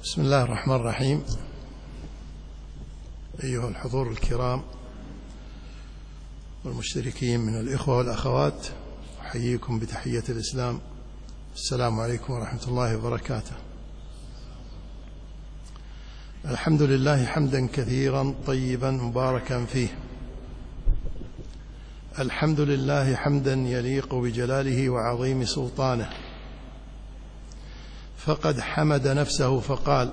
بسم الله الرحمن الرحيم. أيها الحضور الكرام والمشتركين من الإخوة والأخوات، أحييكم بتحية الإسلام. السلام عليكم ورحمة الله وبركاته. الحمد لله حمدا كثيرا طيبا مباركا فيه. الحمد لله حمدا يليق بجلاله وعظيم سلطانه، فقد حمد نفسه فقال: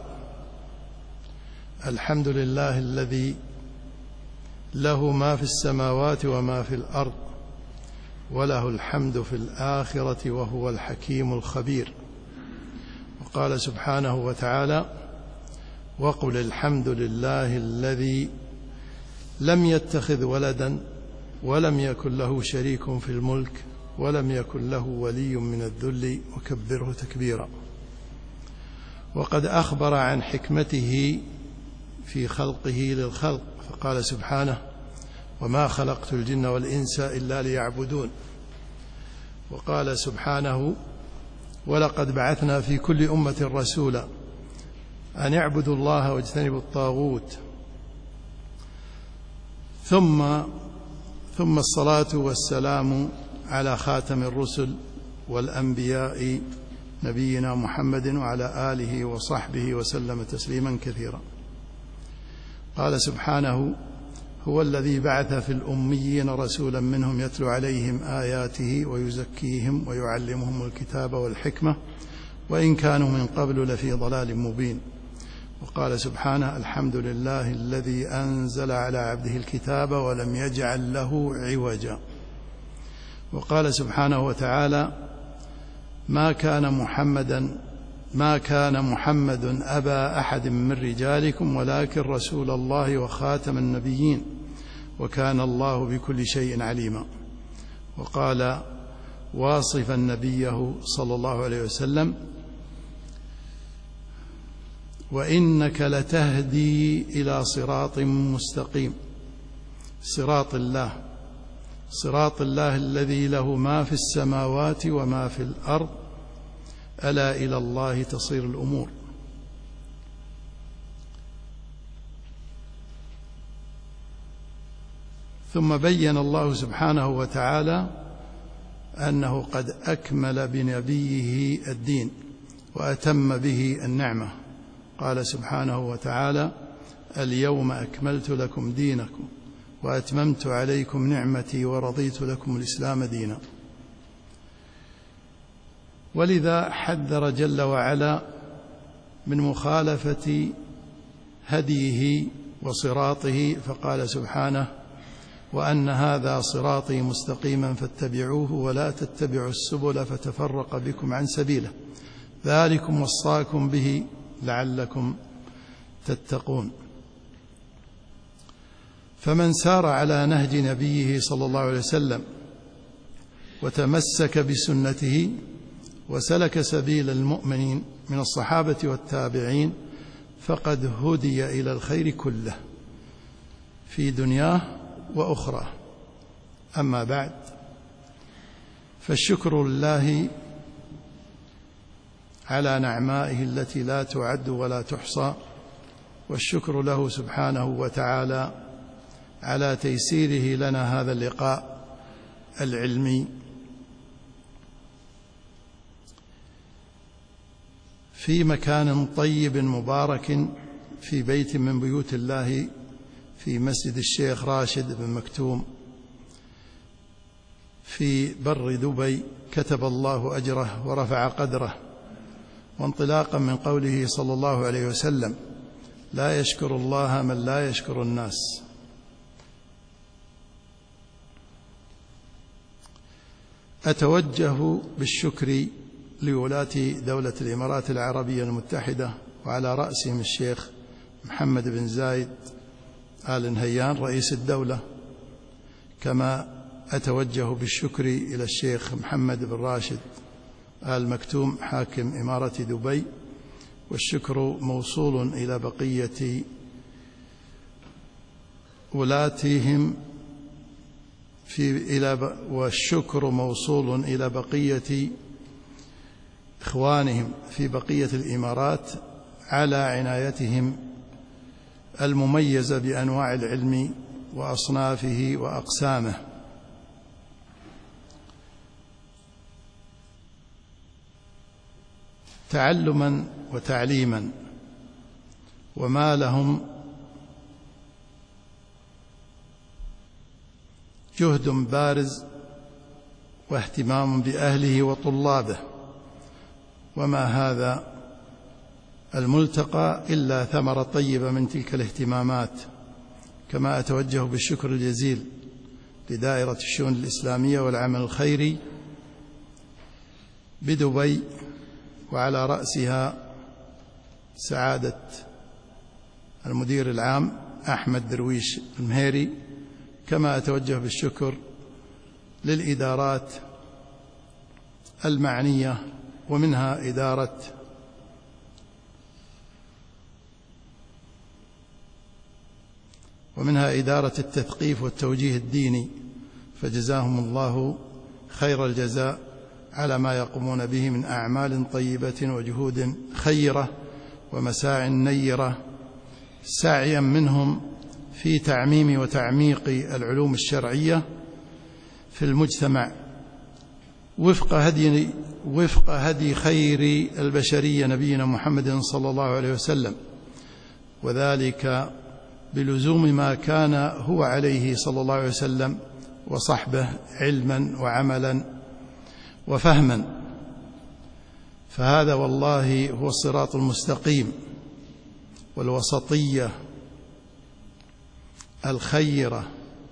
الحمد لله الذي له ما في السماوات وما في الأرض وله الحمد في الآخرة وهو الحكيم الخبير. وقال سبحانه وتعالى: وقل الحمد لله الذي لم يتخذ ولدا ولم يكن له شريك في الملك ولم يكن له ولي من الذل وكبره تكبيرا. وقد أخبر عن حكمته في خلقه للخلق، فقال سبحانه: وما خلقت الجن والإنس إلا ليعبدون. وقال سبحانه: ولقد بعثنا في كل أمة رسولا أن اعبدوا الله واجتنبوا الطاغوت. ثم الصلاة والسلام على خاتم الرسل والأنبياء نبينا محمد وعلى آله وصحبه وسلم تسليما كثيرا. قال سبحانه: هو الذي بعث في الأميين رسولا منهم يتلو عليهم آياته ويزكيهم ويعلمهم الكتاب والحكمة وإن كانوا من قبل لفي ضلال مبين. وقال سبحانه: الحمد لله الذي أنزل على عبده الكتاب ولم يجعل له عوجا. وقال سبحانه وتعالى: ما كان محمد أبا أحد من رجالكم ولكن رسول الله وخاتم النبيين وكان الله بكل شيء عليما. وقال واصفا نبيه صلى الله عليه وسلم: وإنك لتهدي إلى صراط مستقيم. صراط الله الذي له ما في السماوات وما في الأرض ألا إلى الله تصير الأمور. ثم بين الله سبحانه وتعالى أنه قد أكمل بنبيه الدين وأتم به النعمة. قال سبحانه وتعالى: اليوم أكملت لكم دينكم وأتممت عليكم نعمتي ورضيت لكم الإسلام دينا. ولذا حذر جل وعلا من مخالفة هديه وصراطه، فقال سبحانه: وأن هذا صراطي مستقيما فاتبعوه ولا تتبعوا السبل فتفرق بكم عن سبيله ذلكم وصاكم به لعلكم تتقون. فمن سار على نهج نبيه صلى الله عليه وسلم وتمسك بسنته وسلك سبيل المؤمنين من الصحابة والتابعين فقد هدي إلى الخير كله في دنياه وأخرى. أما بعد، فالشكر لله على نعمائه التي لا تعد ولا تحصى، والشكر له سبحانه وتعالى على تيسيره لنا هذا اللقاء العلمي في مكان طيب مبارك في بيت من بيوت الله في مسجد الشيخ راشد بن مكتوم في بر دبي، كتب الله أجره ورفع قدره. وانطلاقا من قوله صلى الله عليه وسلم: لا يشكر الله من لا يشكر الناس. أتوجه بالشكر لولاة دولة الإمارات العربية المتحدة وعلى رأسهم الشيخ محمد بن زايد آل نهيان رئيس الدولة، كما أتوجه بالشكر إلى الشيخ محمد بن راشد آل مكتوم حاكم إمارة دبي، والشكر موصول إلى بقية ولاتهم والشكر موصول إلى بقية إخوانهم في بقية الإمارات على عنايتهم المميزة بأنواع العلم وأصنافه وأقسامه. تعلما وتعليما، وما لهم جهد بارز واهتمام بأهله وطلابه، وما هذا الملتقى إلا ثمرة طيبة من تلك الاهتمامات. كما أتوجه بالشكر الجزيل لدائرة الشؤون الإسلامية والعمل الخيري بدبي، وعلى رأسها سعادة المدير العام أحمد درويش المهيري. كما أتوجه بالشكر للإدارات المعنية، ومنها إدارة التثقيف والتوجيه الديني، فجزاهم الله خير الجزاء على ما يقومون به من أعمال طيبة وجهود خيرة ومساع نيرة، سعيا منهم في تعميم وتعميق العلوم الشرعية في المجتمع وفق هدي خير البشرية نبينا محمد صلى الله عليه وسلم، وذلك بلزوم ما كان هو عليه صلى الله عليه وسلم وصحبه علما وعملا وفهما. فهذا والله هو الصراط المستقيم والوسطية الخيرة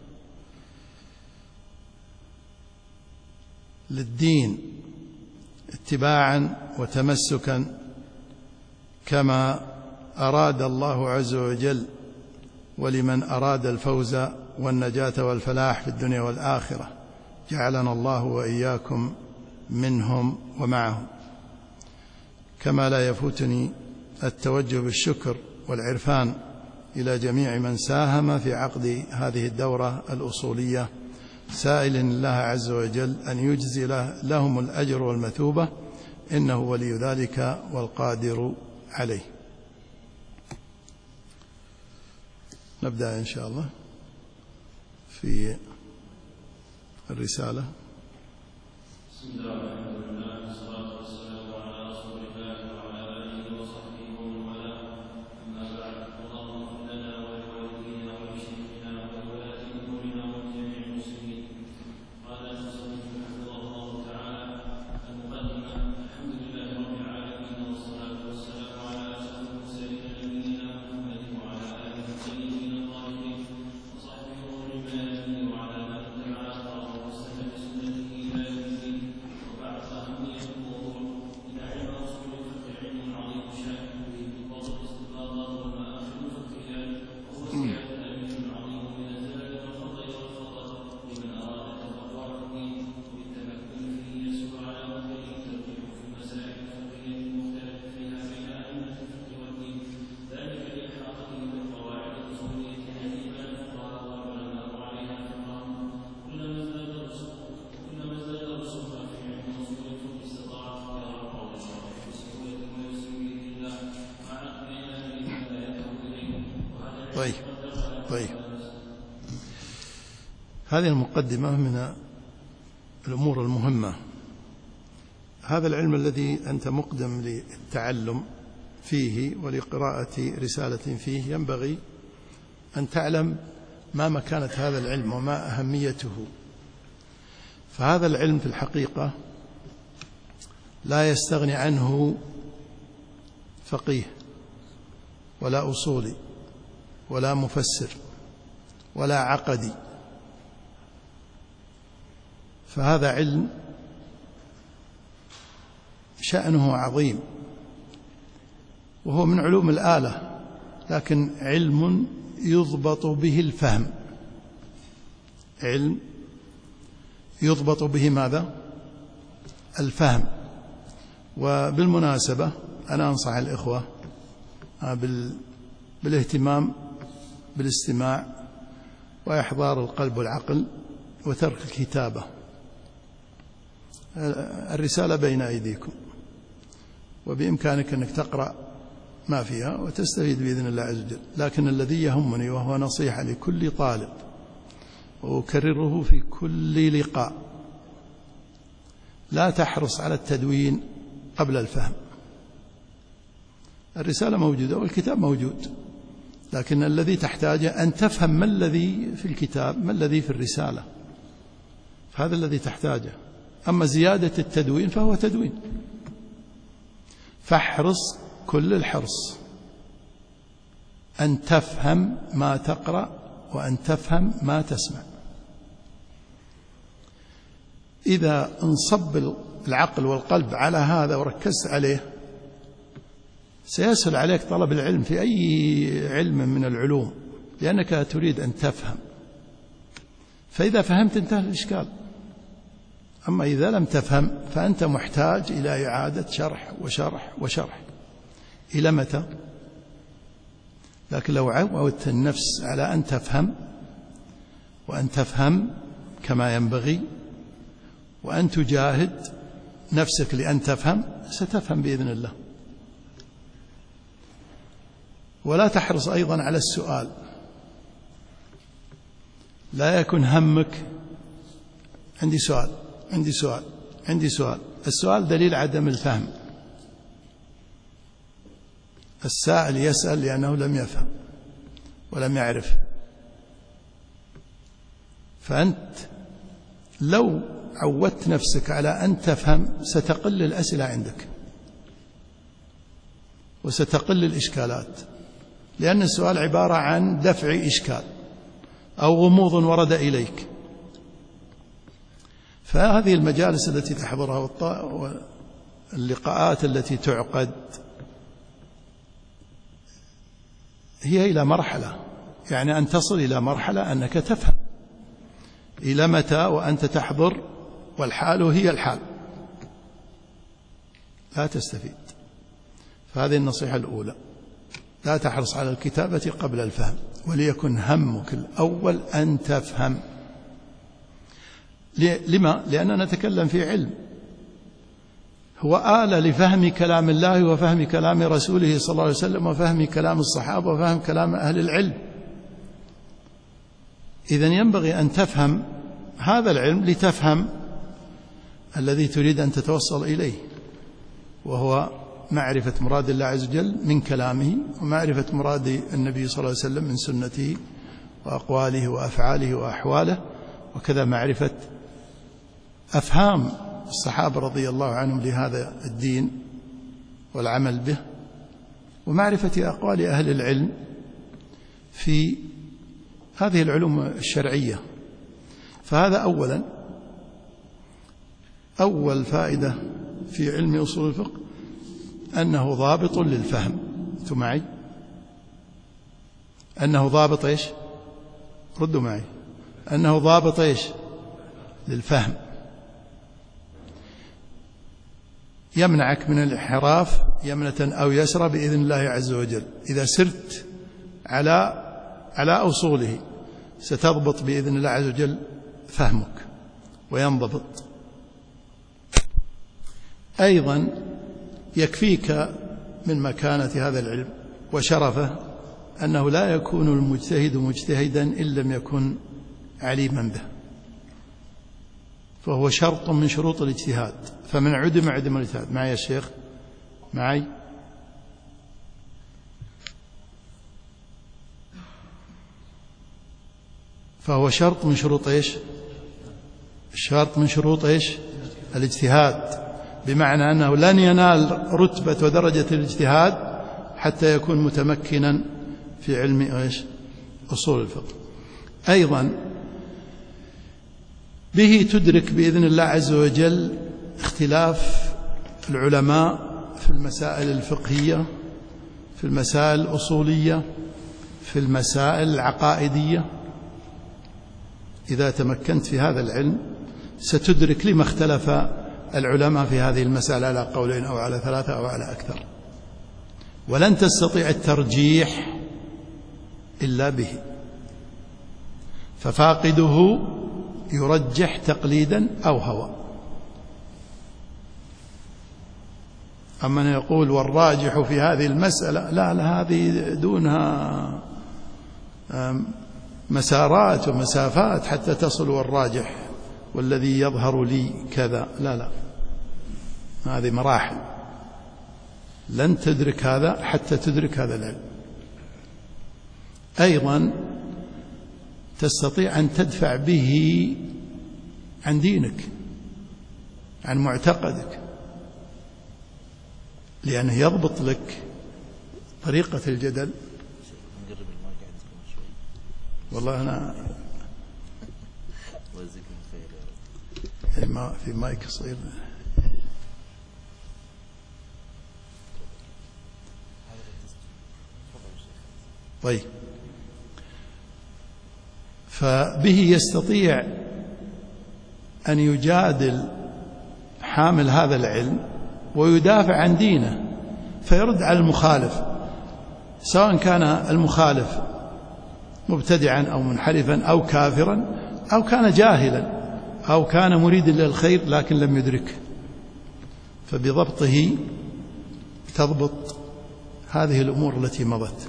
للدين، اتباعا وتمسكا كما أراد الله عز وجل، ولمن أراد الفوز والنجاة والفلاح في الدنيا والآخرة. جعلنا الله وإياكم منهم ومعهم. كما لا يفوتني التوجه بالشكر والعرفان إلى جميع من ساهم في عقد هذه الدورة الأصولية، سائل الله عز وجل أن يجزي لهم الأجر والمثوبة، إنه ولي ذلك والقادر عليه. نبدأ إن شاء الله في الرسالة. بسم الله الرحمن الرحيم، والصلاة والسلام على رسول الله وعلى آله وصحبه ومن والاه، أما بعد. اللهم اغفر لنا ولوالدينا ولشيخنا ولولاة أمورنا ولجميع المسلمين. قال المصنف حفظه الله تعالى: المقدمة. الحمد لله رب العالمين، والصلاة والسلام على أشرف المرسلين نبينا محمد وعلى آله الطيبين الطاهرين وصحبه أولي الميامين وعلى من اتبع أثره واستنى بسنته إلى يوم الدين. وبعد، أهمية الموضوع. إن علم أصول الفقه علم عظيم شأنه به بالفضل والاستفاضة والمآخذ الفقهيات، وهو سعة أمير عظيم من الزلل والفضل والخطر لمن أراد التفقه في الدين وبالتمكن فيه يسهل على وجهه التوفيق في المسائل الفقهية المختلف فيها بين أئمة الفقه والدين، ذلك لإحاطته بالقواعد الأصولية التي بنى الفقهاء والعلماء عليها فقههم. كلما ازداد رسوخا في علم أصول الفقه استطاع اختيار قول الشرع بسهولة ويسر بإذن الله مع اطمئنان هدايته إليه. طيب. هذه المقدمة من الأمور المهمة. هذا العلم الذي أنت مقدم للتعلم فيه ولقراءة رسالة فيه، ينبغي أن تعلم ما مكانة هذا العلم وما أهميته. فهذا العلم في الحقيقة لا يستغني عنه فقيه ولا أصولي ولا مفسر ولا عقدي. فهذا علم شأنه عظيم، وهو من علوم الآلة، لكن علم يضبط به الفهم، علم يضبط به ماذا؟ الفهم. وبالمناسبة أنا أنصح الإخوة بالاهتمام بالاستماع وإحضار القلب والعقل وترك الكتابة. الرسالة بين أيديكم، وبإمكانك أنك تقرأ ما فيها وتستفيد بإذن الله عز وجل. لكن الذي يهمني وهو نصيحة لكل طالب وأكرره في كل لقاء: لا تحرص على التدوين قبل الفهم. الرسالة موجودة والكتاب موجود، لكن الذي تحتاجه أن تفهم ما الذي في الكتاب ما الذي في الرسالة، فهذا الذي تحتاجه. أما زيادة التدوين فهو تدوين. فاحرص كل الحرص أن تفهم ما تقرأ وأن تفهم ما تسمع. إذا انصب العقل والقلب على هذا وركزت عليه سيسهل عليك طلب العلم في أي علم من العلوم، لأنك تريد أن تفهم. فإذا فهمت انتهى الإشكال. أما إذا لم تفهم فأنت محتاج إلى إعادة شرح وشرح وشرح. إلى متى؟ لكن لو عودت النفس على أن تفهم وأن تفهم كما ينبغي وأن تجاهد نفسك لأن تفهم، ستفهم بإذن الله. ولا تحرص أيضا على السؤال. لا يكن همك عندي سؤال عندي سؤال عندي سؤال. السؤال دليل عدم الفهم. السائل يسأل لأنه لم يفهم ولم يعرف. فأنت لو عودت نفسك على أن تفهم ستقل الأسئلة عندك وستقل الإشكالات، لأن السؤال عبارة عن دفع إشكال أو غموض ورد إليك. فهذه المجالس التي تحضرها واللقاءات التي تعقد هي إلى مرحلة، يعني أن تصل إلى مرحلة أنك تفهم. إلى متى وأنت تحضر والحال هي الحال؟ لا تستفيد. فهذه النصيحة الأولى: لا تحرص على الكتابة قبل الفهم، وليكن همك الأول أن تفهم. لما؟ لأننا نتكلم في علم هو آلة لفهم كلام الله وفهم كلام رسوله صلى الله عليه وسلم وفهم كلام الصحابة وفهم كلام أهل العلم. إذن ينبغي أن تفهم هذا العلم لتفهم الذي تريد أن تتوصل إليه، وهو معرفة مراد الله عز وجل من كلامه، ومعرفة مراد النبي صلى الله عليه وسلم من سنته وأقواله وأفعاله وأحواله، وكذا معرفة أفهام الصحابة رضي الله عنهم لهذا الدين والعمل به، ومعرفة أقوال أهل العلم في هذه العلوم الشرعية. فهذا أولا. أول فائدة في علم أصول الفقه أنه ضابط للفهم. أنتم معي؟ أنه ضابط إيش؟ ردوا معي. أنه ضابط إيش؟ للفهم. يمنعك من الانحراف يمنة أو يسرى بإذن الله عز وجل. إذا سرت على أصوله ستضبط بإذن الله عز وجل فهمك وينضبط. أيضا يكفيك من مكانة هذا العلم وشرفه أنه لا يكون المجتهد مجتهدا إن لم يكن عليما به، فهو شرط من شروط الاجتهاد. فمن عدم الاجتهاد. معي يا شيخ؟ معي؟ فهو شرط من شروط إيش؟ الشرط من شروط إيش؟ الاجتهاد، بمعنى أنه لن ينال رتبة ودرجة الاجتهاد حتى يكون متمكنا في علم إيش؟ أصول الفقه. أيضا به تدرك بإذن الله عز وجل اختلاف العلماء في المسائل الفقهية، في المسائل الأصولية، في المسائل العقائدية. إذا تمكنت في هذا العلم ستدرك لما اختلف العلماء في هذه المسألة على قولين أو على ثلاثة أو على أكثر، ولن تستطيع الترجيح إلا به. ففاقده يرجح تقليدا أو هوى أما أن يقول والراجح في هذه المسألة، لا هذه دونها مسارات ومسافات حتى تصل والراجح والذي يظهر لي كذا، لا هذه مراحل، لن تدرك هذا حتى تدرك هذا العلم. أيضا تستطيع أن تدفع به عن دينك، عن معتقدك، لأنه يضبط لك طريقة الجدل. والله أنا في مايك صغير. طيب، فبه يستطيع أن يجادل حامل هذا العلم ويدافع عن دينه، فيرد على المخالف، سواء كان المخالف مبتدعا أو منحرفا أو كافرا أو كان جاهلا أو كان مريدا للخير لكن لم يدركه، فبضبطه تضبط هذه الأمور التي مضت.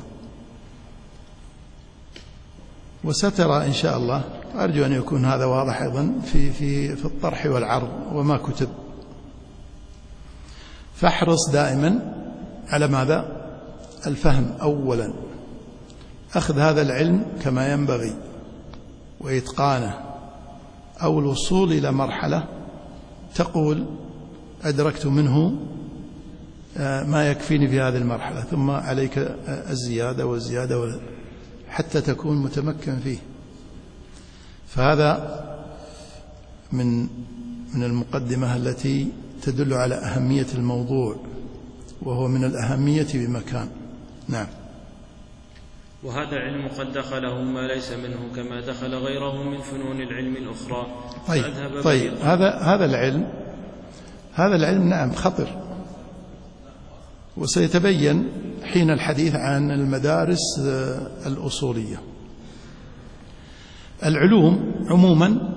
وسترى إن شاء الله، أرجو أن يكون هذا واضح أيضا في الطرح والعرض وما كتب. فاحرص دائما على ماذا؟ الفهم أولا، أخذ هذا العلم كما ينبغي وإتقانه، أو الوصول إلى مرحلة تقول أدركت منه ما يكفيني في هذه المرحلة، ثم عليك الزيادة والزيادة حتى تكون متمكن فيه. فهذا من المقدمة التي تدل على أهمية الموضوع، وهو من الأهمية بمكان. نعم. وهذا العلم قد دخله ما ليس منه كما دخل غيره من فنون العلم الأخرى. طيب هذا العلم نعم خطر، وسيتبين حين الحديث عن المدارس الأصولية. العلوم عموما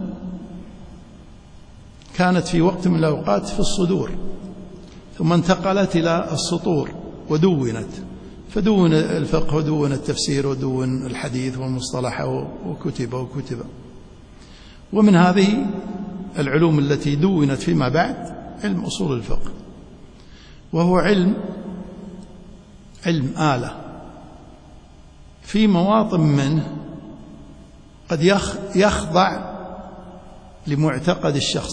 كانت في وقت من الأوقات في الصدور، ثم انتقلت إلى السطور ودونت، فدون الفقه ودون التفسير ودون الحديث والمصطلح وكتب. ومن هذه العلوم التي دونت فيما بعد علم أصول الفقه، وهو علم آلة في مواطن منه قد يخضع لمعتقد الشخص،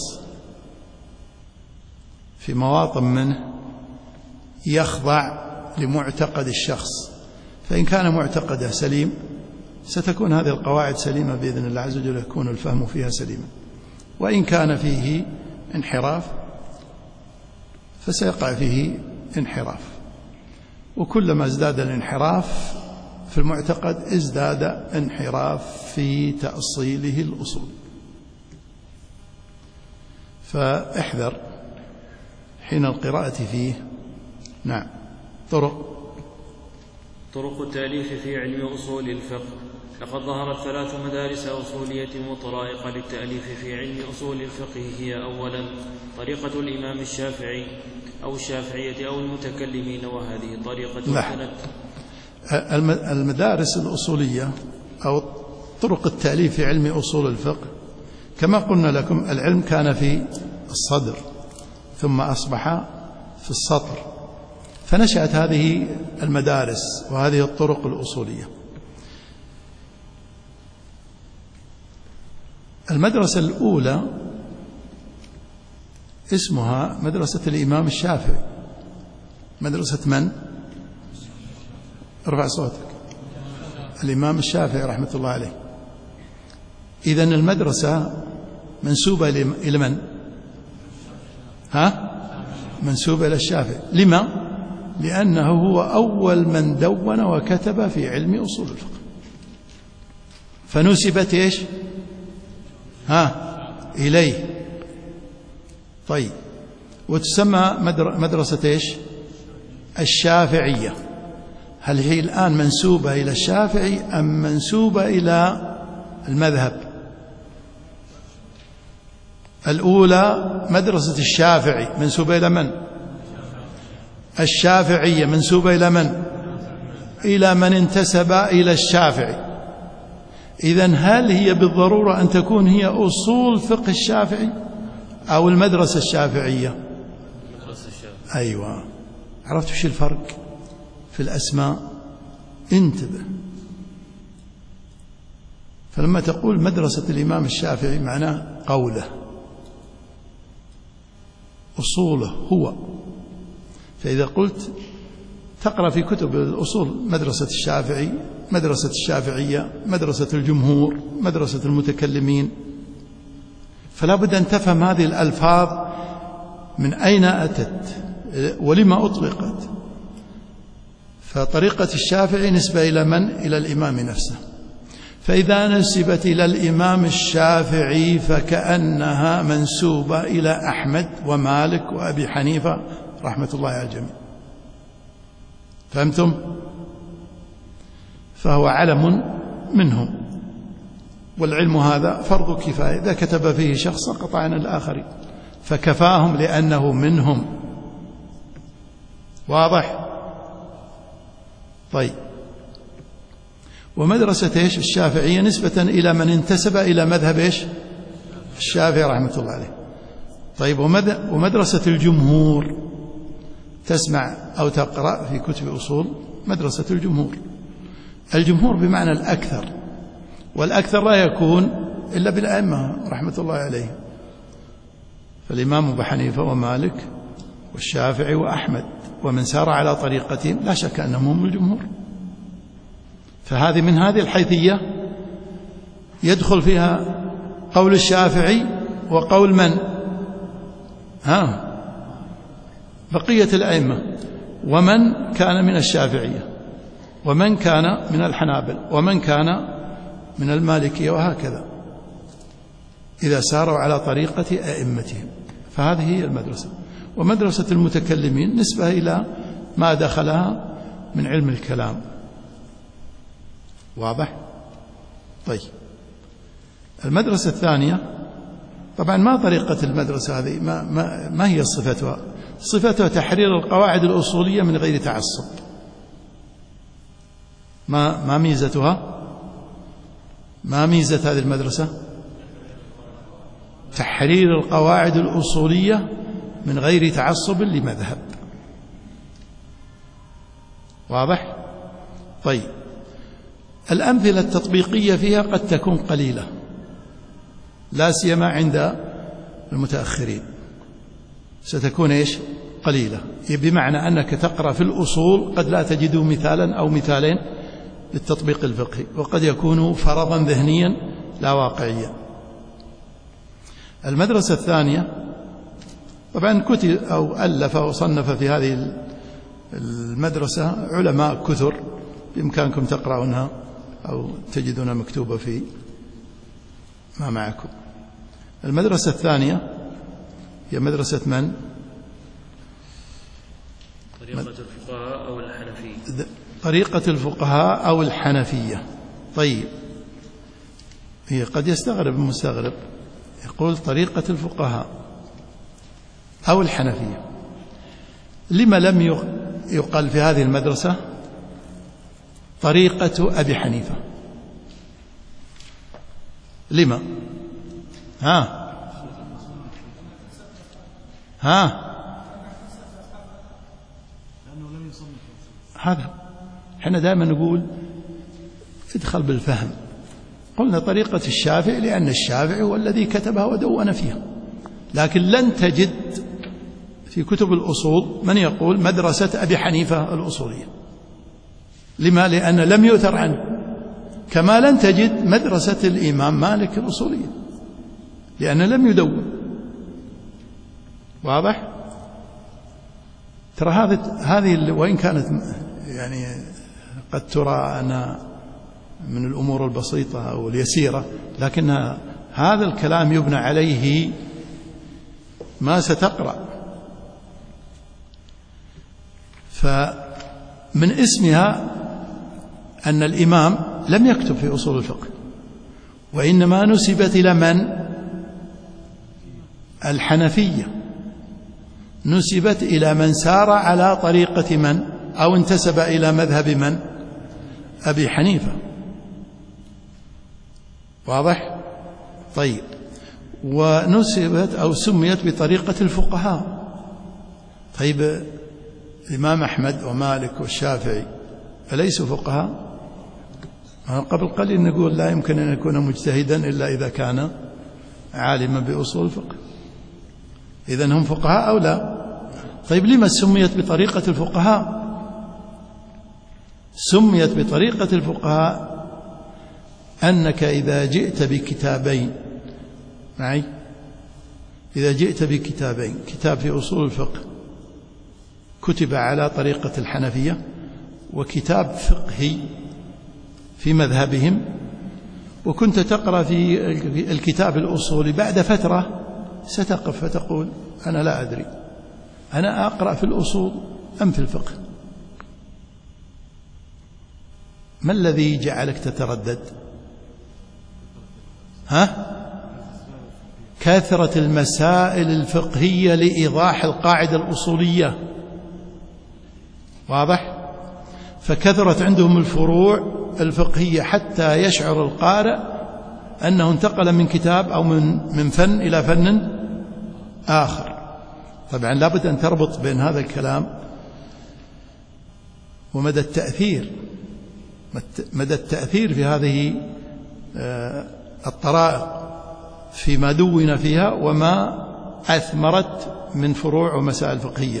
في مواطن منه يخضع لمعتقد الشخص، فإن كان معتقده سليم ستكون هذه القواعد سليمة بإذن الله عز وجل، يكون الفهم فيها سليما. وإن كان فيه انحراف فسيقع فيه انحراف، وكلما ازداد الانحراف في المعتقد ازداد انحراف في تأصيله الأصول. فاحذر حين القراءة فيه. نعم. طرق التأليف في علم أصول الفقه. لقد ظهرت 3 مدارس أصولية وطرائق للتأليف في علم أصول الفقه. هي أولا طريقة الإمام الشافعي أو الشافعية أو المتكلمين، وهذه طريقة كانت المدارس الأصولية أو طرق التأليف في علم أصول الفقه. كما قلنا لكم العلم كان في الصدر ثم أصبح في السطر، فنشأت هذه المدارس وهذه الطرق الأصولية. المدرسة الأولى اسمها مدرسة الإمام الشافعي. مدرسة من؟ ارفع صوتك. الإمام الشافعي رحمة الله عليه. إذن المدرسة منسوبة إلى من؟ منسوبة إلى الشافعي. لما؟ لأنه هو أول من دون وكتب في علم أصول الفقه، فنسبت إيش؟ إليه. طيب، وتسمى مدرسة إيش؟ الشافعية. هل هي الآن منسوبة إلى الشافعي أم منسوبة إلى المذهب؟ الأولى مدرسة الشافعي منسوبة إلى من؟ الشافعية منسوبة إلى من؟ إلى من انتسب إلى الشافعي. إذن هل هي بالضرورة أن تكون هي أصول فقه الشافعي أو المدرسة الشافعية؟ أيوة. عرفت وش الفرق في الأسماء؟ انتبه. فلما تقول مدرسة الإمام الشافعي معناه قوله، أصوله هو. فإذا قلت تقرأ في كتب الأصول مدرسة الشافعي، مدرسة الشافعية، مدرسة الجمهور، مدرسة المتكلمين، فلا بد أن تفهم هذه الألفاظ من أين أتت ولما أطلقت. فطريقة الشافعي نسبة إلى من؟ إلى الإمام نفسه. فإذا نسبت إلى الإمام الشافعي فكأنها منسوبة إلى أحمد ومالك وأبي حنيفة رحمة الله على الجميع. فهمتم؟ فهو علم منهم، والعلم هذا فرض كفاية، إذا كتب فيه شخص سقط عن الآخرين، فكفاهم لأنه منهم. واضح؟ طيب. ومدرسة إيش؟ الشافعية نسبة إلى من انتسب إلى مذهب إيش؟ الشافعي رحمة الله عليه. طيب. ومدرسة الجمهور تسمع أو تقرأ في كتب أصول مدرسة الجمهور. الجمهور بمعنى الأكثر، والأكثر لا يكون إلا بالأئمة رحمة الله عليه. فالإمام أبو حنيفة ومالك والشافعي وأحمد ومن سار على طريقتهم لا شك أنهم هم الجمهور. فهذه من هذه الحيثية يدخل فيها قول الشافعي وقول من؟ بقية الأئمة، ومن كان من الشافعية، ومن كان من الحنابل، ومن كان من المالكية، وهكذا إذا ساروا على طريقة أئمتهم. فهذه هي المدرسة. ومدرسة المتكلمين نسبة إلى ما دخلها من علم الكلام. واضح؟ طيب. المدرسة الثانية طبعا ما طريقة المدرسة هذه، ما هي صفتها؟ صفتها تحرير القواعد الأصولية من غير تعصب. ما ميزتها؟ ما ميزة هذه المدرسة؟ تحرير القواعد الأصولية من غير تعصب لمذهب. واضح؟ طيب. الأمثلة التطبيقية فيها قد تكون قليلة، لا سيما عند المتأخرين ستكون إيش؟ قليلة. بمعنى أنك تقرأ في الأصول قد لا تجد مثالا أو مثالين للتطبيق الفقهي، وقد يكون فرضا ذهنيا لا واقعيا. المدرسة الثانية طبعا كتب أو ألف وصنف في هذه المدرسة علماء كثر، بإمكانكم تقرأونها أو تجدونها مكتوبة في ما معكم. المدرسة الثانية هي مدرسة من؟ طريقة الفقهاء أو الحنفية. طريقة الفقهاء أو الحنفية. طيب. هي قد يستغرب المستغرب يقول طريقة الفقهاء أو الحنفية، لما لم يقال في هذه المدرسة طريقة أبي حنيفة؟ لما؟ هذا احنا دائما نقول ادخل بالفهم. قلنا طريقة الشافعي لأن الشافعي هو الذي كتبها ودون فيها، لكن لن تجد في كتب الأصول من يقول مدرسة أبي حنيفة الأصولية. لما؟ لأن لم يؤثر عنه، كما لن تجد مدرسة الإمام مالك الأصولية لأن لم يدون. واضح؟ ترى هذه وإن كانت يعني قد ترى أنها من الأمور البسيطة أو اليسيرة، لكن هذا الكلام يبنى عليه ما ستقرأ. فمن اسمها أن الإمام لم يكتب في أصول الفقه، وإنما نسبت إلى من؟ الحنفية، نسبت إلى من سار على طريقة من، أو انتسب إلى مذهب من؟ أبي حنيفة. واضح؟ طيب، ونسبت أو سميت بطريقة الفقهاء. طيب، الإمام أحمد ومالك والشافعي أليسوا فقهاء؟ قبل قليل نقول لا يمكن أن يكون مجتهدا إلا إذا كان عالما بأصول الفقه. إذن هم فقهاء أو لا؟ طيب، لما سميت بطريقة الفقهاء؟ سميت بطريقة الفقهاء أنك إذا جئت بكتابين معي، إذا جئت بكتابين، كتاب في أصول الفقه كتب على طريقة الحنفية، وكتاب فقهي في مذهبهم، وكنت تقرأ في الكتاب الأصولي، بعد فترة ستقف فتقول أنا لا أدري، أنا أقرأ في الأصول أم في الفقه؟ ما الذي جعلك تتردد؟ كثرة المسائل الفقهية لإيضاح القاعدة الأصولية. واضح؟ فكثرت عندهم الفروع الفقهية حتى يشعر القارئ أنه انتقل من كتاب أو من فن إلى فن آخر. طبعا لابد أن تربط بين هذا الكلام ومدى التأثير، مدى التأثير في هذه الطرائق فيما دون فيها وما أثمرت من فروع ومسائل فقهية.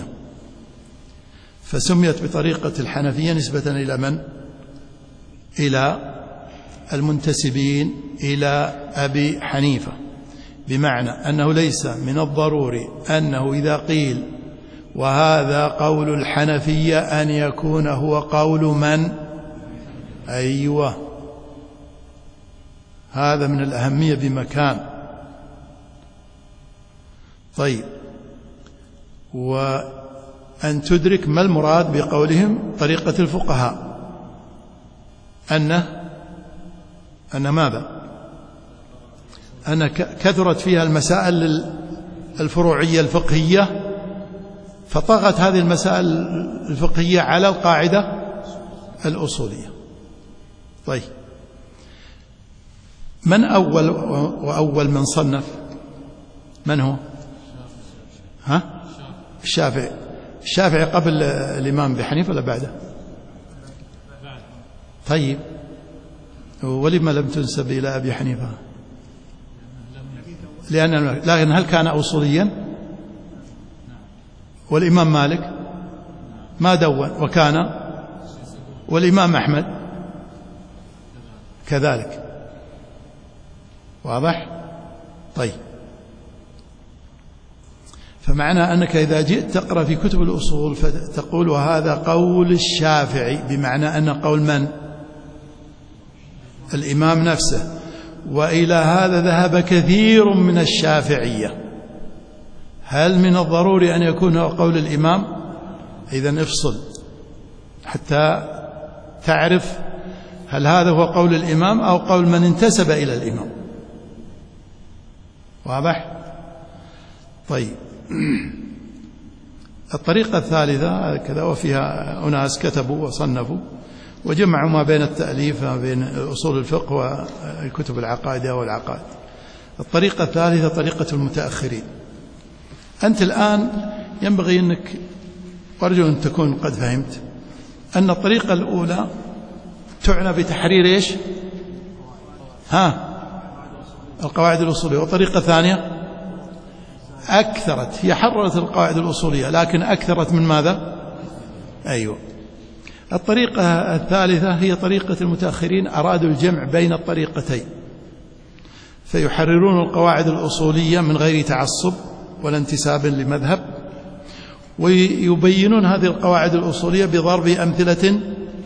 فسميت بطريقة الحنفية نسبة إلى من؟ إلى المنتسبين إلى أبي حنيفة، بمعنى أنه ليس من الضروري أنه إذا قيل وهذا قول الحنفية أن يكون هو قول من؟ أيوة، هذا من الأهمية بمكان. طيب، وأن تدرك ما المراد بقولهم طريقة الفقهاء، أن ماذا؟ أن كثرت فيها المسائل الفروعية الفقهية، فطغت هذه المسائل الفقهية على القاعدة الأصولية. طيب، من أول من صنف؟ من هو؟ الشافعي. الشافعي قبل الإمام أبي حنيفة ولا بعده؟ طيب، ولما لم تنسب إلى أبي حنيفة؟ لكن هل كان أصوليا؟ والإمام مالك ما دون وكان، والإمام أحمد كذلك. واضح؟ طيب، فمعنى أنك إذا جئت تقرأ في كتب الأصول فتقول وهذا قول الشافعي، بمعنى أن قول من؟ الإمام نفسه، وإلى هذا ذهب كثير من الشافعية. هل من الضروري أن يكون هو قول الإمام؟ إذن افصل حتى تعرف هل هذا هو قول الإمام أو قول من انتسب إلى الإمام. واضح؟ طيب، الطريقة الثالثة كذا، وفيها أناس كتبوا وصنفوا وجمعوا ما بين التأليف ما بين أصول الفقه والكتب العقائدية والعقائد. الطريقة الثالثة طريقة المتأخرين. أنت الآن ينبغي أنك، وأرجو أن تكون قد فهمت، أن الطريقة الأولى تعنى بتحرير إيش؟ القواعد الأصولية. والطريقة الثانية أكثرت، هي حررت القواعد الأصولية لكن أكثرت من ماذا؟ أيوة. الطريقة الثالثة هي طريقة المتأخرين، أرادوا الجمع بين الطريقتين، فيحررون القواعد الأصولية من غير تعصب ولا انتساب لمذهب، ويبينون هذه القواعد الأصولية بضرب أمثلة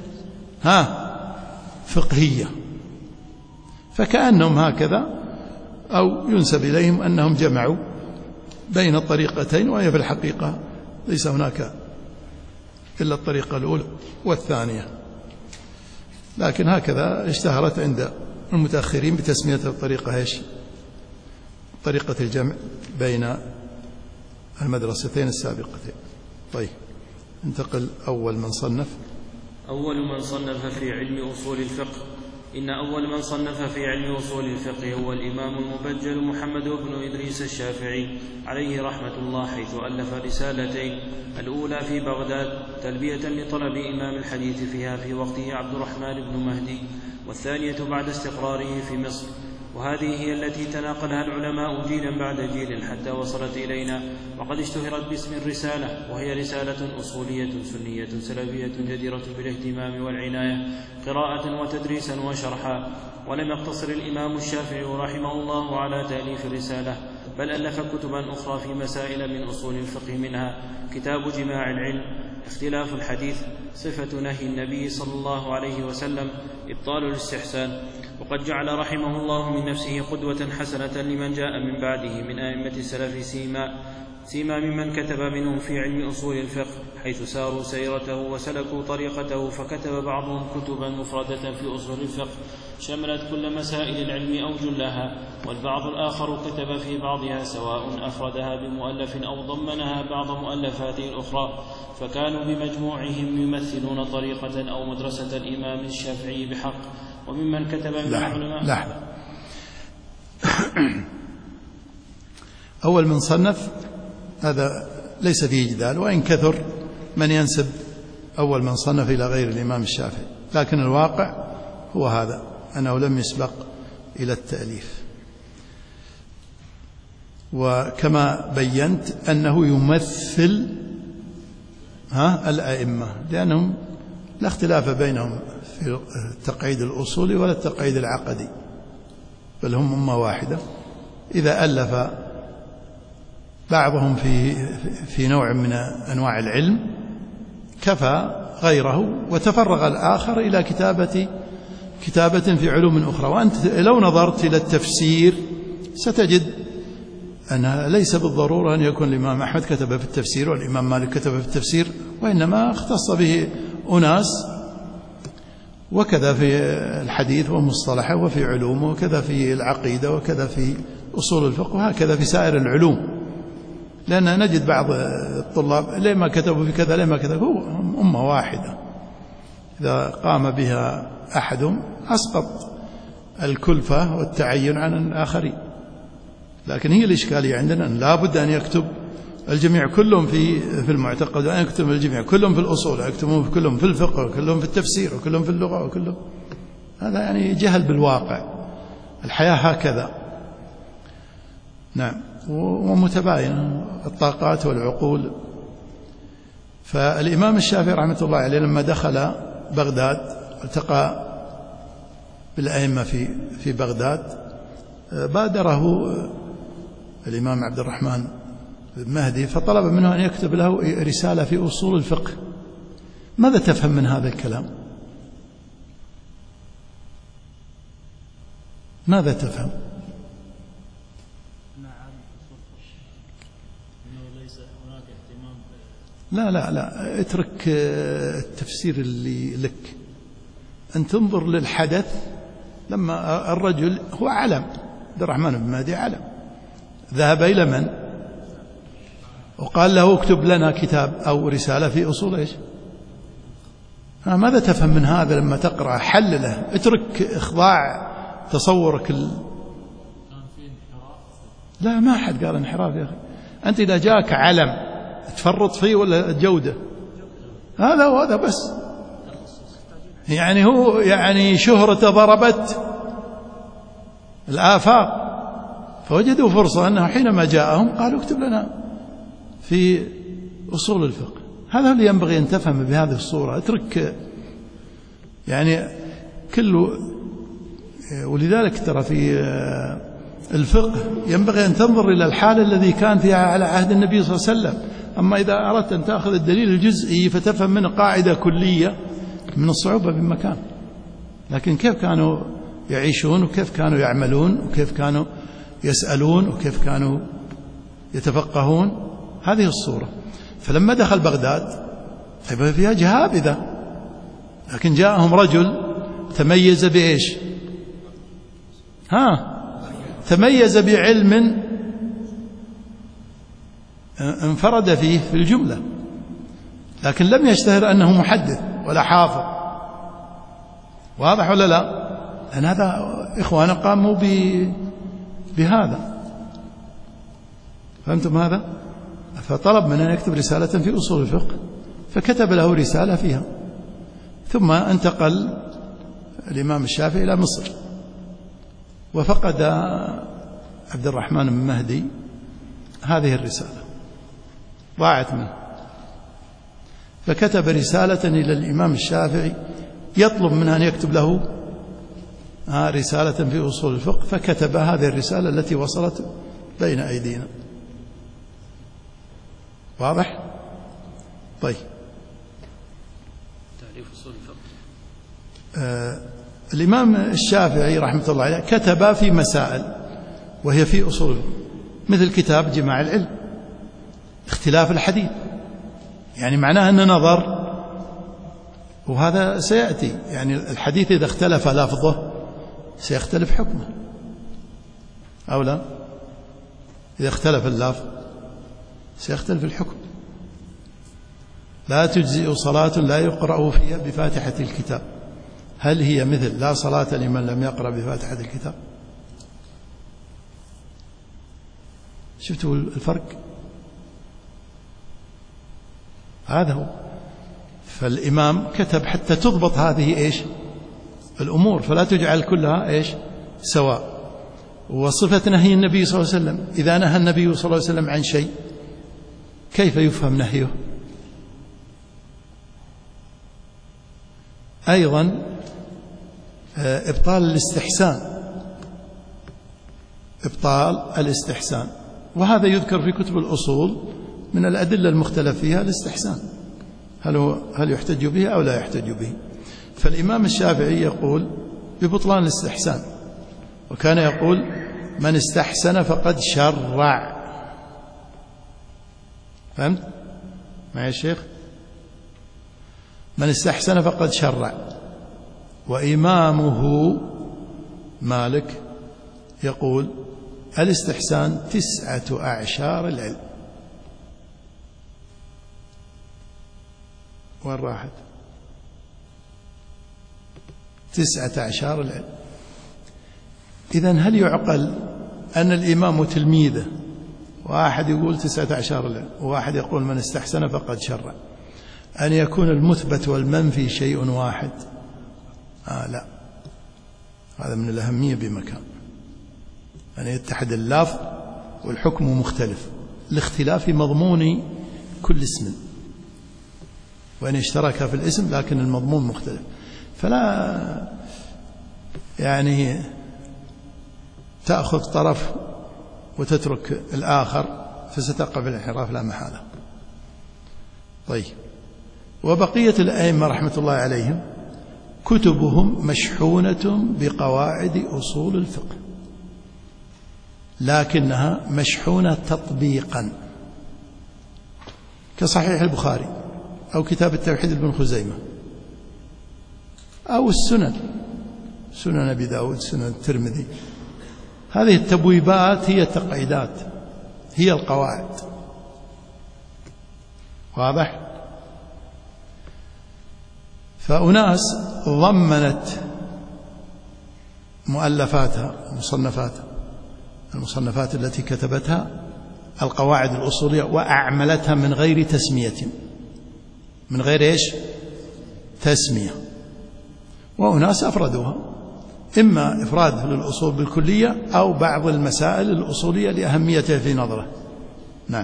فقهية، فكأنهم هكذا، أو ينسب إليهم أنهم جمعوا بين الطريقتين، وهي في الحقيقة ليس هناك إلا الطريقة الأولى والثانية، لكن هكذا اشتهرت عند المتأخرين بتسمية الطريقة إيش؟ طريقة الجمع بين المدرستين السابقتين. طيب انتقل أول من صنف. أول من صنف في علم أصول الفقه. إن أول من صنف في علم أصول الفقه هو الإمام المبجل محمد بن إدريس الشافعي عليه رحمة الله، حيث ألف رسالتين: الأولى في بغداد تلبية لطلب إمام الحديث فيها في وقته عبد الرحمن بن مهدي، والثانية بعد استقراره في مصر، وهذه هي التي تناقلها العلماء جيلا بعد جيل حتى وصلت إلينا، وقد اشتهرت باسم الرسالة، وهي رسالة أصولية سنية سلفية جديرة بالاهتمام والعناية قراءة وتدريسا وشرحا. ولم يقتصر الإمام الشافعي رحمه الله على تأليف الرسالة، بل ألف كتبا أخرى في مسائل من أصول الفقه، منها كتاب جماع العلم، اختلاف الحديث، صفة نهي النبي صلى الله عليه وسلم، إبطال الاستحسان. وقد جعل رحمه الله من نفسه قدوة حسنة لمن جاء من بعده من أئمة السلف سيما ممن كتب منهم في علم أصول الفقه، حيث ساروا سيرته وسلكوا طريقته، فكتب بعضهم كتبا مفردة في أصول الفقه شملت كل مسائل العلم أو جلها، والبعض الآخر كتب في بعضها سواء أفردها بمؤلف أو ضمنها بعض مؤلفاته الأخرى، فكانوا بمجموعهم يمثلون طريقة أو مدرسة الإمام الشافعي بحق. وممن كتب من العلماء. لحظة. أول من صنف هذا ليس فيه جدال، وإن كثر من ينسب أول من صنف إلى غير الإمام الشافعي، لكن الواقع هو هذا، أنه لم يسبق إلى التأليف. وكما بينت أنه يمثل الأئمة، لأنهم لا اختلاف بينهم في التقعيد الأصولي ولا التقعيد العقدي، بل هم أمة واحدة. إذا ألف بعضهم في نوع من أنواع العلم كفى غيره، وتفرغ الآخر إلى كتابة في علوم أخرى. وأنت لو نظرت إلى التفسير ستجد أن ليس بالضرورة أن يكون الإمام أحمد كتب في التفسير والإمام مالك كتب في التفسير، وإنما اختص به أناس، وكذا في الحديث ومصطلحه وفي علومه، وكذا في العقيدة، وكذا في أصول الفقه، وهكذا في سائر العلوم. لأن نجد بعض الطلاب ليه ما كتبوا في كذا، ليه ما كتبوا، هو أمة واحدة إذا قام بها أحدهم أسقط الكلفة والتعين عن الآخرين. لكن هي الإشكالية عندنا أن لا بد أن يكتب الجميع كلهم في المعتقد، وأن يكتب الجميع كلهم في الأصول، يكتبون كلهم في الفقه، وكلهم في التفسير، وكلهم في اللغة، وكلهم. هذا يعني جهل بالواقع. الحياة هكذا. نعم. ومتباينة الطاقات والعقول. فالإمام الشافعي رحمة الله عليه لما دخل بغداد التقى بالأئمة في بغداد، بادره الإمام عبد الرحمن بن مهدي فطلب منه أن يكتب له رسالة في أصول الفقه. ماذا تفهم من هذا الكلام؟ ماذا تفهم؟ لا اترك التفسير اللي لك، أن تنظر للحدث. لما الرجل هو علم، عبد الرحمن بن مهدي علم، ذهب إلى من؟ وقال له اكتب لنا كتاب أو رسالة في أصول إيش؟ ماذا تفهم من هذا لما تقرأ؟ حلله، اترك إخضاع تصورك لا، ما حد قال انحراف يا أخي. أنت إذا جاءك علم تفرط فيه ولا جودة؟ هذا بس. يعني هو يعني شهرة ضربت الآفاق، فوجدوا فرصة أنه حينما جاءهم قالوا اكتب لنا في أصول الفقه. هذا اللي ينبغي أن تفهم بهذه الصورة. اترك يعني كله. ولذلك ترى في الفقه ينبغي أن تنظر إلى الحالة الذي كان فيها على عهد النبي صلى الله عليه وسلم. أما إذا أردت أن تأخذ الدليل الجزئي فتفهم منه قاعدة كلية، من الصعوبة بمكان. لكن كيف كانوا يعيشون، وكيف كانوا يعملون، وكيف كانوا يسألون، وكيف كانوا يتفقهون، هذه الصورة. فلما دخل بغداد طيب فيها جهابذة، لكن جاءهم رجل تميز بإيش؟ تميز بعلم انفرد فيه في الجملة، لكن لم يشتهر أنه محدث ولا حافظ. واضح ولا لا؟ لأن هذا إخوانا قاموا بهذا، فهمتم هذا؟ فطلب منه أن يكتب رسالة في أصول الفقه، فكتب له رسالة فيها. ثم انتقل الإمام الشافعي إلى مصر، وفقد عبد الرحمن بن مهدي هذه الرسالة، ضاعت منه، فكتب رسالة إلى الإمام الشافعي يطلب منه أن يكتب له رسالة في أصول الفقه، فكتب هذه الرسالة التي وصلت بين أيدينا. واضح؟ طيب، تعريف أصول الفقه. الإمام الشافعي رحمة الله عليه كتب في مسائل وهي في أصول الفقه، مثل كتاب جماع العلم، اختلاف الحديث، يعني معناه أن نظر، وهذا سيأتي، يعني الحديث إذا اختلف لفظه سيختلف حكمه أو لا؟ إذا اختلف اللفظ سيختلف الحكم. لا تجزئ صلاة لا يقرأ فيها بفاتحة الكتاب، هل هي مثل لا صلاة لمن لم يقرأ بفاتحة الكتاب؟ شفتوا الفرق؟ هذا هو. فالإمام كتب حتى تضبط هذه إيش الأمور، فلا تجعل كلها إيش سواء. وصفة نهي النبي صلى الله عليه وسلم، إذا نهى النبي صلى الله عليه وسلم عن شيء كيف يفهم نهيه؟ أيضا إبطال الاستحسان، إبطال الاستحسان، وهذا يذكر في كتب الأصول من الأدلة المختلف فيها الاستحسان، هل يحتج به أو لا يحتج به. فالإمام الشافعي يقول ببطلان الاستحسان، وكان يقول من استحسن فقد شرع. فهمت معي يا شيخ؟ من استحسن فقد شرع. وإمامه مالك يقول الاستحسان 9 أعشار العلم. وين راحت؟ 9 أعشار العلم. إذن هل يعقل أن الإمام تلميذه واحد يقول 9 أعشار العلم وواحد يقول من استحسن فقد شرع، أن يكون المثبت والمنفي شيء واحد؟ لا، هذا من الأهمية بمكان، أن يتحد اللفظ والحكم مختلف، الاختلاف في مضمون كل اسم، وأن اشترك في الاسم لكن المضمون مختلف. فلا يعني تأخذ طرف وتترك الآخر، فستقع في الانحراف لا محالة. طيب، وبقية الأئمة رحمة الله عليهم كتبهم مشحونة بقواعد أصول الفقه، لكنها مشحونة تطبيقا، كصحيح البخاري أو كتاب التوحيد لابن خزيمة أو السنن، سنن أبي داود، سنن الترمذي. هذه التبويبات هي التقعيدات، هي القواعد. واضح؟ فأناس ضمنت مؤلفاتها المصنفات التي كتبتها القواعد الأصولية، وأعملتها من غير تسمية، من غير إيش؟ تسمية. وأناس أفردوها، إما إفراد للأصول بالكلية أو بعض المسائل الأصولية لأهميتها في نظره. نعم.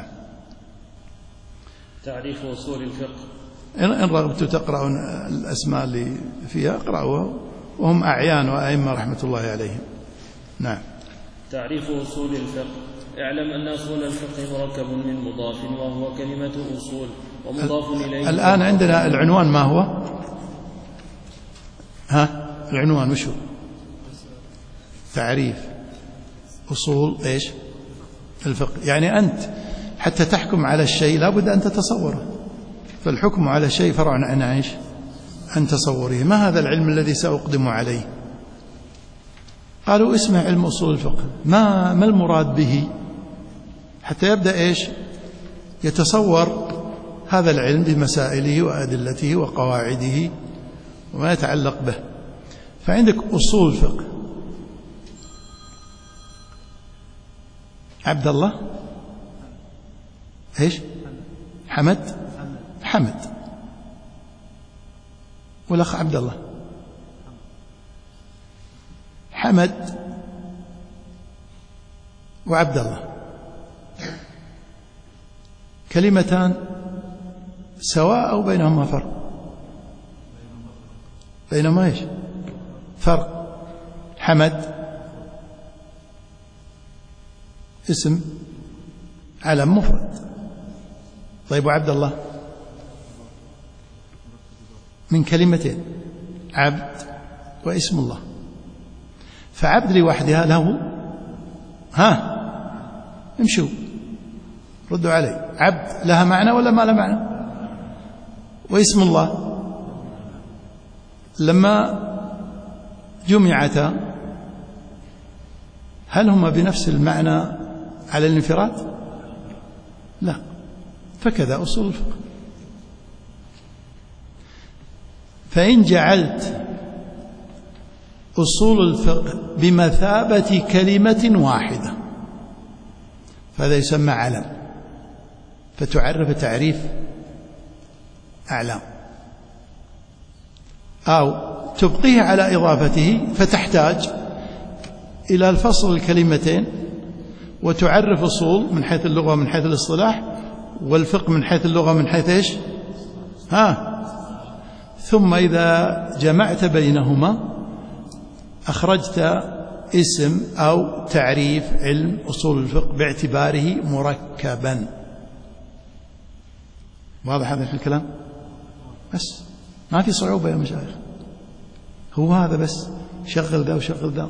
تعريف أصول الفقه. إن رغبتوا تقرأون الأسماء اللي فيها اقرأوها، وهم أعيان وأئمة رحمة الله عليهم. نعم. تعريف أصول الفقه. اعلم أن أصول الفقه مركب من مضاف، وهو كلمة أصول، ومضاف إليه. الآن عندنا العنوان ما هو؟ العنوان وشو؟ تعريف أصول إيش؟ الفقه. يعني أنت حتى تحكم على الشيء لابد أن تتصوره، فالحكم على شيء فرع عن إيش؟ عن تصوره. ما هذا العلم الذي سأقدم عليه؟ قالوا اسمه علم أصول الفقه. ما المراد به؟ حتى يبدأ إيش؟ يتصور هذا العلم بمسائله وأدلته وقواعده وما يتعلق به. فعندك أصول فقه. عبد الله إيش؟ حمد والأخ عبد الله. حمد وعبد الله كلمتان سواء أو بينهما فرق؟ بينهما إيش؟ فرق. حمد اسم علم مفرد. طيب وعبد الله من كلمتين، عبد واسم الله. فعبد لوحدها له امشوا ردوا علي، عبد لها معنى ولا ما لها معنى؟ واسم الله لما جمعتا هل هما بنفس المعنى على الانفراد؟ لا. فكذا أصول الفقه. فإن جعلت أصول الفقه بمثابة كلمة واحدة فهذا يسمى علم، فتعرف تعريف أعلام، أو تبقيه على إضافته فتحتاج إلى الفصل الكلمتين وتعرف أصول من حيث اللغة من حيث الاصطلاح، والفقه من حيث اللغة من حيث إيش؟ ثم إذا جمعت بينهما أخرجت اسم أو تعريف علم أصول الفقه باعتباره مركبا. واضح هذا الكلام؟ بس ما في صعوبة يا مشايخ، هو هذا بس، شغل ذا وشغل ذا.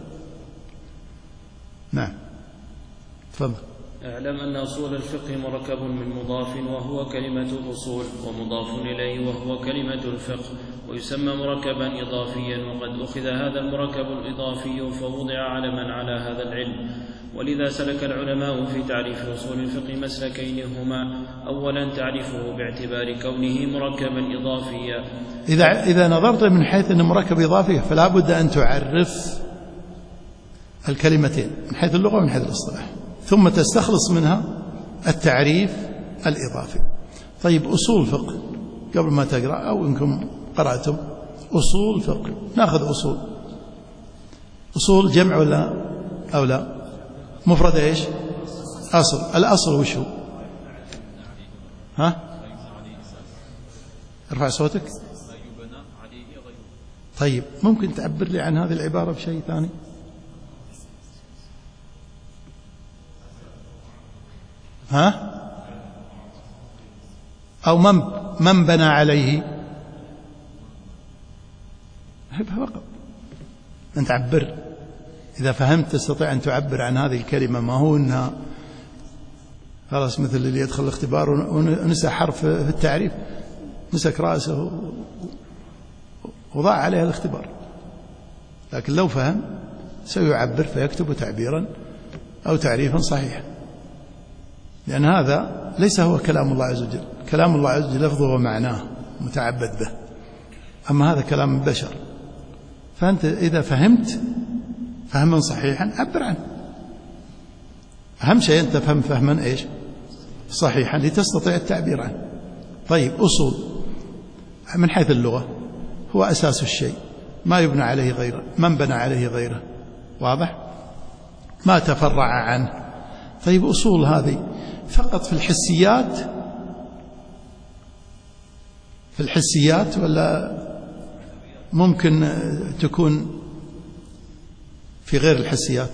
نعم تفضل. اعلم أن أصول الفقه مركب من مضاف وهو كلمة الأصول، ومضاف إليه وهو كلمة الفقه، ويسمى مركبا إضافيا. وقد أخذ هذا المركب الإضافي فوضع علما على هذا العلم. ولذا سلك العلماء في تعريف أصول الفقه مسلكين هما: أولا تعريفه باعتبار كونه مركبا إضافيا. إذا نظرت من حيث أنه مركب إضافي فلا بد أن تعرف الكلمتين من حيث اللغة ومن حيث الاصطلاح، ثم تستخلص منها التعريف الإضافي. طيب أصول فقه، قبل ما تقرأ أو إنكم قرأتم أصول فقه، نأخذ أصول جمع ولا أو لا؟ مفرد إيش؟ أصل. الأصل وشو؟ ارفع صوتك. طيب ممكن تعبر لي عن هذه العبارة بشيء ثاني؟ أو من بنى عليه؟ فقط أن تعبر. إذا فهمت تستطيع أن تعبر عن هذه الكلمة، ما هو أنها خلاص مثل اللي يدخل الاختبار ونسى حرف في التعريف، مسك رأسه وضاع عليها الاختبار. لكن لو فهم سيعبر فيكتب تعبيرا أو تعريفا صحيحا، لأن هذا ليس هو كلام الله عز وجل. كلام الله عز وجل لفظه ومعناه متعبد به، أما هذا كلام البشر. فأنت إذا فهمت فهما صحيحا عبر عنه. أهم شيء أنت تفهم فهما إيش؟ صحيحا لتستطيع التعبير عنه. طيب أصول من حيث اللغة هو أساس الشيء، ما يبنى عليه غيره، من بنى عليه غيره، واضح؟ ما تفرع عنه. طيب أصول هذه فقط في الحسيات ولا ممكن تكون في غير الحسيات؟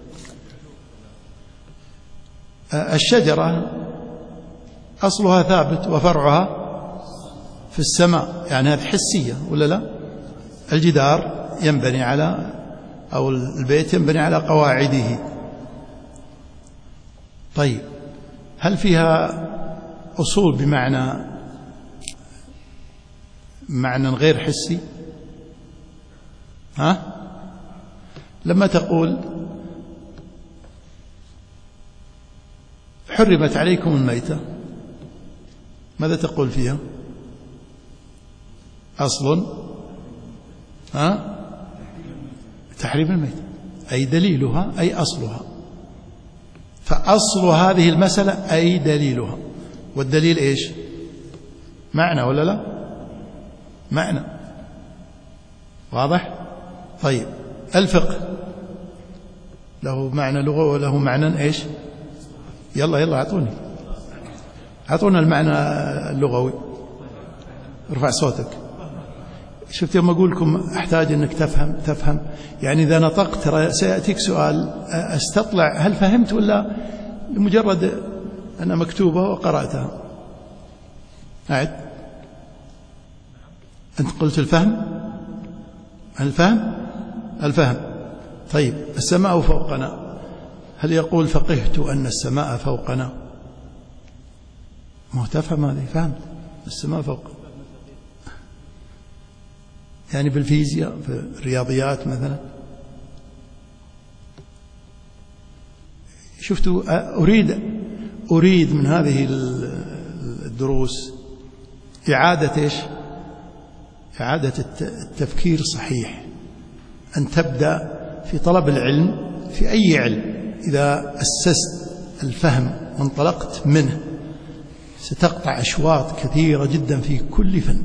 الشجرة أصلها ثابت وفرعها في السماء، يعني هذه حسية ولا لا؟ الجدار ينبني على، أو البيت ينبني على قواعده. طيب هل فيها أصول بمعنى غير حسي؟ لما تقول حرمت عليكم الميتة، ماذا تقول فيها؟ أصل تحريم الميتة، أي دليلها أي أصلها. فأصل هذه المسألة أي دليلها، والدليل إيش؟ معنى ولا لا؟ معنى، واضح؟ طيب الفقه له معنى لغة وله معنى إيش؟ يلا أعطونا المعنى اللغوي. ارفع صوتك. شفت يوم أقول لكم أحتاج أنك تفهم يعني إذا نطقت ترى سيأتيك سؤال أستطلع هل فهمت ولا لمجرد أنا مكتوبة وقرأتها. أعد. أنت قلت الفهم. طيب السماء فوقنا، هل يقول فقهت أن السماء فوقنا؟ ما تفهم هذه، فهمت السماء فوق، يعني بالفيزياء في الرياضيات مثلا. شفتوا أريد من هذه الدروس إعادة التفكير صحيح، أن تبدأ في طلب العلم في أي علم إذا أسست الفهم وانطلقت منه ستقطع أشواط كثيرة جدا في كل فن،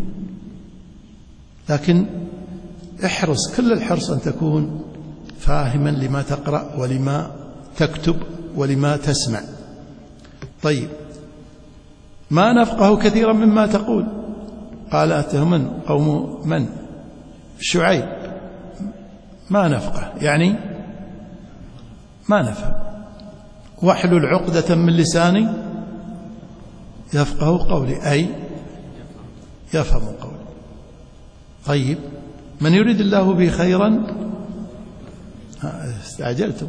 لكن احرص كل الحرص أن تكون فاهما لما تقرأ ولما تكتب ولما تسمع. طيب ما نفقه كثيرا مما تقول. قال أتهم قوم من؟ شعيب. ما نفقه يعني ما نفهم. واحلل عقدة من لساني يفقه قولي، أي يفهم قولي. طيب من يريد الله به خيرا، استعجلتم،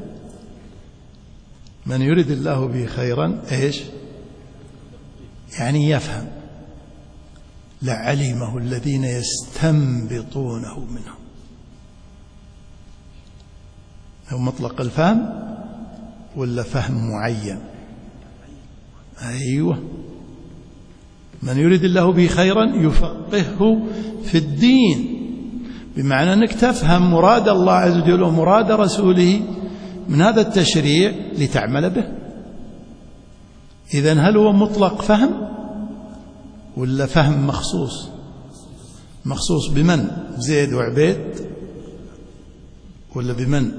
من يريد الله به خيرا إيش يعني يفهم، لعلمه الذين يستنبطونه منهم. هو مطلق الفهم ولا فهم معين؟ أيوة، من يريد الله به خيرا يفقهه في الدين، بمعنى أنك تفهم مراد الله عز وجل ومراد رسوله من هذا التشريع لتعمل به. إذن هل هو مطلق فهم ولا فهم مخصوص بمن؟ زيد وعبيد ولا بمن؟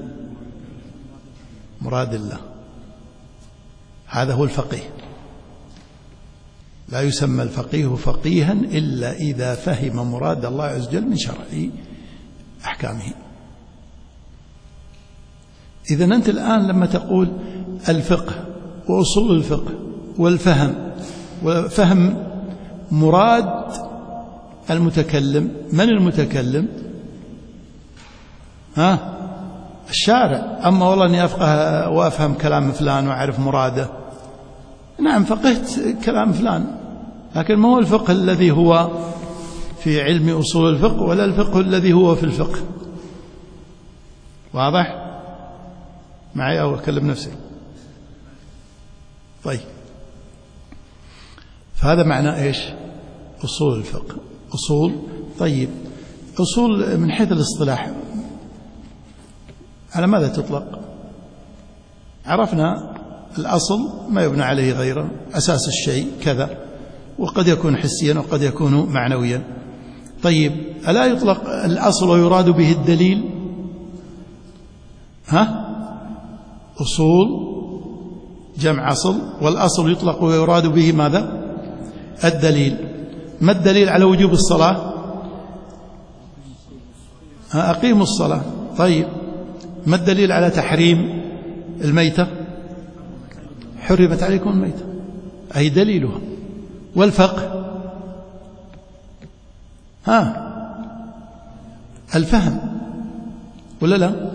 مراد الله. هذا هو الفقيه. لا يسمى الفقيه فقيها إلا إذا فهم مراد الله عز وجل من شرع أحكامه. إذن أنت الآن لما تقول الفقه وأصول الفقه والفهم وفهم مراد المتكلم، من المتكلم؟ الشارع. أما والله أني أفقه وأفهم كلام فلان وأعرف مراده، نعم فقهت كلام فلان، لكن ما هو الفقه الذي هو في علم أصول الفقه ولا الفقه الذي هو في الفقه. واضح معي أو أكلم نفسي؟ طيب فهذا معنى إيش أصول الفقه؟ أصول. طيب أصول من حيث الاصطلاح على ماذا تطلق؟ عرفنا الأصل ما يبنى عليه غيره، أساس الشيء كذا، وقد يكون حسيا وقد يكون معنويا. طيب ألا يطلق الأصل ويراد به الدليل؟ أصول جمع أصل، والأصل يطلق ويراد به ماذا؟ الدليل. ما الدليل على وجوب الصلاة؟ أقيموا الصلاة. طيب ما الدليل على تحريم الميتة؟ حرمت عليكم الميتة، أي دليلها. والفقه الفهم ولا لا؟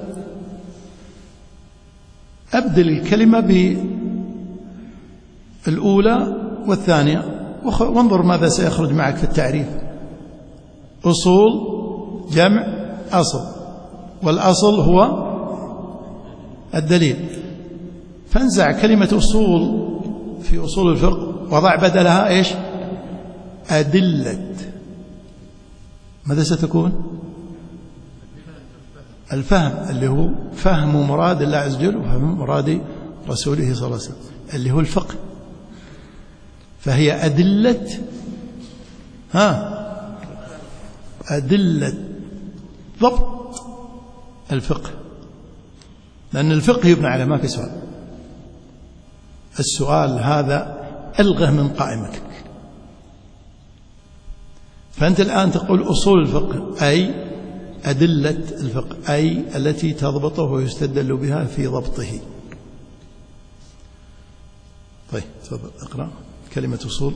أبدل الكلمة بالأولى والثانية وانظر ماذا سيخرج معك في التعريف. أصول جمع أصل، والأصل هو الدليل. فانزع كلمة أصول في أصول الفقه وضع بدلها إيش؟ أدلة، ماذا ستكون؟ الفهم، اللي هو فهم مراد الله عز وجل وفهم مراد رسوله صلى الله عليه وسلم، اللي هو الفقه. فهي أدلة أدلة ضبط الفقه، لأن الفقه يبنى على ما في سؤال. السؤال هذا ألغه من قائمتك. فأنت الآن تقول أصول الفقه أي أدلة الفقه، أي التي تضبطه ويستدل بها في ضبطه. طيب تفضل اقرأ كلمة أصول.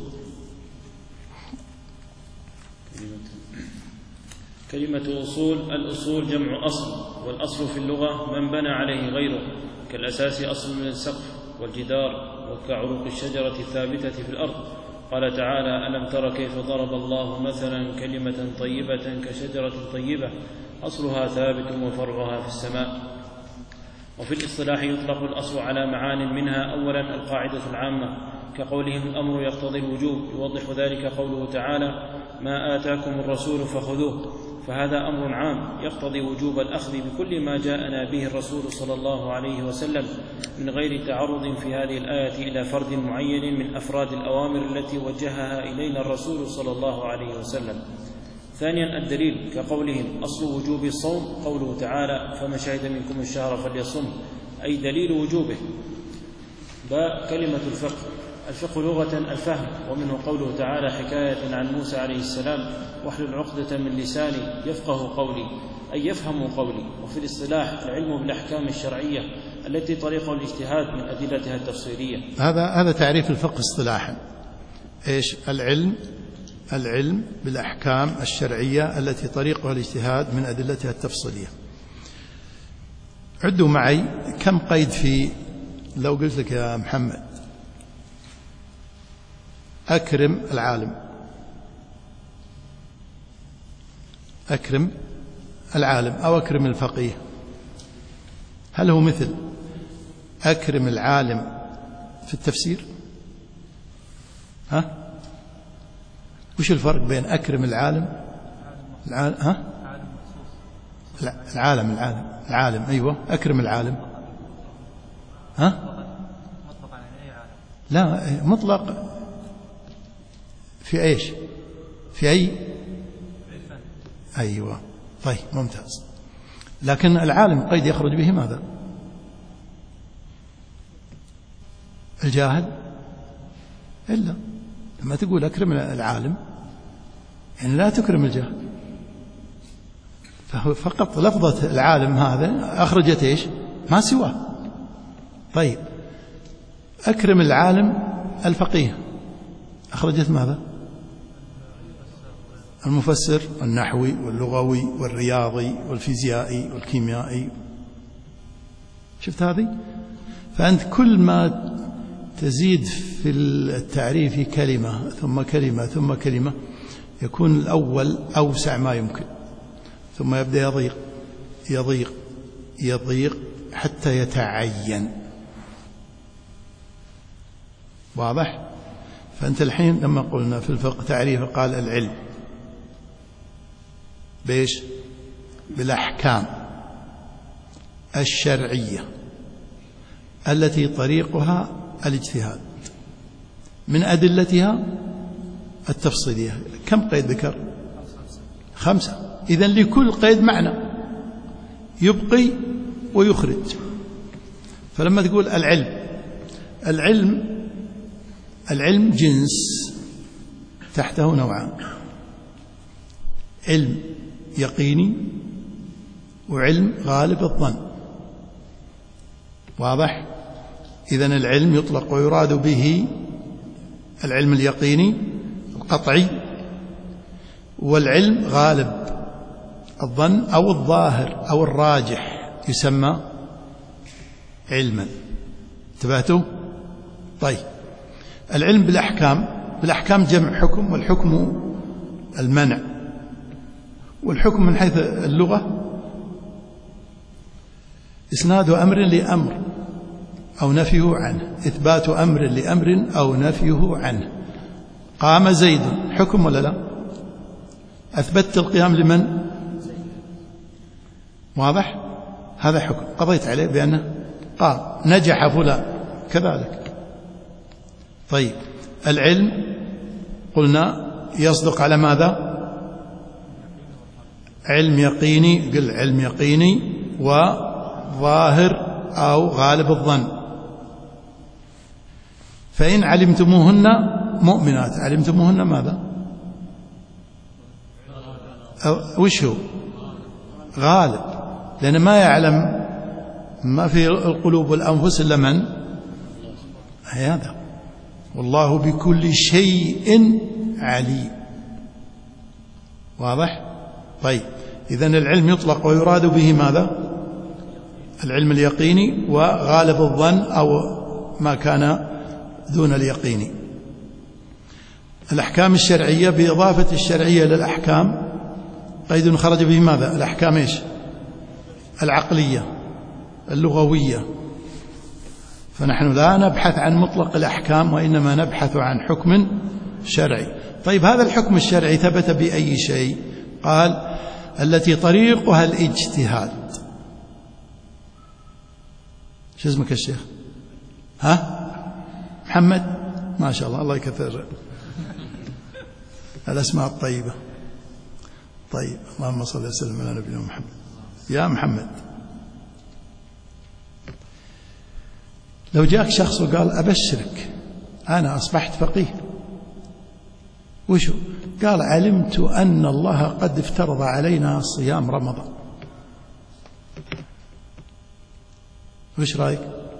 كلمة أصول: الأصول جمع أصل، والأصل في اللغة من بنى عليه غيره، كالأساس أصل من السقف والجدار، وكعروق الشجرة الثابتة في الأرض. قال تعالى: ألم تر كيف ضرب الله مثلا كلمة طيبة كشجرة طيبة أصلها ثابت وفرعها في السماء. وفي الاصطلاح يطلق الأصل على معان منها: أولا القاعدة العامة، كقولهم الأمر يقتضي الوجوب. يوضح ذلك قوله تعالى: ما آتاكم الرسول فخذوه، فهذا أمر عام يقتضي وجوب الأخذ بكل ما جاءنا به الرسول صلى الله عليه وسلم، من غير تعرض في هذه الآية إلى فرد معين من أفراد الأوامر التي وجهها إلينا الرسول صلى الله عليه وسلم. ثانيا الدليل، كقولهم أصل وجوب الصوم قوله تعالى: فمن شهد منكم الشهر فليصم، أي دليل وجوبه. باء كلمة الفقه: الفقه لغة الفهم، ومنه قوله تعالى حكاية عن موسى عليه السلام: واحلل عقدة من لساني يفقه قولي، أي يفهم قولي. وفي الاصطلاح العلم بالأحكام الشرعية التي طريقه الاجتهاد من أدلتها التفصيلية. هذا تعريف الفقه اصطلاحا. إيش العلم بالأحكام الشرعية التي طريقها الاجتهاد من أدلتها التفصيلية. عدوا معي كم قيد في، لو قلت لك يا محمد أكرم العالم، أكرم العالم أو أكرم الفقيه، هل هو مثل أكرم العالم في التفسير؟ وش الفرق بين أكرم العالم العالم أيوة، أكرم العالم لا مطلق في إيش؟ في أي؟ أيوة طيب ممتاز. لكن العالم قيد يخرج به ماذا؟ الجاهل. إلا لما تقول أكرم العالم يعني لا تكرم الجاهل، فقط لفظة العالم هذا أخرجت إيش؟ ما سواه. طيب أكرم العالم الفقيه أخرجت ماذا؟ المفسر النحوي واللغوي والرياضي والفيزيائي والكيميائي. شفت هذه؟ فأنت كل ما تزيد في التعريف كلمة ثم كلمة ثم كلمة يكون الأول أوسع ما يمكن، ثم يبدأ يضيق يضيق يضيق حتى يتعين. واضح؟ فأنت الحين لما قلنا في الفقه تعريف قال العلم بإيش؟ بالأحكام الشرعية التي طريقها الاجتهاد من أدلتها التفصيلية. كم قيد ذكر؟ 5. إذن لكل قيد معنى يبقي ويخرج. فلما تقول العلم جنس تحته نوعان: علم يقيني وعلم غالب الظن. واضح؟ إذن العلم يطلق ويراد به العلم اليقيني القطعي، والعلم غالب الظن أو الظاهر أو الراجح يسمى علما. انتبهتوا؟ طيب العلم بالأحكام جمع حكم، والحكم المنع، والحكم من حيث اللغة إسناد أمر لأمر أو نفيه عنه، إثبات أمر لأمر أو نفيه عنه. قام زيد حكم ولا لا؟ أثبتت القيام لمن؟ واضح؟ هذا حكم قضيت عليه بأنه قام. نجح فلان كذلك. طيب العلم قلنا يصدق على ماذا؟ علم يقيني، قل علم يقيني وظاهر أو غالب الظن. فإن علمتموهن مؤمنات علمتموهن ماذا؟ وش هو؟ غالب، لأن ما يعلم ما في القلوب والأنفس إلا من؟ هذا. والله بكل شيء عليم. واضح؟ طيب إذن العلم يطلق ويراد به ماذا؟ العلم اليقيني وغالب الظن أو ما كان دون اليقيني. الأحكام الشرعية بإضافة الشرعية للأحكام قيد خرج به ماذا؟ الأحكام إيش؟ العقلية اللغوية. فنحن لا نبحث عن مطلق الأحكام وإنما نبحث عن حكم شرعي. طيب هذا الحكم الشرعي ثبت بأي شيء؟ قال التي طريقها الاجتهاد. شو اسمك يا شيخ؟ ها؟ محمد؟ ما شاء الله، الله يكثر الأسماء الطيبة. طيب اللهم صل وسلم على نبينا محمد. يا محمد، لو جاءك شخص وقال أبشرك أنا أصبحت فقيه، وشو؟ قال علمت أن الله قد افترض علينا صيام رمضان، وش رأيك؟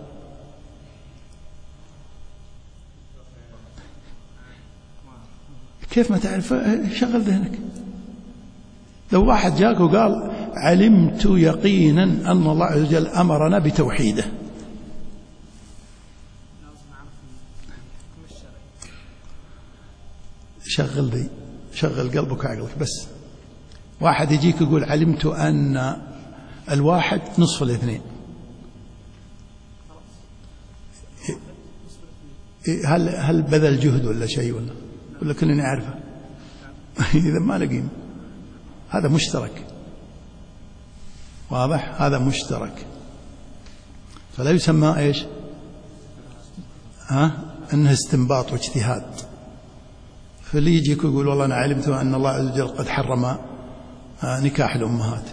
كيف ما تعرف؟ شغل ذهنك. لو واحد جاك وقال علمت يقينا أن الله عز وجل أمرنا بتوحيده، شغل ذي، شغل قلبك وعقلك. بس واحد يجيك يقول علمت أن الواحد نصف الاثنين، هل بذل جهد ولا شيء ولا كلنا عارفه؟ إذا ما لقيم هذا مشترك. واضح؟ هذا مشترك، فلا يسمى إيش؟ أنه استنباط واجتهاد. فاللي يجيك ويقول والله أنا علمت أن الله عز وجل قد حرم نكاح الأمهات،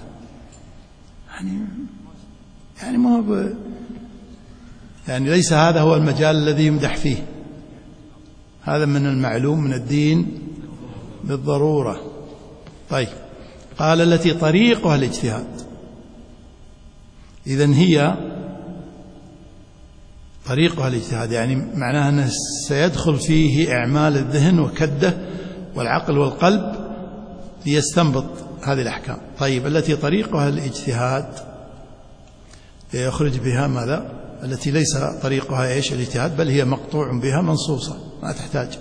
يعني ما هو يعني ليس هذا هو المجال الذي يمدح فيه. هذا من المعلوم من الدين بالضرورة. طيب قال التي طريقها الاجتهاد. إذن هي طريقها الاجتهاد، يعني معناها أنه سيدخل فيه إعمال الذهن وكده والعقل والقلب ليستنبط هذه الأحكام. طيب التي طريقها الاجتهاد يخرج بها ماذا؟ التي ليس طريقها إيش؟ الاجتهاد، بل هي مقطوع بها منصوصة ما تحتاج.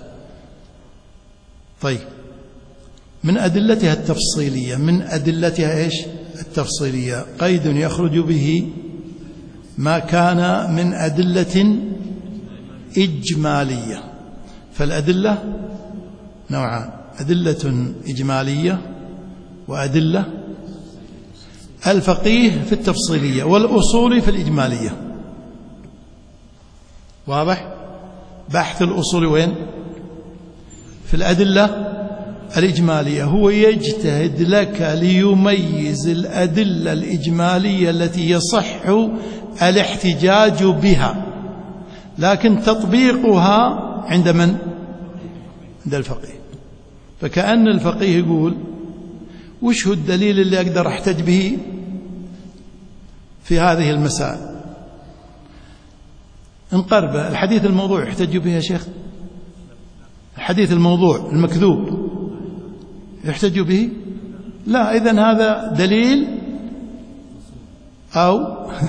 طيب من أدلتها التفصيلية، من أدلتها إيش؟ التفصيلية قيد يخرج به ما كان من أدلة إجمالية. فالأدلة نوعان: أدلة إجمالية وأدلة الفقيه في التفصيلية والأصول في الإجمالية. واضح؟ بحث الأصول وين؟ في الأدلة الإجمالية. هو يجتهد لك ليميز الأدلة الإجمالية التي يصح الاحتجاج بها، لكن تطبيقها عند من؟ عند الفقيه. فكأن الفقيه يقول وش هو الدليل اللي أقدر أحتج به في هذه المسائل؟ انقربه الحديث الموضوع يحتج به يا شيخ؟ الحديث الموضوع المكذوب يحتج به؟ لا. إذن هذا دليل أو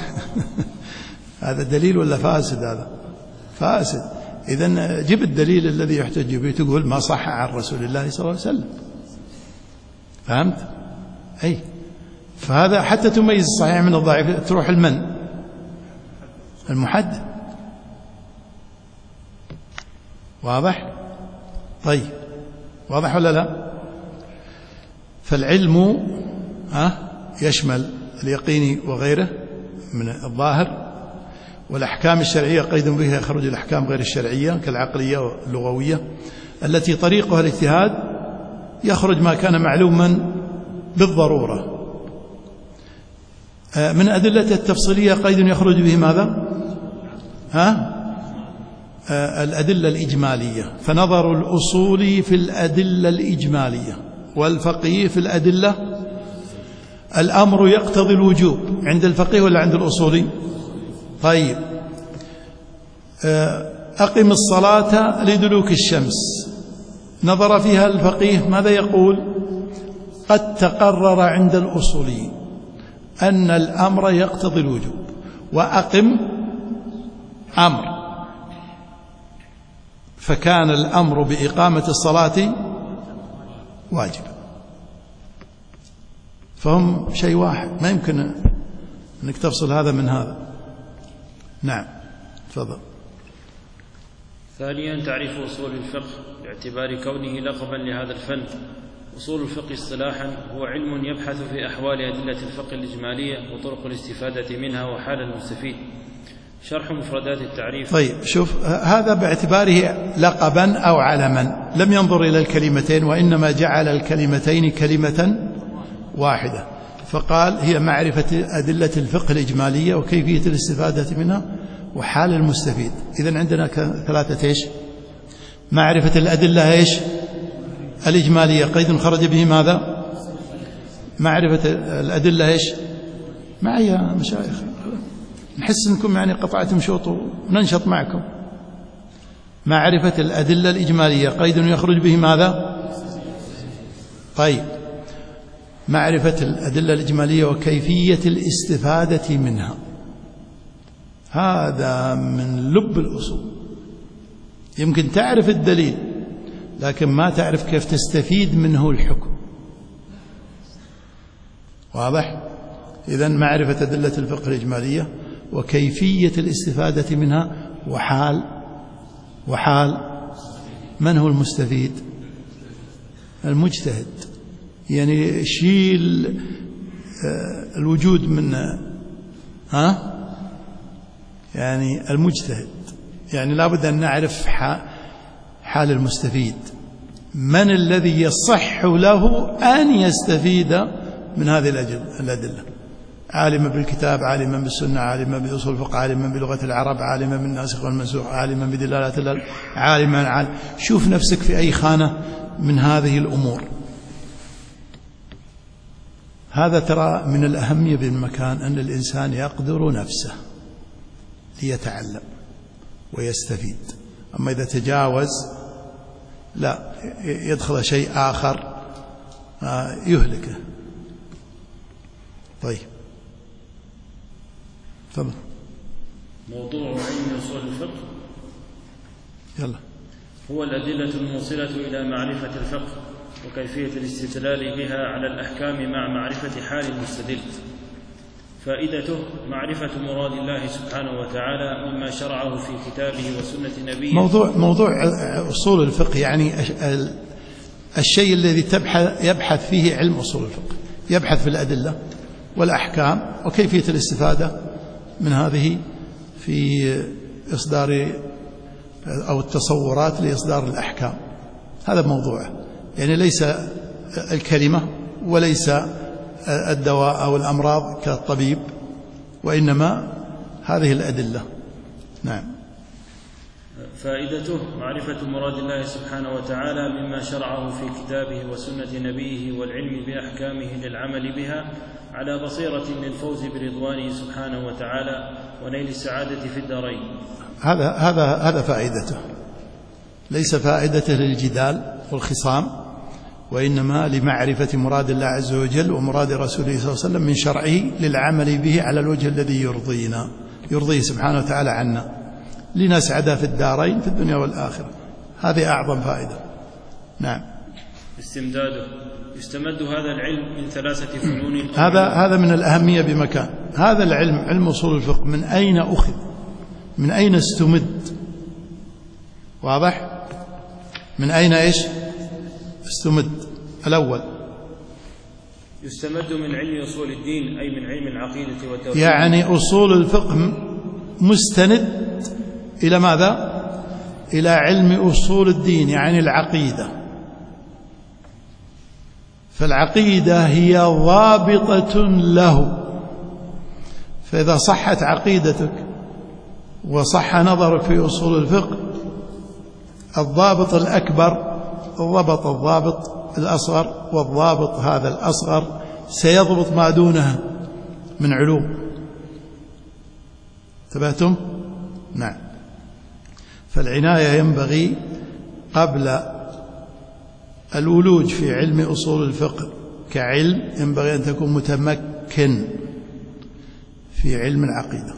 هذا دليل ولا فاسد؟ هذا فاسد. إذن جيب الدليل الذي يحتج به، تقول ما صح عن رسول الله صلى الله عليه وسلم. فهمت؟ أي. فهذا حتى تميز الصحيح من الضعيف تروح المن المحدد. واضح؟ طيب واضح ولا لا؟ فالعلم يشمل اليقيني وغيره من الظاهر، والأحكام الشرعية قيد بها يخرج الأحكام غير الشرعية كالعقلية واللغوية التي طريقها الاجتهاد يخرج ما كان معلوما بالضرورة. من أدلة التفصيلية قيد يخرج به ماذا؟ الأدلة الإجمالية، فنظر الأصولي في الأدلة الإجمالية والفقيه في الأدلة. الأمر يقتضي الوجوب عند الفقيه ولا عند الأصولي؟ طيب أقم الصلاة لدلوك الشمس، نظر فيها الفقيه ماذا يقول؟ قد تقرر عند الأصوليين أن الأمر يقتضي الوجوب، وأقم أمر، فكان الأمر بإقامة الصلاة واجبا. فهم شيء واحد، ما يمكن أنك تفصل هذا من هذا. نعم تفضل. ثانيا تعريف أصول الفقه باعتبار كونه لقبا لهذا الفن. أصول الفقه اصطلاحا هو علم يبحث في أحوال أدلة الفقه الإجمالية وطرق الاستفادة منها وحال المستفيد. شرح مفردات التعريف. طيب شوف، هذا باعتباره لقبا أو علما، لم ينظر إلى الكلمتين وإنما جعل الكلمتين كلمة واحدة، فقال هي معرفة أدلة الفقه الإجمالية وكيفية الاستفادة منها وحال المستفيد. إذن عندنا ثلاثة إيش؟ معرفة الأدلة إيش؟ الإجمالية قيد خرج به ماذا؟ معرفة الأدلة إيش؟ معي يا مشايخ، نحس أنكم يعني قطعتم شوط وننشط معكم. معرفة الأدلة الإجمالية قيد يخرج به ماذا؟ طيب معرفة الأدلة الإجمالية وكيفية الاستفادة منها، هذا من لب الأصول. يمكن تعرف الدليل لكن ما تعرف كيف تستفيد منه الحكم. واضح؟ إذن معرفة أدلة الفقه الإجمالية وكيفية الاستفادة منها وحال من هو المستفيد؟ المجتهد. يعني شيل الوجود من يعني المجتهد، يعني لابد أن نعرف حال المستفيد، من الذي يصح له أن يستفيد من هذه الأدلة. عالما بالكتاب، عالما بالسنة، عالما بأصول الفقه، عالما بلغة العرب، عالما بالناسخ والمنسوخ، عالما بدلالات الله، عالما شوف نفسك في أي خانة من هذه الأمور. هذا ترى من الأهمية بالمكان أن الإنسان يقدر نفسه ليتعلم ويستفيد. أما إذا تجاوز لا يدخل شيء آخر يهلكه. طيب تفضل. موضوع علم أصول الفقه يلا هو الأدلة الموصلة إلى معرفة الفقه وكيفية الاستدلال بها على الأحكام مع معرفة حال المستدل. فائدته معرفة مراد الله سبحانه وتعالى مما شرعه في كتابه وسنة نبيه. موضوع أصول الفقه يعني الشيء الذي يبحث فيه علم أصول الفقه، يبحث في الأدلة والأحكام وكيفية الاستفادة من هذه في إصدار أو التصورات لإصدار الأحكام. هذا موضوعه، يعني ليس الكلمة وليس الدواء أو الأمراض كالطبيب، وإنما هذه الأدلة. نعم. فائدته معرفة مراد الله سبحانه وتعالى مما شرعه في كتابه وسنة نبيه والعلم بأحكامه للعمل بها على بصيرة للفوز برضوانه سبحانه وتعالى ونيل السعادة في الدارين. هذا فائدته، ليس فائدته للجدال والخصام، وإنما لمعرفة مراد الله عز وجل ومراد رسوله صلى الله عليه وسلم من شرعه للعمل به على الوجه الذي يرضيه سبحانه وتعالى عنا، لنسعد في الدارين في الدنيا والآخرة. هذه أعظم فائدة. نعم. استمداده يستمد هذا العلم من ثلاثة فنون. هذا من الأهمية بمكان. هذا العلم، علم أصول الفقه، من أين أخذ؟ من أين استمد؟ واضح؟ من أين إيش استمد؟ الأول يستمد من علم أصول الدين أي من علم العقيدة والتوحيد. يعني أصول الفقه مستند إلى ماذا؟ إلى علم أصول الدين، يعني العقيدة. فالعقيدة هي ضابطة له، فإذا صحت عقيدتك وصح نظرك في أصول الفقه، الضابط الأكبر ضبط الضابط الأصغر، والضابط هذا الأصغر سيضبط ما دونها من علوم. انتبهتم؟ نعم. فالعناية ينبغي قبل الولوج في علم أصول الفقه كعلم، ينبغي أن تكون متمكن في علم العقيدة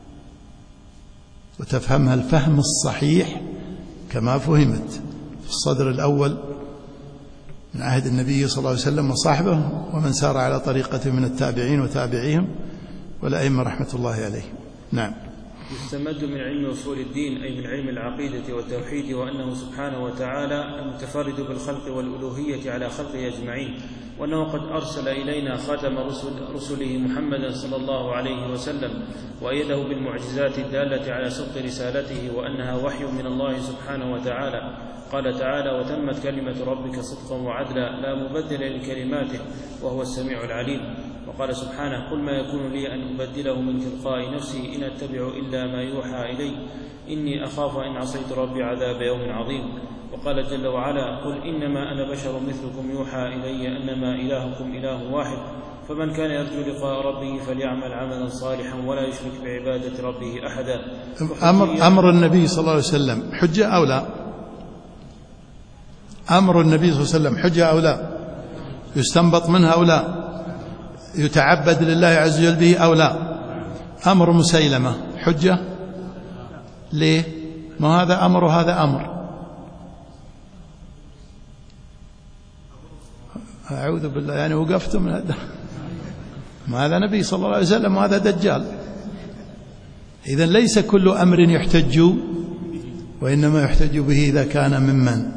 وتفهمها الفهم الصحيح كما فهمت في الصدر الأول من عهد النبي صلى الله عليه وسلم وصحبه ومن سار على طريقته من التابعين وتابعيهم والأئمة رحمة الله عليهم. نعم. يستمد من علم أصول الدين أي من علم العقيدة والتوحيد، وأنه سبحانه وتعالى المتفرد بالخلق والألوهية على خلقه أجمعين، وأنه قد أرسل إلينا خاتم رسله محمدا صلى الله عليه وسلم وأيده بالمعجزات الدالة على صدق رسالته، وأنها وحي من الله سبحانه وتعالى. قال تعالى: وتمت كلمة ربك صدقا وعدلا لا مبدل لكلماته وهو السميع العليم. وقال سبحانه: قل ما يكون لي أن أبدله من تلقاء نفسي إن أتبع إلا ما يوحى إلي إني أخاف إن عصيت ربي عذاب يوم عظيم. وقال جل وعلا: قل إنما أنا بشر مثلكم يوحى إلي أنما إلهكم إله واحد فمن كان يرجو لقاء ربه فليعمل عملا صالحا ولا يشرك بعبادة ربه أحدا. أمر النبي صلى الله عليه وسلم حجة أو لا؟ أمر النبي صلى الله عليه وسلم حجة أو لا؟ يستنبط منها أو لا؟ يتعبد لله عز وجل به أو لا؟ أمر مسيلمة حجة؟ ليه؟ ما هذا أمر وهذا أمر. أعوذ بالله، يعني وقفتم من هذا. ما هذا نبي صلى الله عليه وسلم وهذا دجال. إذن ليس كل أمر يحتج، وإنما يحتج به إذا كان ممن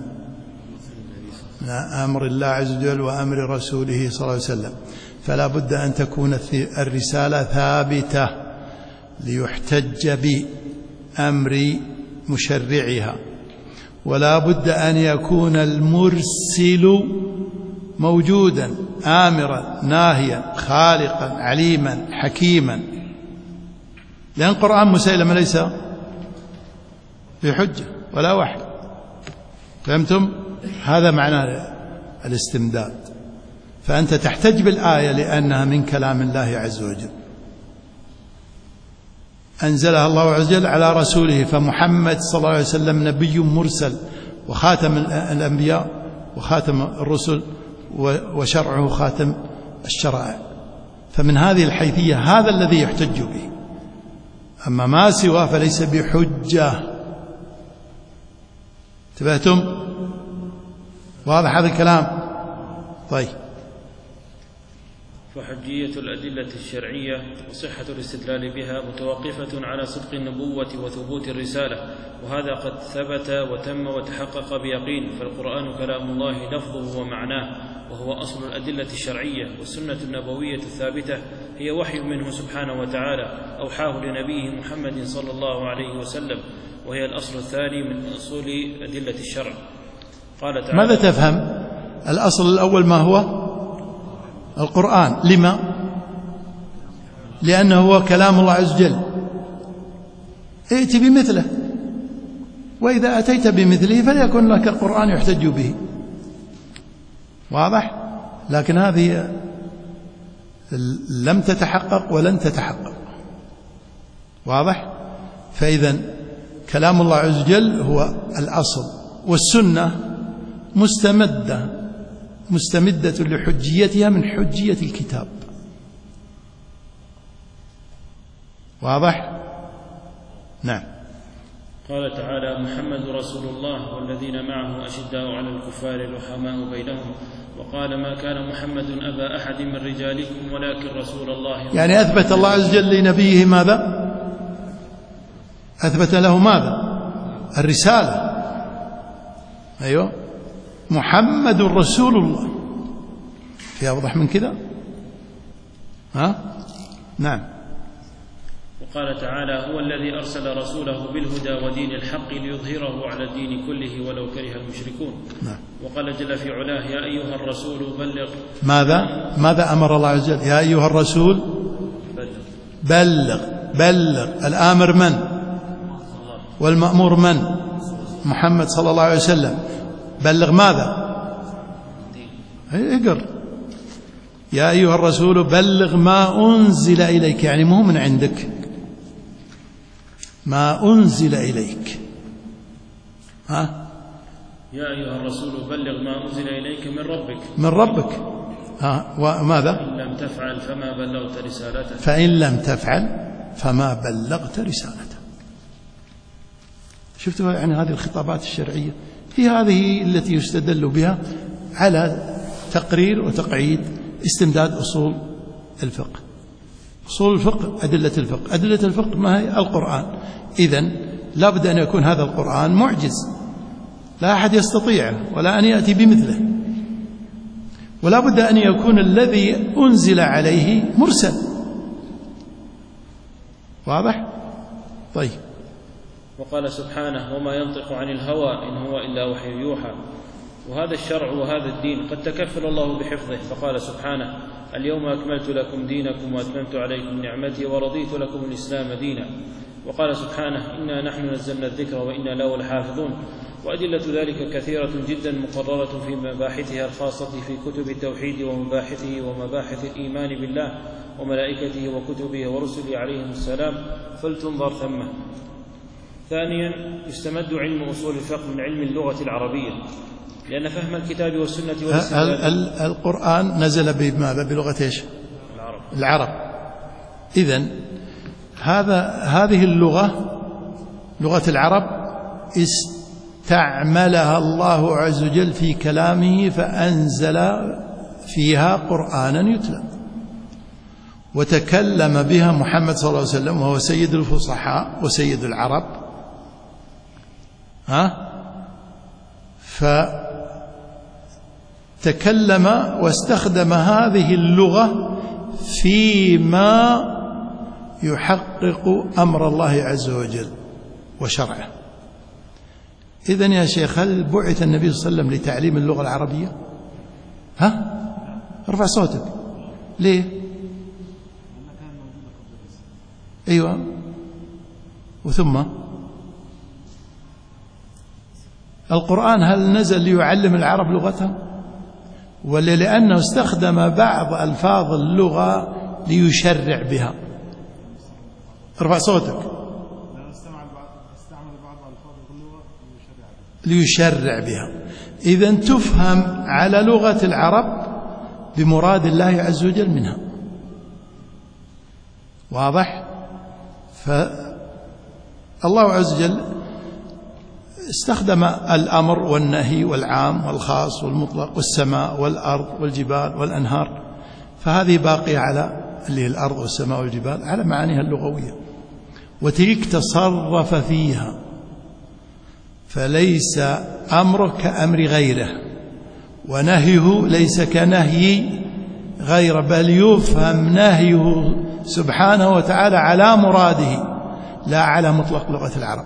أمر الله عز وجل وأمر رسوله صلى الله عليه وسلم. فلا بد أن تكون الرسالة ثابتة ليحتج بأمر مشرعها، ولا بد أن يكون المرسل موجودا آمرا ناهيا خالقا عليما حكيما، لأن القرآن مسيلمة ليس بحجة ولا وحي. فهمتم؟ هذا معنى الاستمداد. فأنت تحتج بالآية لأنها من كلام الله عز وجل، أنزلها الله عز وجل على رسوله، فمحمد صلى الله عليه وسلم نبي مرسل وخاتم الأنبياء وخاتم الرسل وشرعه خاتم الشرائع، فمن هذه الحيثية هذا الذي يحتج به. أما ما سواه فليس بحجة. انتبهتم؟ واضح هذا الكلام؟ طيب. فحجية الأدلة الشرعية وصحة الاستدلال بها متوقفة على صدق النبوة وثبوت الرسالة، وهذا قد ثبت وتم وتحقق بيقين. فالقرآن كلام الله لفظه ومعناه، وهو أصل الأدلة الشرعية، والسنة النبوية الثابتة هي وحي منه سبحانه وتعالى أوحاه لنبيه محمد صلى الله عليه وسلم، وهي الأصل الثاني من أصول أدلة الشرع. قال تعالى: ماذا تفهم؟ الأصل الأول ما هو؟ القرآن. لما؟ لأنه هو كلام الله عز وجل. ائت بمثله، وإذا أتيت بمثله فليكن لك القرآن يحتج به. واضح؟ لكن هذه لم تتحقق ولن تتحقق. واضح؟ فإذا كلام الله عز وجل هو الأصل، والسنة مستمدة لحجيتها من حجية الكتاب. واضح؟ نعم. قال تعالى: محمد رسول الله والذين معه أشداء على الكفار رحماء بينهم. وقال: ما كان محمد أبا أحد من رجالكم ولكن رسول الله. يعني أثبت الله عز وجل لنبيه ماذا؟ أثبت له ماذا؟ الرسالة. أيوه محمد رسول الله، في أوضح من كذا؟ نعم. وقال تعالى: هو الذي أرسل رسوله بالهدى ودين الحق ليظهره على الدين كله ولو كره المشركون. نعم. وقال جل في علاه: يا أيها الرسول بلغ. ماذا أمر الله عز وجل؟ يا أيها الرسول بلغ. الآمر من؟ والمأمور من؟ محمد صلى الله عليه وسلم. بلغ ماذا؟ اقر: يا أيها الرسول بلغ ما أنزل إليك، يعني مو من عندك، ما أنزل إليك. يا أيها الرسول بلغ ما أنزل إليك من ربك. وماذا؟ فإن لم تفعل فما بلغت رسالته. فإن لم تفعل فما بلغت رسالته. شفتوا يعني هذه الخطابات الشرعية هي هذه التي يستدل بها على تقرير وتقعيد استمداد أصول الفقه. أصول الفقه أدلة الفقه، أدلة الفقه ما هي؟ القرآن. إذن لا بد أن يكون هذا القرآن معجز، لا أحد يستطيعه ولا أن يأتي بمثله، ولا بد أن يكون الذي أنزل عليه مرسل. واضح؟ طيب. وقال سبحانه: وما ينطق عن الهوى إن هو إلا وحي يوحى. وهذا الشرع وهذا الدين قد تكفل الله بحفظه، فقال سبحانه: اليوم أكملت لكم دينكم وأتممت عليكم نعمتي ورضيت لكم الإسلام دينا. وقال سبحانه: إنا نحن نزلنا الذكر وإنا له لحافظون. وأدلة ذلك كثيرة جدا مقررة في مباحثها الخاصة في كتب التوحيد ومباحثه ومباحث الإيمان بالله وملائكته وكتبه ورسله عليهم السلام، فلتنظر ثمه. ثانيا، يستمد علم أصول الفقه من علم اللغة العربية، لأن فهم الكتاب والسنة القرآن نزل بماذا؟ بلغة إيش؟ العرب. إذن هذه اللغة، لغة العرب، استعملها الله عز وجل في كلامه فأنزل فيها قرآنا يتلى، وتكلم بها محمد صلى الله عليه وسلم وهو سيد الفصحاء وسيد العرب. فتكلم واستخدم هذه اللغة فيما يحقق أمر الله عز وجل وشرعه. إذن يا شيخ، هل بعث النبي صلى الله عليه وسلم لتعليم اللغة العربية؟ ارفع صوتك. ليه؟ أيوة. وثم القرآن هل نزل ليعلم العرب لغتهم، ولا لأنه استخدم بعض ألفاظ اللغة ليشرع بها؟ ارفع صوتك. ليشرع بها. إذن تفهم على لغة العرب بمراد الله عز وجل منها. واضح؟ فالله عز وجل استخدم الأمر والنهي والعام والخاص والمطلق والسماء والأرض والجبال والأنهار، فهذه باقية على اللي هي الأرض والسماء والجبال على معانيها اللغوية، وتلك تصرف فيها، فليس أمره كأمر غيره، ونهيه ليس كنهي غيره، بل يفهم نهيه سبحانه وتعالى على مراده لا على مطلق لغة العرب.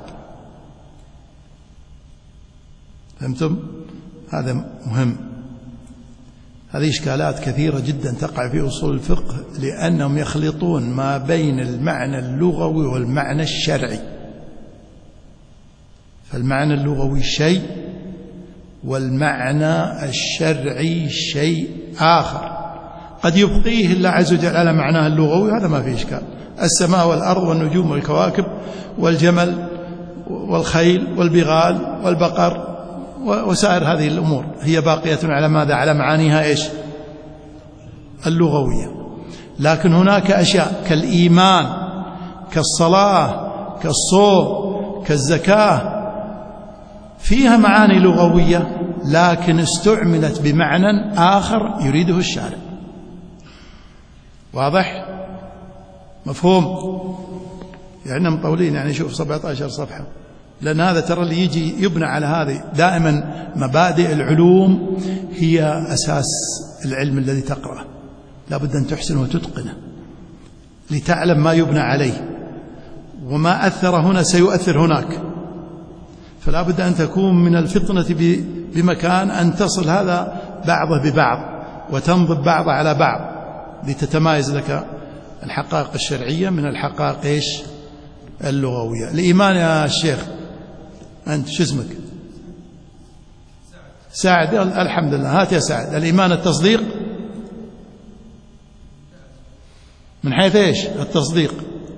فهمتم؟ هذا مهم. هذه إشكالات كثيرة جدا تقع في أصول الفقه، لأنهم يخلطون ما بين المعنى اللغوي والمعنى الشرعي. فالمعنى اللغوي شيء والمعنى الشرعي شيء آخر، قد يبقيه الله عز وجل على معناه اللغوي، هذا ما فيه إشكال. السماء والأرض والنجوم والكواكب والجمل والخيل والبغال والبقر وسائر هذه الأمور هي باقية على ماذا؟ على معانيها إيش؟ اللغوية. لكن هناك أشياء كالإيمان، كالصلاة، كالصوم، كالزكاة فيها معاني لغوية، لكن استعملت بمعنى آخر يريده الشارع. واضح؟ مفهوم؟ يعني مطولين، يعني شوف 17 صفحة لأن هذا ترى اللي يجي يبنى على هذه دائما. مبادئ العلوم هي أساس العلم الذي تقرأه، لا بد أن تحسنه وتتقنه لتعلم ما يبنى عليه، وما أثر هنا سيؤثر هناك. فلا بد أن تكون من الفطنة بمكان أن تصل هذا بعضه ببعض وتنضب بعض على بعض لتتمايز لك الحقائق الشرعية من الحقائق اللغوية. الإيمان يا الشيخ، أنت شو اسمك؟ سعد. الحمد لله. هات يا سعد. الإيمان التصديق من حيث إيش؟ التصديق.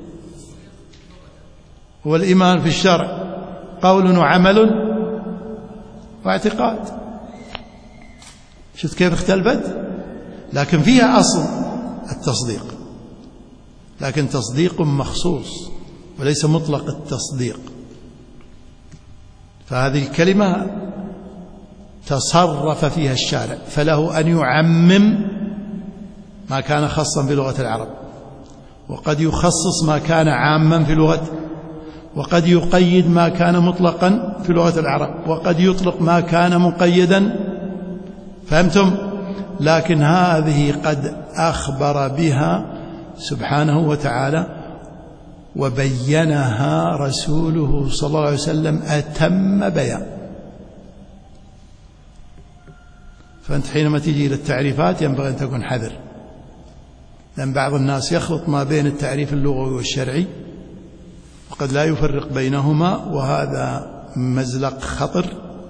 والإيمان في الشرع قول وعمل واعتقاد. شفت كيف اختلفت؟ لكن فيها أصل التصديق، لكن تصديق مخصوص وليس مطلق التصديق. فهذه الكلمة تصرف فيها الشارع، فله أن يعمم ما كان خاصا بلغة العرب، وقد يخصص ما كان عاما في لغة، وقد يقيد ما كان مطلقا في لغة العرب، وقد يطلق ما كان مقيدا. فهمتم؟ لكن هذه قد أخبر بها سبحانه وتعالى وبينها رسوله صلى الله عليه وسلم أتم بيان. فأنت حينما تيجي إلى التعريفات ينبغي أن تكون حذر، لأن بعض الناس يخلط ما بين التعريف اللغوي والشرعي وقد لا يفرق بينهما، وهذا مزلق خطر.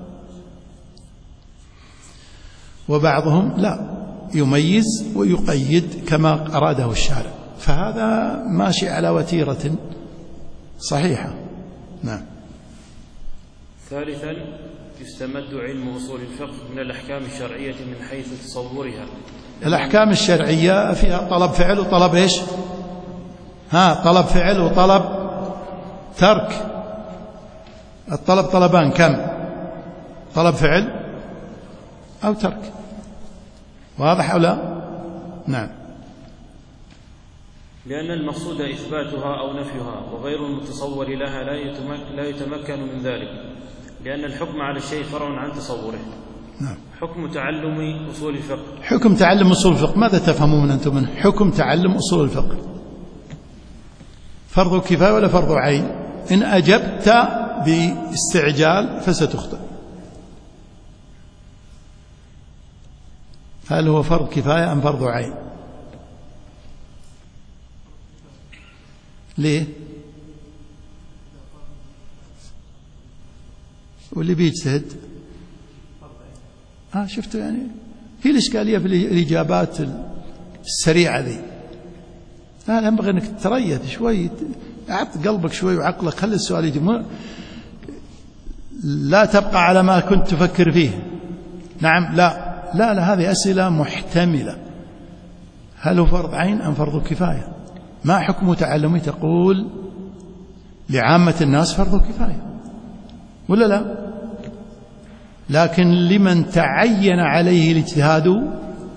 وبعضهم لا يميز ويقيد كما أراده الشارع، فهذا ماشي على وتيرة صحيحة. نعم. ثالثا، يستمد علم أصول الفقه من الأحكام الشرعية من حيث تصورها. الأحكام الشرعية فيها طلب فعل وطلب إيش؟ طلب فعل وطلب ترك. الطلب طلبان، كم؟ طلب فعل أو ترك. واضح أو لا؟ نعم. لأن المقصود إثباتها أو نفيها، وغير المتصور لها لا يتمكن من ذلك، لأن الحكم على الشيء فرع عن تصوره. نعم. حكم تعلم أصول الفقه. حكم تعلم أصول الفقه ماذا تفهمون أنتم منه؟ حكم تعلم أصول الفقه فرض كفاية ولا فرض عين؟ إن أجبت باستعجال فستخطئ. هل هو فرض كفاية أم فرض عين؟ ليه؟ واللي بيجتهد شفتوا يعني هي الإشكالية في الإجابات السريعة ذي. لا ينبغي أنك تريث شوي، أعط قلبك شوي وعقلك، خلي السؤال يجي، لا تبقى على ما كنت تفكر فيه. نعم. لا هذه أسئلة محتملة. هل هو فرض عين أم فرض كفاية؟ ما حكم تعلمي؟ تقول لعامة الناس فرض كفاية ولا لا؟ لكن لمن تعين عليه الاجتهاد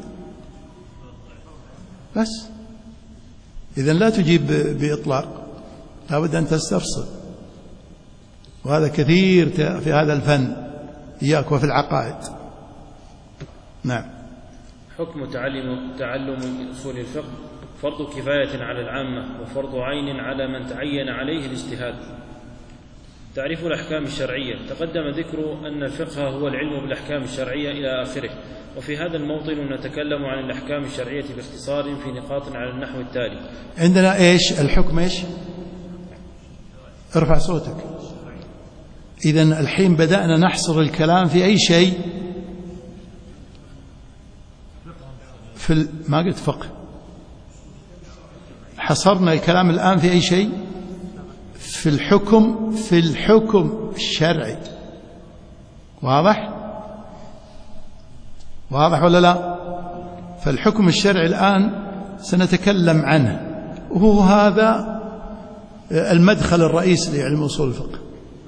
بس. إذن لا تجيب بإطلاق، لا بد أن تستفصل، وهذا كثير في هذا الفن إياك وفي العقائد. نعم. حكم تعلم أصول الفقه فرض كفاية على العامة، وفرض عين على من تعين عليه الاجتهاد. تعريف الأحكام الشرعية. تقدم ذكر أن الفقه هو العلم بالأحكام الشرعية إلى آخره، وفي هذا الموطن نتكلم عن الأحكام الشرعية باختصار في نقاط على النحو التالي. عندنا إيش الحكم؟ إيش؟ ارفع صوتك. إذن الحين بدأنا نحصر الكلام في أي شيء؟ ما قلت فقه، حصرنا الكلام الآن في أي شيء؟ في الحكم الشرعي. واضح ولا لا؟ فالحكم الشرعي الآن سنتكلم عنه، وهو هذا المدخل الرئيسي لعلم أصول الفقه.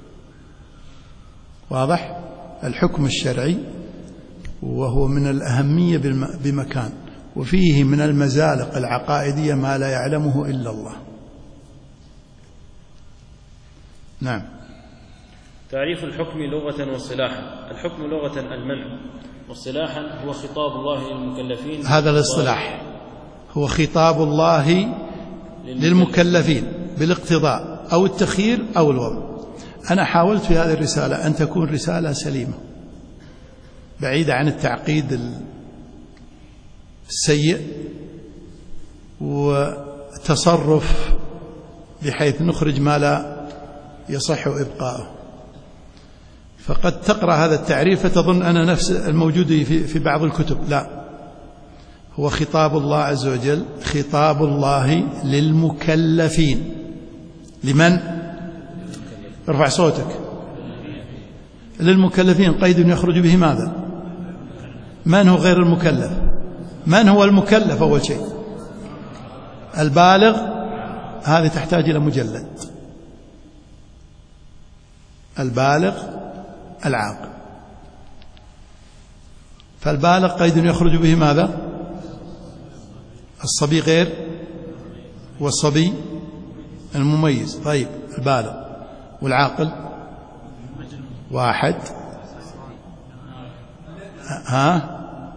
واضح؟ الحكم الشرعي، وهو من الأهمية بمكان، وفيه من المزالق العقائدية ما لا يعلمه إلا الله. نعم. تعريف الحكم لغة واصطلاحا. الحكم لغة المنع، واصطلاحا هو خطاب الله للمكلفين. هذا الاصطلاح هو خطاب الله للمكلفين بالاقتضاء أو التخيير أو الوضع. أنا حاولت في هذه الرسالة أن تكون رسالة سليمة بعيدة عن التعقيد السيء وتصرف بحيث نخرج ما لا يصح إبقاؤه. فقد تقرأ هذا التعريف فتظن أنا نفس الموجود في بعض الكتب. لا، هو خطاب الله عز وجل، خطاب الله للمكلفين. لمن؟ ارفع صوتك. للمكلفين قيد يخرج به ماذا؟ من هو غير المكلف؟ من هو المكلف أول شيء؟ البالغ، هذه تحتاج إلى مجلد. البالغ العاقل. فالبالغ قيد يخرج به ماذا؟ الصبي غير، والصبي المميز. طيب، البالغ والعاقل واحد. ها؟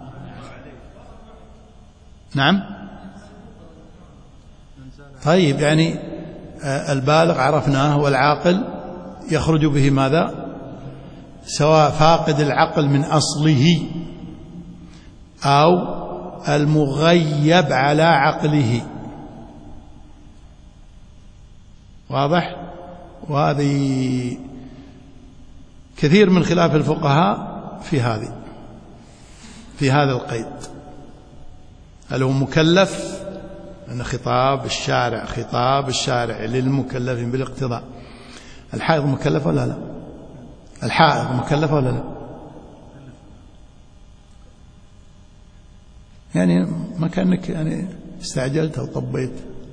نعم. طيب، يعني البالغ عرفناه، والعاقل يخرج به ماذا؟ سواء فاقد العقل من أصله أو المغيب على عقله. واضح؟ وهذه كثير من خلاف الفقهاء في هذا القيد. هل هو مكلف؟ أن خطاب الشارع للمكلفين بالاقتضاء. الحائض مكلف ولا لا؟ الحائض مكلف ولا لا؟ يعني ما كأنك يعني استعجلت أو طبيت.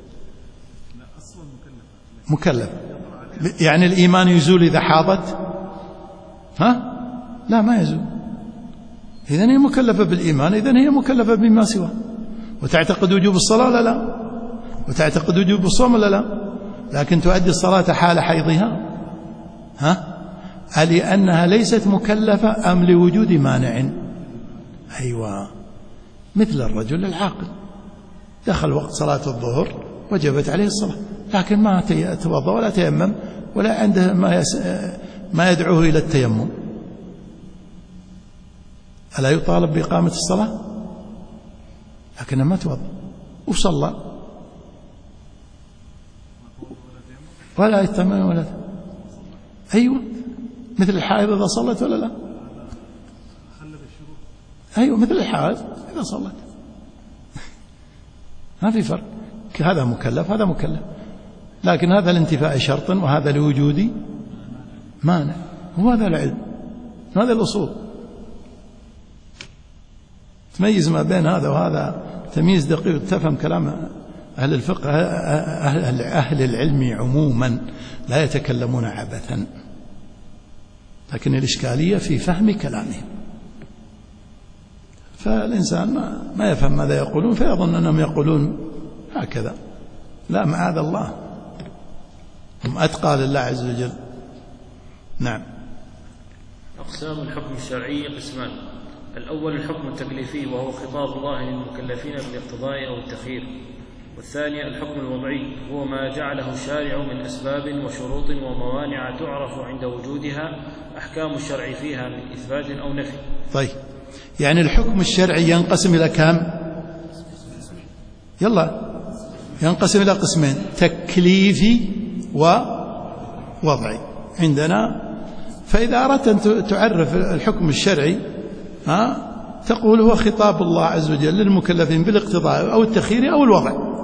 مكلف. يعني الإيمان يزول إذا حاضت؟ ها؟ لا، ما يزول. إذن هي مكلفة بالإيمان، إذن هي مكلفة بما سواه. وتعتقد وجوب الصلاة ولا لا؟ وتعتقد وجوب الصوم ولا لا؟ لكن تؤدي الصلاة حال حيضها. ها؟ لأنها ليست مكلفة أم لوجود مانع؟ أيوة، مثل الرجل العاقل دخل وقت صلاة الظهر وجبت عليه الصلاة، لكن ما توضأ ولا تيمم ولا عنده ما يدعوه إلى التيمم، ألا يطالب بإقامة الصلاة؟ لكنه ما توضأ وصلى ولا يتيمم ولا. أيوة، مثل الحائض إذا صلت ولا لا؟ أيوة، مثل الحائض إذا صلت، ما في فرق. هذا مكلف هذا مكلف، لكن هذا لانتفاء شرط وهذا لوجود مانع. وهذا العلم، هذا الأصول. تميز ما بين هذا وهذا تمييز دقيق، تفهم كلام أهل الفقه. أهل العلم عموما لا يتكلمون عبثا، لكن الإشكالية في فهم كلامهم. فالإنسان ما يفهم ماذا يقولون فيظن أنهم يقولون هكذا. لا، معاذ الله، هم أتقى لله عز وجل. نعم. أقسام الحكم الشرعي قسمان: الأول الحكم التكليفي وهو خطاب الله للمكلفين بالاقتضاء أو التخيير، والثاني الحكم الوضعي هو ما جعله الشارع من أسباب وشروط وموانع تعرف عند وجودها أحكام الشرع فيها من إثبات أو نفي. طيب، يعني الحكم الشرعي ينقسم إلى كم؟ ينقسم إلى قسمين: تكليفي ووضعي عندنا. فإذا أردت أن تعرف الحكم الشرعي تقول هو خطاب الله عز وجل للمكلفين بالاقتضاء أو التخيير أو الوضع،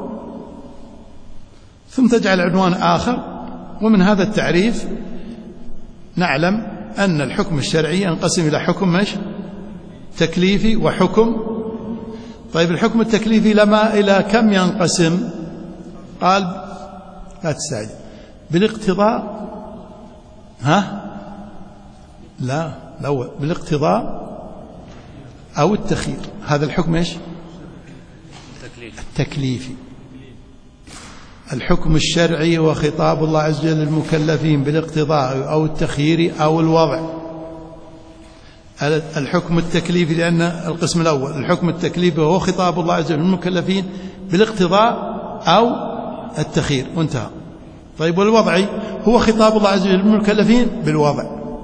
ثم تجعل عنوان آخر. ومن هذا التعريف نعلم أن الحكم الشرعي ينقسم إلى حكم تكليفي وحكم. طيب، الحكم التكليفي لما إلى كم ينقسم؟ قال لا تستعجل. بالاقتضاء. لا، الأول بالاقتضاء أو التخيير. هذا الحكم التكليفي. الحكم الشرعي هو خطاب الله عز وجل للمكلفين بالاقتضاء أو التخيير أو الوضع. الحكم التكليفي، لأن القسم الأول الحكم التكليفي هو خطاب الله عز وجل للمكلفين بالاقتضاء أو التخيير وانتهى. طيب والوضعي هو خطاب الله عز وجل للمكلفين بالوضع.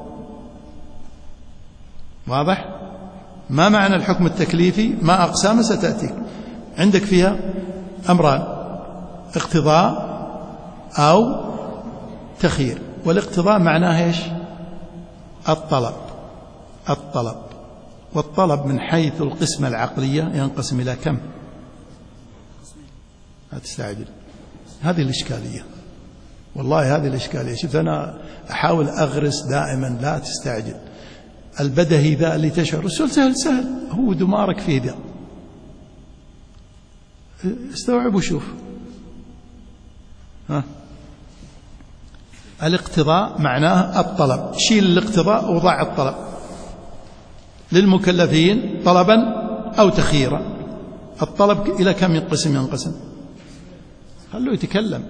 واضح؟ ما معنى الحكم التكليفي؟ ما أقسام ستأتيك، عندك فيها أمران: اقتضاء أو تخيير. والاقتضاء معناه إيش؟ الطلب. والطلب من حيث القسمة العقلية ينقسم إلى كم؟ لا تستعجل، هذه الإشكالية، والله هذه الإشكالية. شوف أنا أحاول أغرس دائما، لا تستعجل. البدهي ذا اللي تشعر السؤال سهل، هو دمارك فيه ذا، استوعب وشوف. الاقتضاء معناه الطلب، شيل الاقتضاء وضع الطلب للمكلفين طلبا أو تخييرا. الطلب إلى كم ينقسم؟ خلوه يتكلم.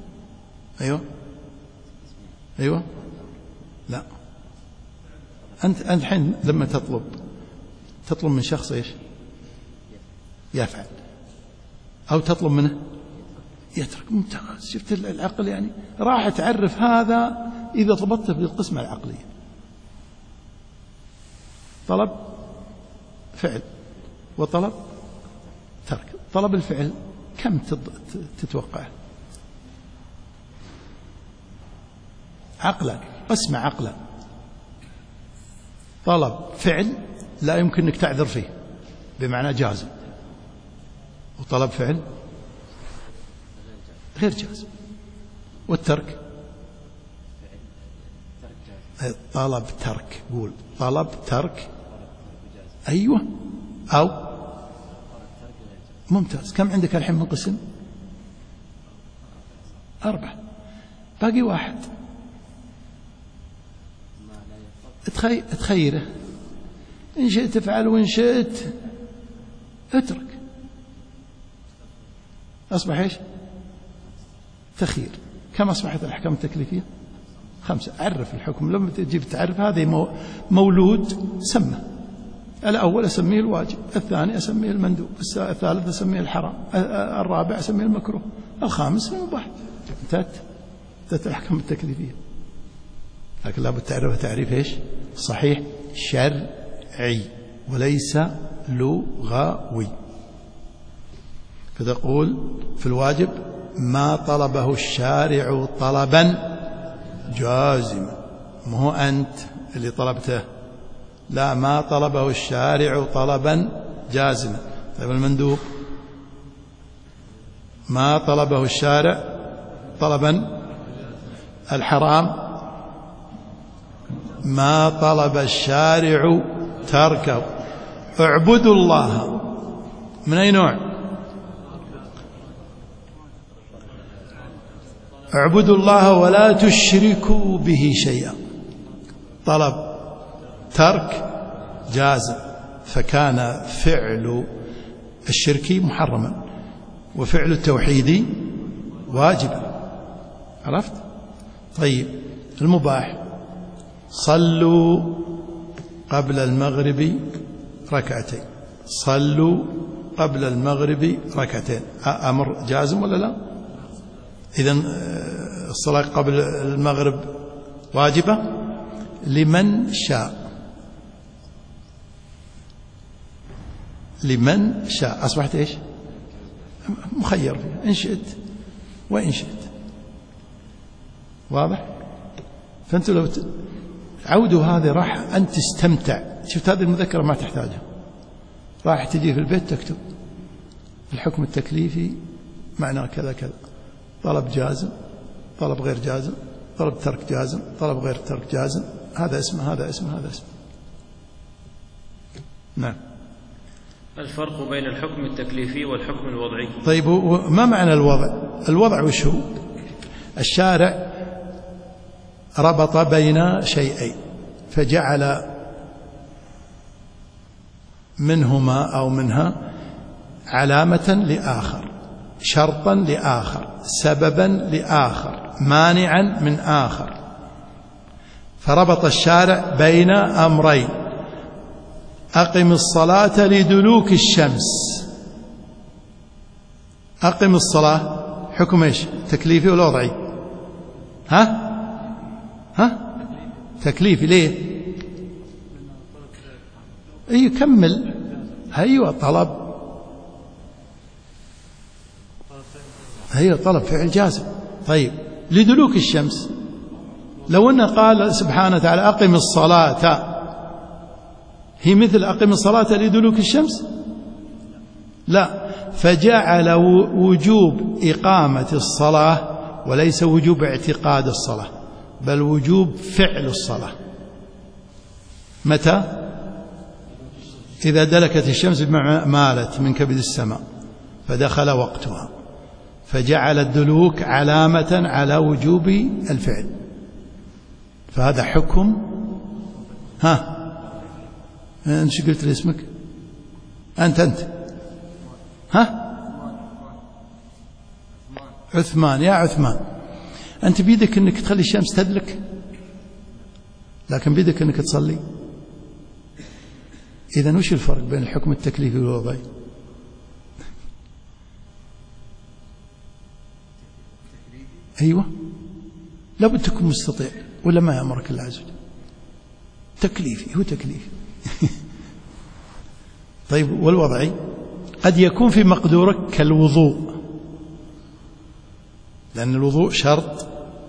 أيوة لا، أنت الحين لما تطلب من شخص إيش؟ يفعل، أو تطلب منه يترك. ممتاز، شفت العقل يعني راح تعرف هذا إذا ضبطته بالقسمة العقلية. طلب فعل وطلب ترك. طلب الفعل كم تتوقع؟ عقلا، اسمع عقلا. طلب فعل لا يمكن أنك تعذر فيه، بمعنى جازم. وطلب فعل غير جازم. والترك طلب ترك، قول طلب ترك. أيوة، أو ممتاز. كم عندك الحين من قسم؟ 4. باقي 1. تخيره، إن شئت افعل وإن شئت اترك. أصبح إيش؟ تخير. كم أصبحت الأحكام التكليفية؟ 5. عرف الحكم. لما تجيب تعرف هذا مولود سمى. الأول أسميه الواجب، الثاني أسميه المندوب، الثالث أسميه الحرام، الرابع أسميه المكروه، الخامس المباح. انتهت الأحكام التكليفية. لكن لابد تعرفها تعريف إيش؟ صحيح شرعي وليس لغوي. فتقول في الواجب: ما طلبه الشارع طلبا جازما. ما هو أنت اللي طلبته، لا، ما طلبه الشارع طلبا جازما. طيب المندوب: ما طلبه الشارع طلبا. الحرام: ما طلب الشارع تركه. اعبدوا الله من أي نوع؟ اعبدوا الله ولا تشركوا به شيئا. طلب ترك جازم، فكان فعل الشرك محرما وفعل التوحيد واجبا. عرفت؟ طيب المباح: صلوا قبل المغرب ركعتين. صلوا قبل المغرب ركعتين، أمر جازم ولا لا؟ إذن الصلاة قبل المغرب واجبة لمن شاء. لمن شاء. أصبحت إيش؟ مخير فيها، إن شئت وإن شئت. واضح؟ فأنت لو عودوا هذه راح أنت تستمتع. شفت هذه المذكرة ما تحتاجها، راح تجي في البيت تكتب الحكم التكليفي معناه كذا كذا، طلب جازم، طلب غير جازم، طلب ترك جازم، طلب غير ترك جازم، هذا اسمه هذا اسمه هذا اسمه. نعم. الفرق بين الحكم التكليفي والحكم الوضعي. طيب ما معنى الوضع؟ الوضع وش هو؟ الشارع ربط بين شيئين فجعل منهما أو منها علامة لآخر، شرطا لآخر، سببا لآخر مانعا من آخر، فربط الشارع بين أمرين: أقم الصلاة لدلوك الشمس. أقم الصلاة حكم إيش؟ تكليفي ولا وضعي؟ تكليفي. ليه؟ يكمل. أيوة طلب. طلب فعل جازم. طيب لدلوك الشمس، لو أنه قال سبحانه وتعالى أقم الصلاة، هي مثل أقم الصلاة لدلوك الشمس؟ لا، فجعل وجوب إقامة الصلاة وليس وجوب اعتقاد الصلاة، بل وجوب فعل الصلاة. متى؟ إذا دلكت الشمس مالت من كبد السماء فدخل وقتها، فجعل الدلوك علامة على وجوب الفعل، فهذا حكم. أنت قلت لي اسمك؟ أنت عثمان. يا عثمان، أنت بيدك أنك تخلي الشمس تدلك، لكن بيدك أنك تصلي. إذن وش الفرق بين الحكم التكليفي والوضعي؟ أيوة، لابد تكون مستطيع ولا ما يأمرك الله عز وجل. تكليفي هو تكليفي. طيب والوضعي؟ قد يكون في مقدورك كالوضوء، لأن الوضوء شرط،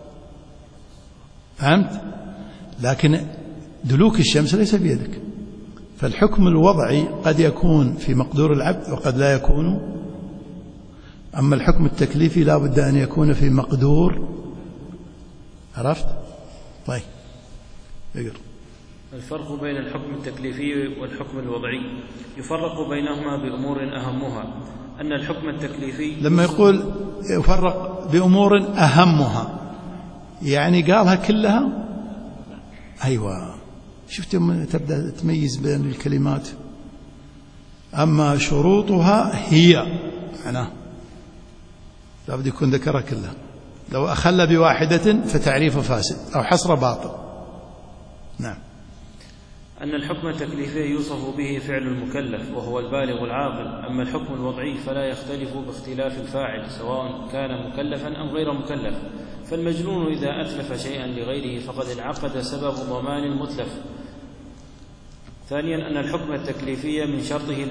فهمت؟ لكن دلوك الشمس ليس بيدك، فالحكم الوضعي قد يكون في مقدور العبد وقد لا يكون. أما الحكم التكليفي لا بد أن يكون في مقدور. عرفت؟ طيب اقرأ. الفرق بين الحكم التكليفي والحكم الوضعي: يفرق بينهما بأمور أهمها أن الحكم التكليفي، لما يقول يفرق بأمور أهمها يعني قالها كلها. أيوة، شفت تبدأ تميز بين الكلمات. أما شروطها هي معناه لابد يكون ذكرها كلها. لو أخل بواحدة فتعريفه فاسد أو حصر باطل. نعم. أن الحكم التكليفي يوصف به فعل المكلف وهو البالغ العاقل، أما الحكم الوضعي فلا يختلف باختلاف الفاعل سواء كان مكلفا أم غير مكلف. فالمجنون إذا أتلف شيئا لغيره فقد انعقد سبب ضمان المتلف. ثانيا أن الحكم التكليفي من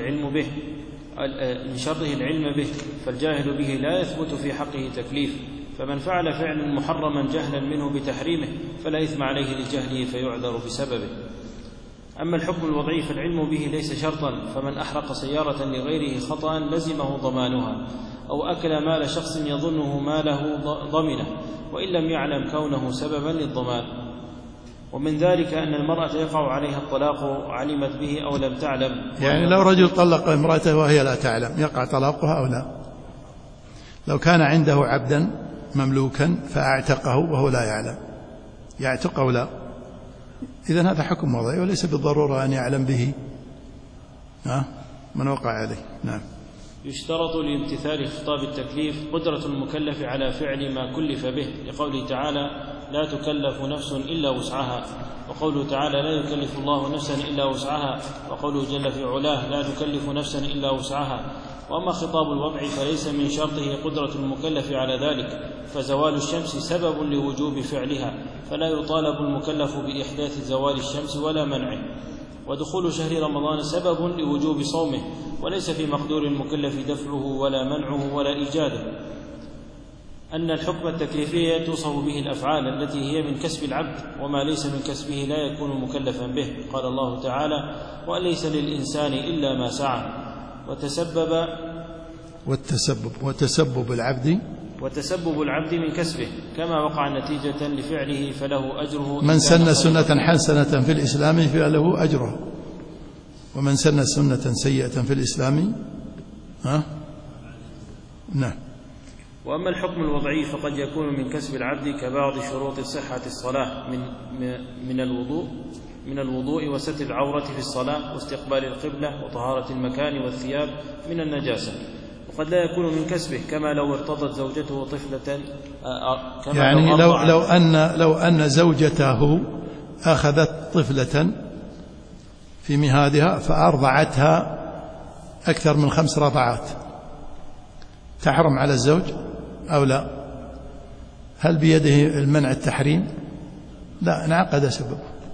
شرطه العلم به، فالجاهل به لا يثبت في حقه تكليف، فمن فعل فعلا محرما جهلا منه بتحريمه فلا إثم عليه لجهله فيعذر بسببه. أما الحكم الوضعي فالعلم به ليس شرطا، فمن أحرق سيارة لغيره خطأ لزمه ضمانها، أو أكل مال شخص يظنه ماله ضمنه وإن لم يعلم كونه سببا للضمان. ومن ذلك أن المرأة يقع عليها الطلاق علمت به أو لم تعلم. يعني لو رجل طلق امرأته وهي لا تعلم يقع طلاقها أو لا؟ لو كان عنده عبدا مملوكا فأعتقه وهو لا يعلم، يعتق أو لا؟ إذن هذا حكم وضعي وليس بالضرورة أن يعلم به من وقع عليه. نعم. يشترط لامتثال خطاب التكليف قدرة المكلف على فعل ما كلف به، لقوله تعالى: لا تكلف نفس إلا وسعها، وقوله تعالى: لا يكلف الله نفسا إلا وسعها، وقوله جل في علاه: لا تكلف نفسا إلا وسعها. وأما خطاب الوضع فليس من شرطه قدرة المكلف على ذلك، فزوال الشمس سبب لوجوب فعلها، فلا يطالب المكلف بإحداث زوال الشمس ولا منعه. ودخول شهر رمضان سبب لوجوب صومه، وليس في مقدور المكلف دفعه ولا منعه ولا إيجاده. أن الحكم التكليفي توصف به الأفعال التي هي من كسب العبد، وما ليس من كسبه لا يكون مكلفا به. قال الله تعالى: وليس للإنسان إلا ما سعى. وتسبب العبد من كسبه، كما وقع نتيجة لفعله فله أجره. من سن سنة حسنة في الإسلام فله أجره، ومن سن سنة سيئة في الإسلام نعم. وأما الحكم الوضعي فقد يكون من كسب العبد كبعض شروط صحة الصلاة من الوضوء وستر العورة في الصلاة واستقبال القبلة وطهارة المكان والثياب من النجاسة. وقد لا يكون من كسبه، كما لو ارتضت زوجته طفلة، يعني لو أن زوجته أخذت طفلة في مهادها فأرضعتها أكثر من 5 رضعات، تحرم على الزوج أو لا؟ هل بيده المنع التحريم؟ لا، انعقد سببه.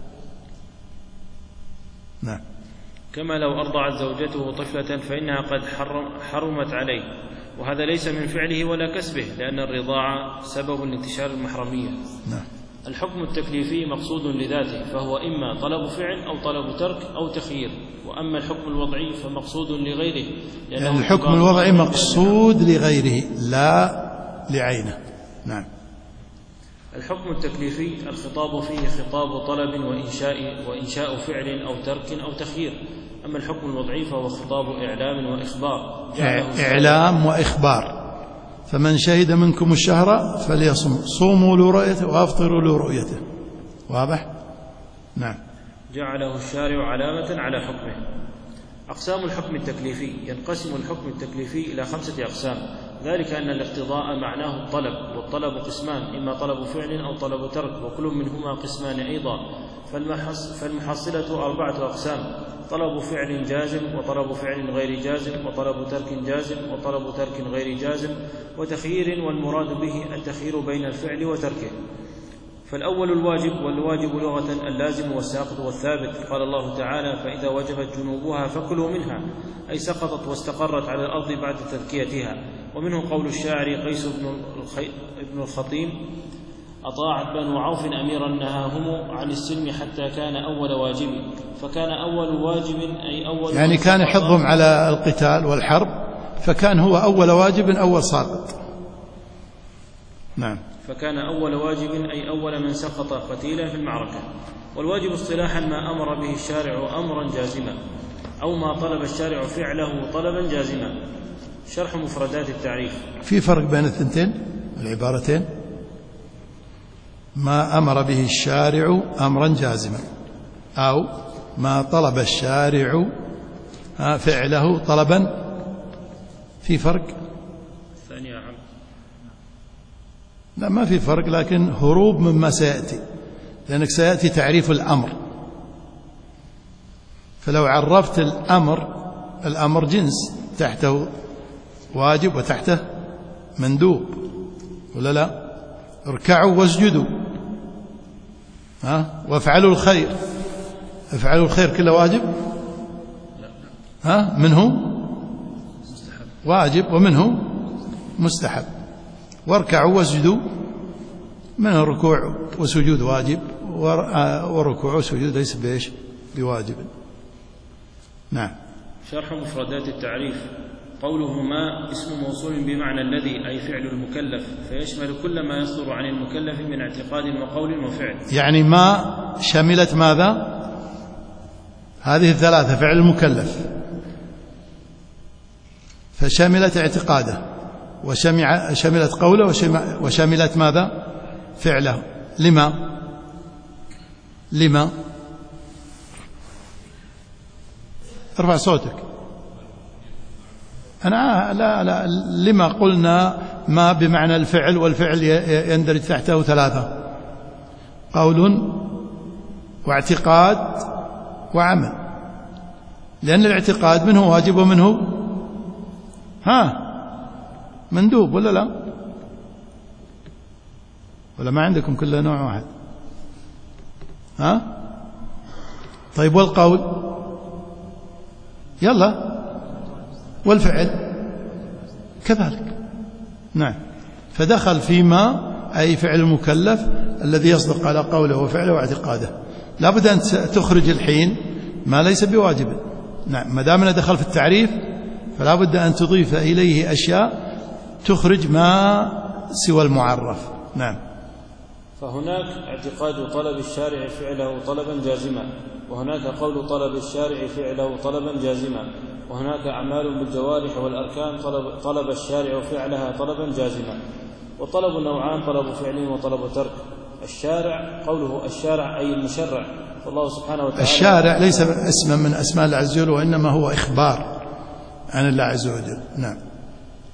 نعم. كما لو أرضعت زوجته طفلة فإنها قد حرمت عليه، وهذا ليس من فعله ولا كسبه، لأن الرضاعة سبب لانتشار المحرمية. نعم. الحكم التكليفي مقصود لذاته، فهو إما طلب فعل أو طلب ترك أو تخيير. وأما الحكم الوضعي فمقصود لغيره، يعني الحكم الوضعي مقصود لغيره لا لعينه. نعم. الحكم التكليفي الخطاب فيه خطاب طلب وإنشاء فعل أو ترك أو تخيير. أما الحكم الوضعي فهو خطاب إعلام وإخبار. إعلام وإخبار. فمن شهد منكم الشهر فليصم، صوموا لرؤيته وأفطروا لرؤيته. واضح؟ نعم. جعله الشارع علامة على حكمه. أقسام الحكم التكليفي: ينقسم الحكم التكليفي إلى 5 أقسام، ذلك أن الاقتضاء معناه الطلب، والطلب قسمان: إما طلب فعل أو طلب ترك، وكل منهما قسمان أيضا. فالمحصلة 4 أقسام: طلب فعل جازم، وطلب فعل غير جازم، وطلب ترك جازم، وطلب ترك غير جازم، وتخيير، والمراد به التخيير بين الفعل وتركه. فالأول الواجب، والواجب لغة اللازم والساقط والثابت. قال الله تعالى: فإذا وجبت جنوبها فكلوا منها، أي سقطت واستقرت على الأرض بعد تذكيتها. ومنه قول الشاعر قيس بن الخطيم: أطاعت بنو عوف أميرا نهاهم عن السلم حتى كان أول واجب. فكان أول واجب أي أول، يعني كان يحضهم على القتال والحرب، فكان هو أول واجب أول ساقط. نعم. فكان أول واجب أي أول من سقط قتيلا في المعركة. والواجب اصطلاحا ما أمر به الشارع أمرا جازما، أو ما طلب الشارع فعله طلبا جازما. شرح مفردات التعريف. في فرق بين الثنتين العبارتين: ما أمر به الشارع أمرا جازما، أو ما طلب الشارع فعله طلبا. في فرق؟ ثانية عام. لا، ما في فرق، لكن هروب مما سيأتي، لأنك سيأتي تعريف الأمر. فلو عرفت الأمر جنس، تحته واجب وتحته مندوب، ولا لا؟ اركعوا واسجدوا، وافعلوا الخير. افعلوا الخير كله واجب؟ منه واجب ومنه مستحب. واركعوا واسجدوا، منه الركوع وسجود واجب، وركوع وسجود ليس بواجب. نعم. شرح مفردات التعريف. قوله ما اسم موصول بمعنى الذي، أي فعل المكلف، فيشمل كل ما يصدر عن المكلف من اعتقاد وقول وفعل. يعني ما شملت ماذا؟ هذه 3: فعل المكلف، فشملت اعتقاده، وشملت قوله، وشملت ماذا؟ فعله. لما؟ ارفع صوتك. لا، لما قلنا ما بمعنى الفعل، والفعل يندرج تحته 3: قول واعتقاد وعمل. لأن الاعتقاد منه واجب ومنه مندوب، ولا لا؟ ولا ما عندكم كل نوع واحد؟ طيب، والقول؟ يلا، والفعل كذلك. نعم. فدخل فيما أي فعل المكلف الذي يصدق على قوله وفعله واعتقاده. لا بد أن تخرج الحين ما ليس بواجب. نعم. ما دامنا دخل في التعريف فلا بد أن تضيف إليه أشياء تخرج ما سوى المعرف. نعم. فهناك اعتقاد طلب الشارع فعله طلبا جازما، وهناك قول طلب الشارع فعله طلبا جازما، وهناك أعمال بالجوارح والأركان طلب الشارع فعلها طلبا جازما. والطلب نوعان: طلب فعل وطلب ترك. الشارع، قوله الشارع أي المشرع، والله سبحانه وتعالى. الشارع ليس اسما من أسماء الله عز وجل، وإنما هو إخبار عن الله عز وجل. نعم.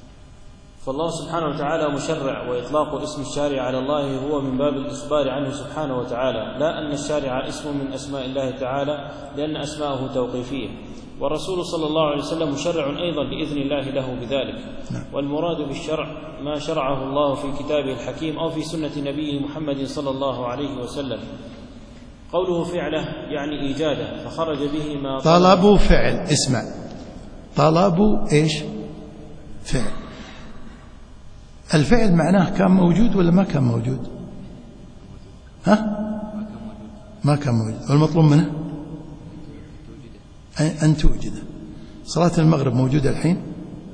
فالله سبحانه وتعالى مشرع، وإطلاق اسم الشارع على الله هو من باب الإخبار عنه سبحانه وتعالى، لا أن الشارع اسم من أسماء الله تعالى، لأن أسماءه توقيفية. والرسول صلى الله عليه وسلم مشرع أيضا بإذن الله له بذلك. والمراد بالشرع ما شرعه الله في كتابه الحكيم أو في سنة نبيه محمد صلى الله عليه وسلم. قوله فعله يعني إيجاده، فخرج به ما طلب فعل. اسمع، طلب إيش؟ فعل. الفعل معناه كان موجود ولا ما كان موجود؟ ما كان موجود. والمطلوب منه أن توجده. صلاة المغرب موجودة الحين؟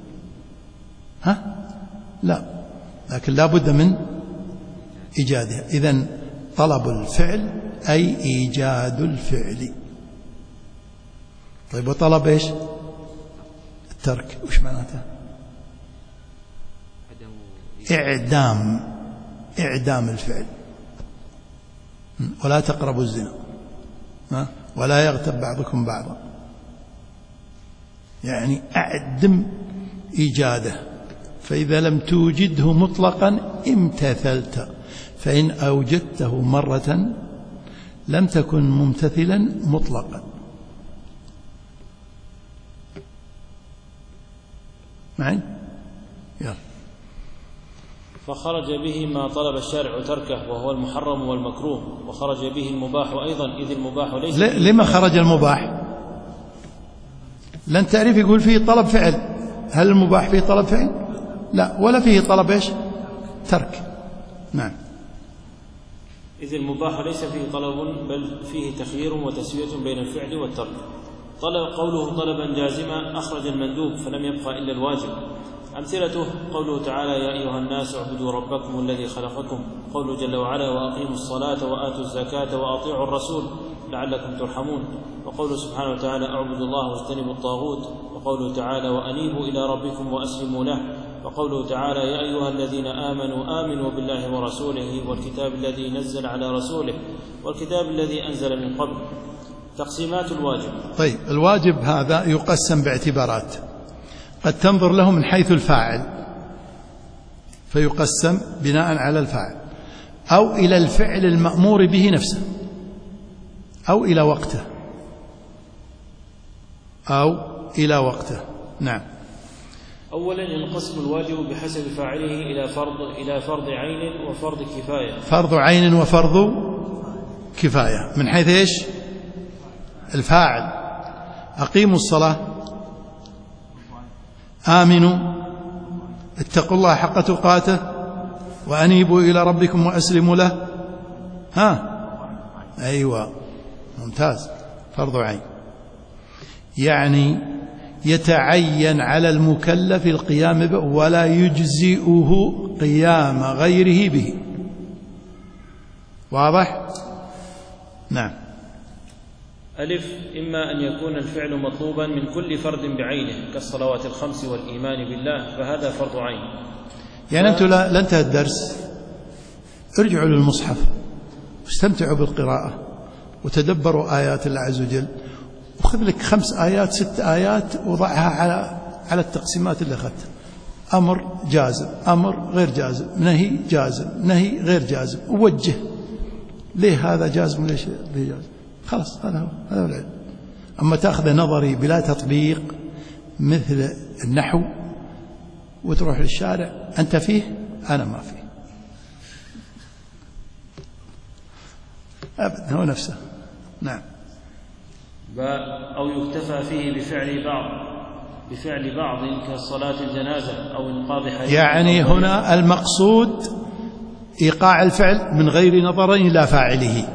لا، لكن لا بد من إيجادها. إذن طلب الفعل أي إيجاد الفعل. طيب، وطلب إيش؟ الترك، وش معناته؟ إعدام الفعل. ولا تقربوا الزنا، ولا يغتب بعضكم بعضا، يعني أعدم إيجاده. فإذا لم توجده مطلقا امتثلت، فإن أوجدته مرة لم تكن ممتثلا مطلقا. معي؟ يلا. فخرج به ما طلب الشارع تركه وهو المحرم والمكروه، وخرج به المباح أيضا، إذ المباح ليس. لما خرج المباح؟ لن تعرف يقول فيه طلب فعل. هل المباح فيه طلب فعل؟ لا، ولا فيه طلب إيش؟ ترك. نعم. إذ المباح ليس فيه طلب، بل فيه تخيير وتسوية بين الفعل والترك. قوله طلبا جازما أخرج المندوب فلم يبقى إلا الواجب. أمثلته قوله تعالى: يا أيها الناس اعبدوا ربكم الذي خلقكم. قوله جل وعلا: وأقيموا الصلاة وآتوا الزكاة وأطيعوا الرسول لعلكم ترحمون. وقوله سبحانه وتعالى: اعبدوا الله واجتنبوا الطاغوت. وقوله تعالى: وأنيبوا إلى ربكم وأسلموا له. وقوله تعالى: يا أيها الذين آمنوا بالله ورسوله والكتاب الذي نزل على رسوله والكتاب الذي أنزل من قبل. تقسيمات الواجب. طيب، الواجب هذا يقسم باعتبارات، قد تنظر له من حيث الفاعل فيقسم بناء على الفاعل، أو إلى الفعل المأمور به نفسه، أو إلى وقته نعم. أولا ينقسم الواجب بحسب فاعله إلى فرض عين وفرض كفاية. فرض عين وفرض كفاية من حيث إيش؟ الفاعل. أقيموا الصلاة، آمنوا، اتقوا الله حق تقاته، وأنيبوا إلى ربكم وأسلموا له. أيوة، ممتاز. فرض عين يعني يتعين على المكلف القيام به، ولا يجزئه قيام غيره به. واضح؟ نعم. ألف: إما أن يكون الفعل مطلوبا من كل فرد بعينه كالصلوات الخمس والإيمان بالله، فهذا فرض عين. يعني أنتم لا انتهى الدرس، ارجعوا للمصحف واستمتعوا بالقراءة وتدبروا آيات الله عز وجل، وخذ لك 5 آيات 6 آيات وضعها على التقسيمات اللي أخذتها: أمر جازم، أمر غير جازم، نهي جازم، نهي غير جازم، ووجه ليه هذا جازم وليش ليه جازم. خلاص، هذا هو العلم. أما تأخذ نظري بلا تطبيق مثل النحو وتروح للشارع، أنت فيه أنا ما فيه أبدا، هو نفسه. نعم. أو يكتفى فيه بفعل بعض كصلاة الجنازة أو إنقاذ حياة. يعني هنا المقصود إيقاع الفعل من غير نظر إلى فاعله.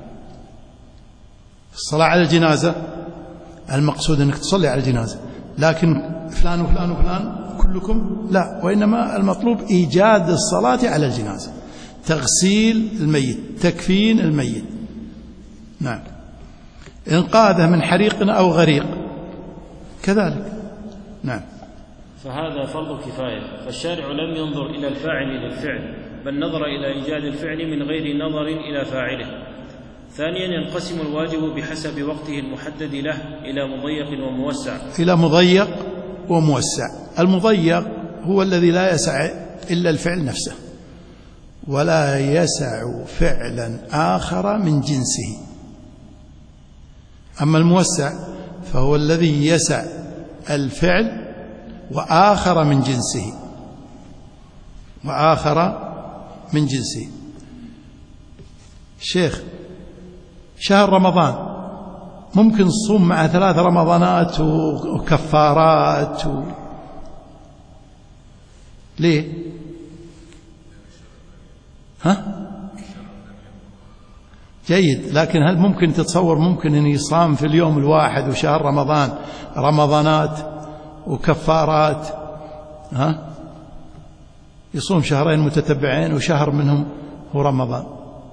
الصلاة على الجنازة المقصود أنك تصلي على الجنازة، لكن فلان وفلان وفلان كلكم لا، وإنما المطلوب إيجاد الصلاة على الجنازة، تغسيل الميت، تكفين الميت. نعم. إنقاذه من حريق أو غريق كذلك. نعم. فهذا فرض كفاية، فالشارع لم ينظر إلى الفاعل للفعل، بل نظر إلى إيجاد الفعل من غير نظر إلى فاعله. ثانيا ينقسم الواجب بحسب وقته المحدد له إلى مضيق وموسع. إلى مضيق وموسع. المضيق هو الذي لا يسع إلا الفعل نفسه، ولا يسع فعلا آخر من جنسه. أما الموسع فهو الذي يسع الفعل وآخر من جنسه، شيخ، شهر رمضان ممكن تصوم مع 3 رمضانات وكفارات ليه؟ جيد، لكن هل ممكن تتصور ممكن أن يصام في اليوم الواحد وشهر رمضان رمضانات وكفارات؟ يصوم شهرين متتبعين وشهر منهم هو رمضان،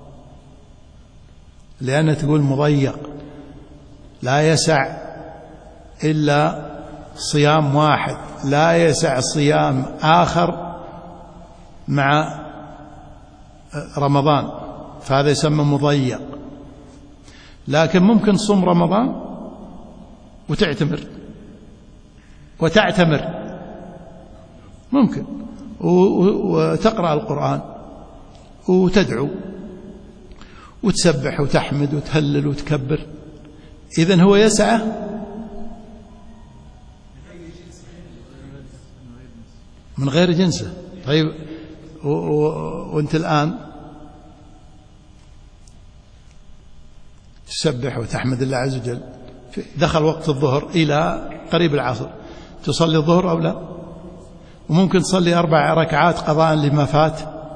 لأن تقول مضيق لا يسع إلا صيام واحد، لا يسع صيام آخر مع رمضان، فهذا يسمى مضيق. لكن ممكن تصوم رمضان وتعتمر ممكن، وتقرأ القرآن وتدعو وتسبح وتحمد وتهلل وتكبر، إذن هو يسعه من غير جنسه. طيب وانت الآن تسبح وتحمد الله عز وجل، دخل وقت الظهر إلى قريب العصر، تصلي الظهر أو لا؟ وممكن تصلي 4 ركعات قضاء لما فات،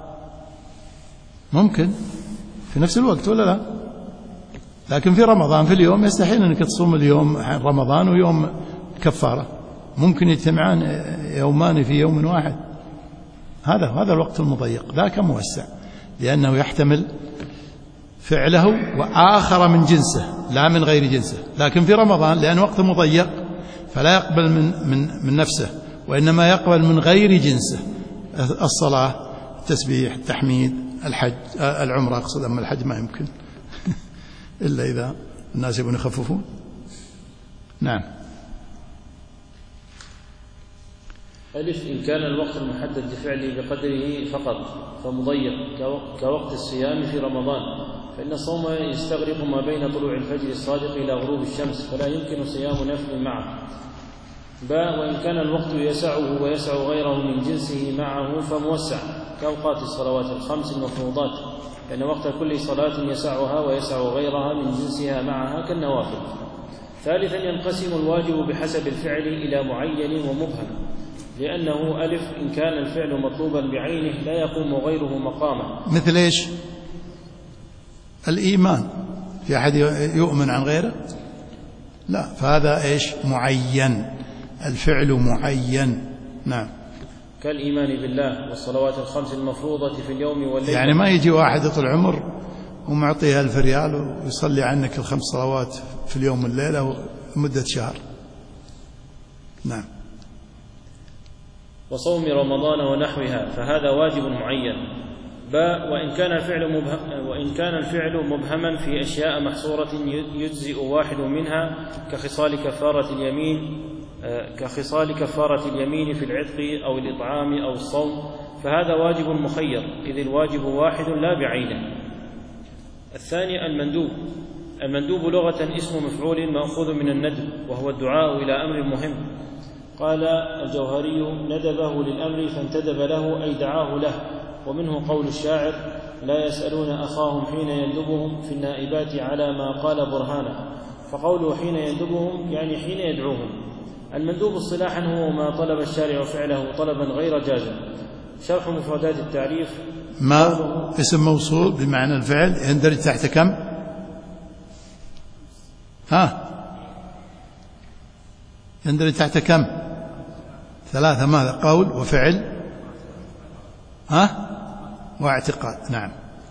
ممكن في نفس الوقت ولا لا؟ لكن في رمضان في اليوم يستحيل أنك تصوم اليوم رمضان ويوم كفارة، ممكن يجتمعان يومان في يوم واحد. هذا الوقت المضيق، ذاك موسع لأنه يحتمل فعله وآخر من جنسه لا من غير جنسه. لكن في رمضان لأن وقته مضيق فلا يقبل من نفسه، وإنما يقبل من غير جنسه، الصلاة، التسبيح، التحميد، الحج، العمرة أقصد، أما الحج ما يمكن إلا إذا الناس يبون يخففون. نعم. ألف إن كان الوقت المحدد لفعله بقدره فقط فمضيق كوقت الصيام في رمضان، فإن الصوم يستغرق ما بين طلوع الفجر الصادق إلى غروب الشمس، فلا يمكن صيام نفل معه. باء وإن كان الوقت يسعه ويسع غيره من جنسه معه فموسع كأوقات الصلوات الخمس المفروضات، لأن وقت كل صلاة يسعها ويسع غيرها من جنسها معها كالنوافل. ثالثا ينقسم الواجب بحسب الفعل إلى معين ومبهم، لأنه ألف إن كان الفعل مطلوبا بعينه لا يقوم غيره مقامه. مثل إيش؟ الإيمان، في أحد يؤمن عن غيره؟ لا، فهذا إيش؟ معين، الفعل معين. نعم. كالإيمان بالله والصلوات الخمس المفروضة في اليوم والليل. يعني ما يجي واحد يطول عمر ومعطيه 1000 ريال ويصلي عنك ال5 صلوات في اليوم والليلة مدة شهر. نعم. وصوم رمضان ونحوها فهذا واجب معين. باء وإن كان الفعل مبهما في أشياء محصورة يجزئ واحد منها كخصال كفارة اليمين في العتق أو الإطعام أو الصوم، فهذا واجب مخير، إذ الواجب واحد لا بعينه. الثاني المندوب لغة اسم مفعول مأخوذ من الندب، وهو الدعاء إلى أمر مهم. قال الجوهري: ندبه للأمر فانتدب له، أي دعاه له. ومنه قول الشاعر: لا يسألون أخاهم حين يندبهم في النائبات على ما قال برهانا، فقوله حين يندبهم يعني حين يدعوهم. المندوب اصطلاحا هو ما طلب الشارع فعله طلبا غير جازم. شرح مفردات التعريف: ما اسم موصول بمعنى الفعل يندرج تحت كم؟ يندرج تحت كم؟ 3. ماذا؟ قول وفعل واعتقاد. نعم.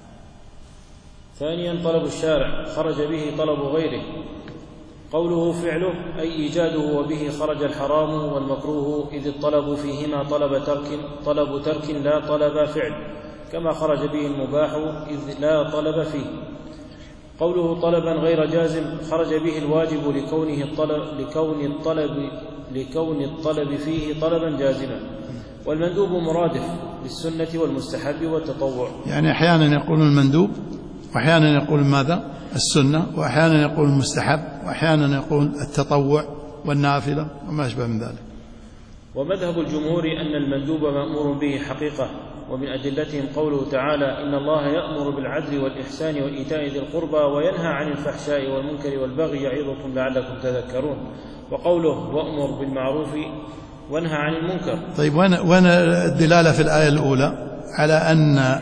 ثانيا طلب الشارع خرج به طلب غيره. قوله فعله أي إيجاده، وبه خرج الحرام والمكروه، إذ الطلب فيهما طلب ترك لا طلب فعل، كما خرج به المباح إذ لا طلب فيه. قوله طلبا غير جازم خرج به الواجب لكون الطلب فيه طلبا جازما، والمندوب مرادف للسنة والمستحب والتطوع. يعني أحيانا يقول المندوب، وأحيانا يقول ماذا؟ السنة، وأحيانا يقول المستحب، وأحيانا يقول التطوع والنافلة وما أشبه من ذلك. ومذهب الجمهور أن المندوب مأمور به حقيقة، ومن أدلتهم قوله تعالى: إن الله يأمر بالعدل والإحسان وإيتاء ذي القربى وينهى عن الفحشاء والمنكر والبغي يعظكم لعلكم تذكرون، وقوله: وأمر بالمعروف وانهى عن المنكر. طيب، وين الدلالة في الآية الأولى على أن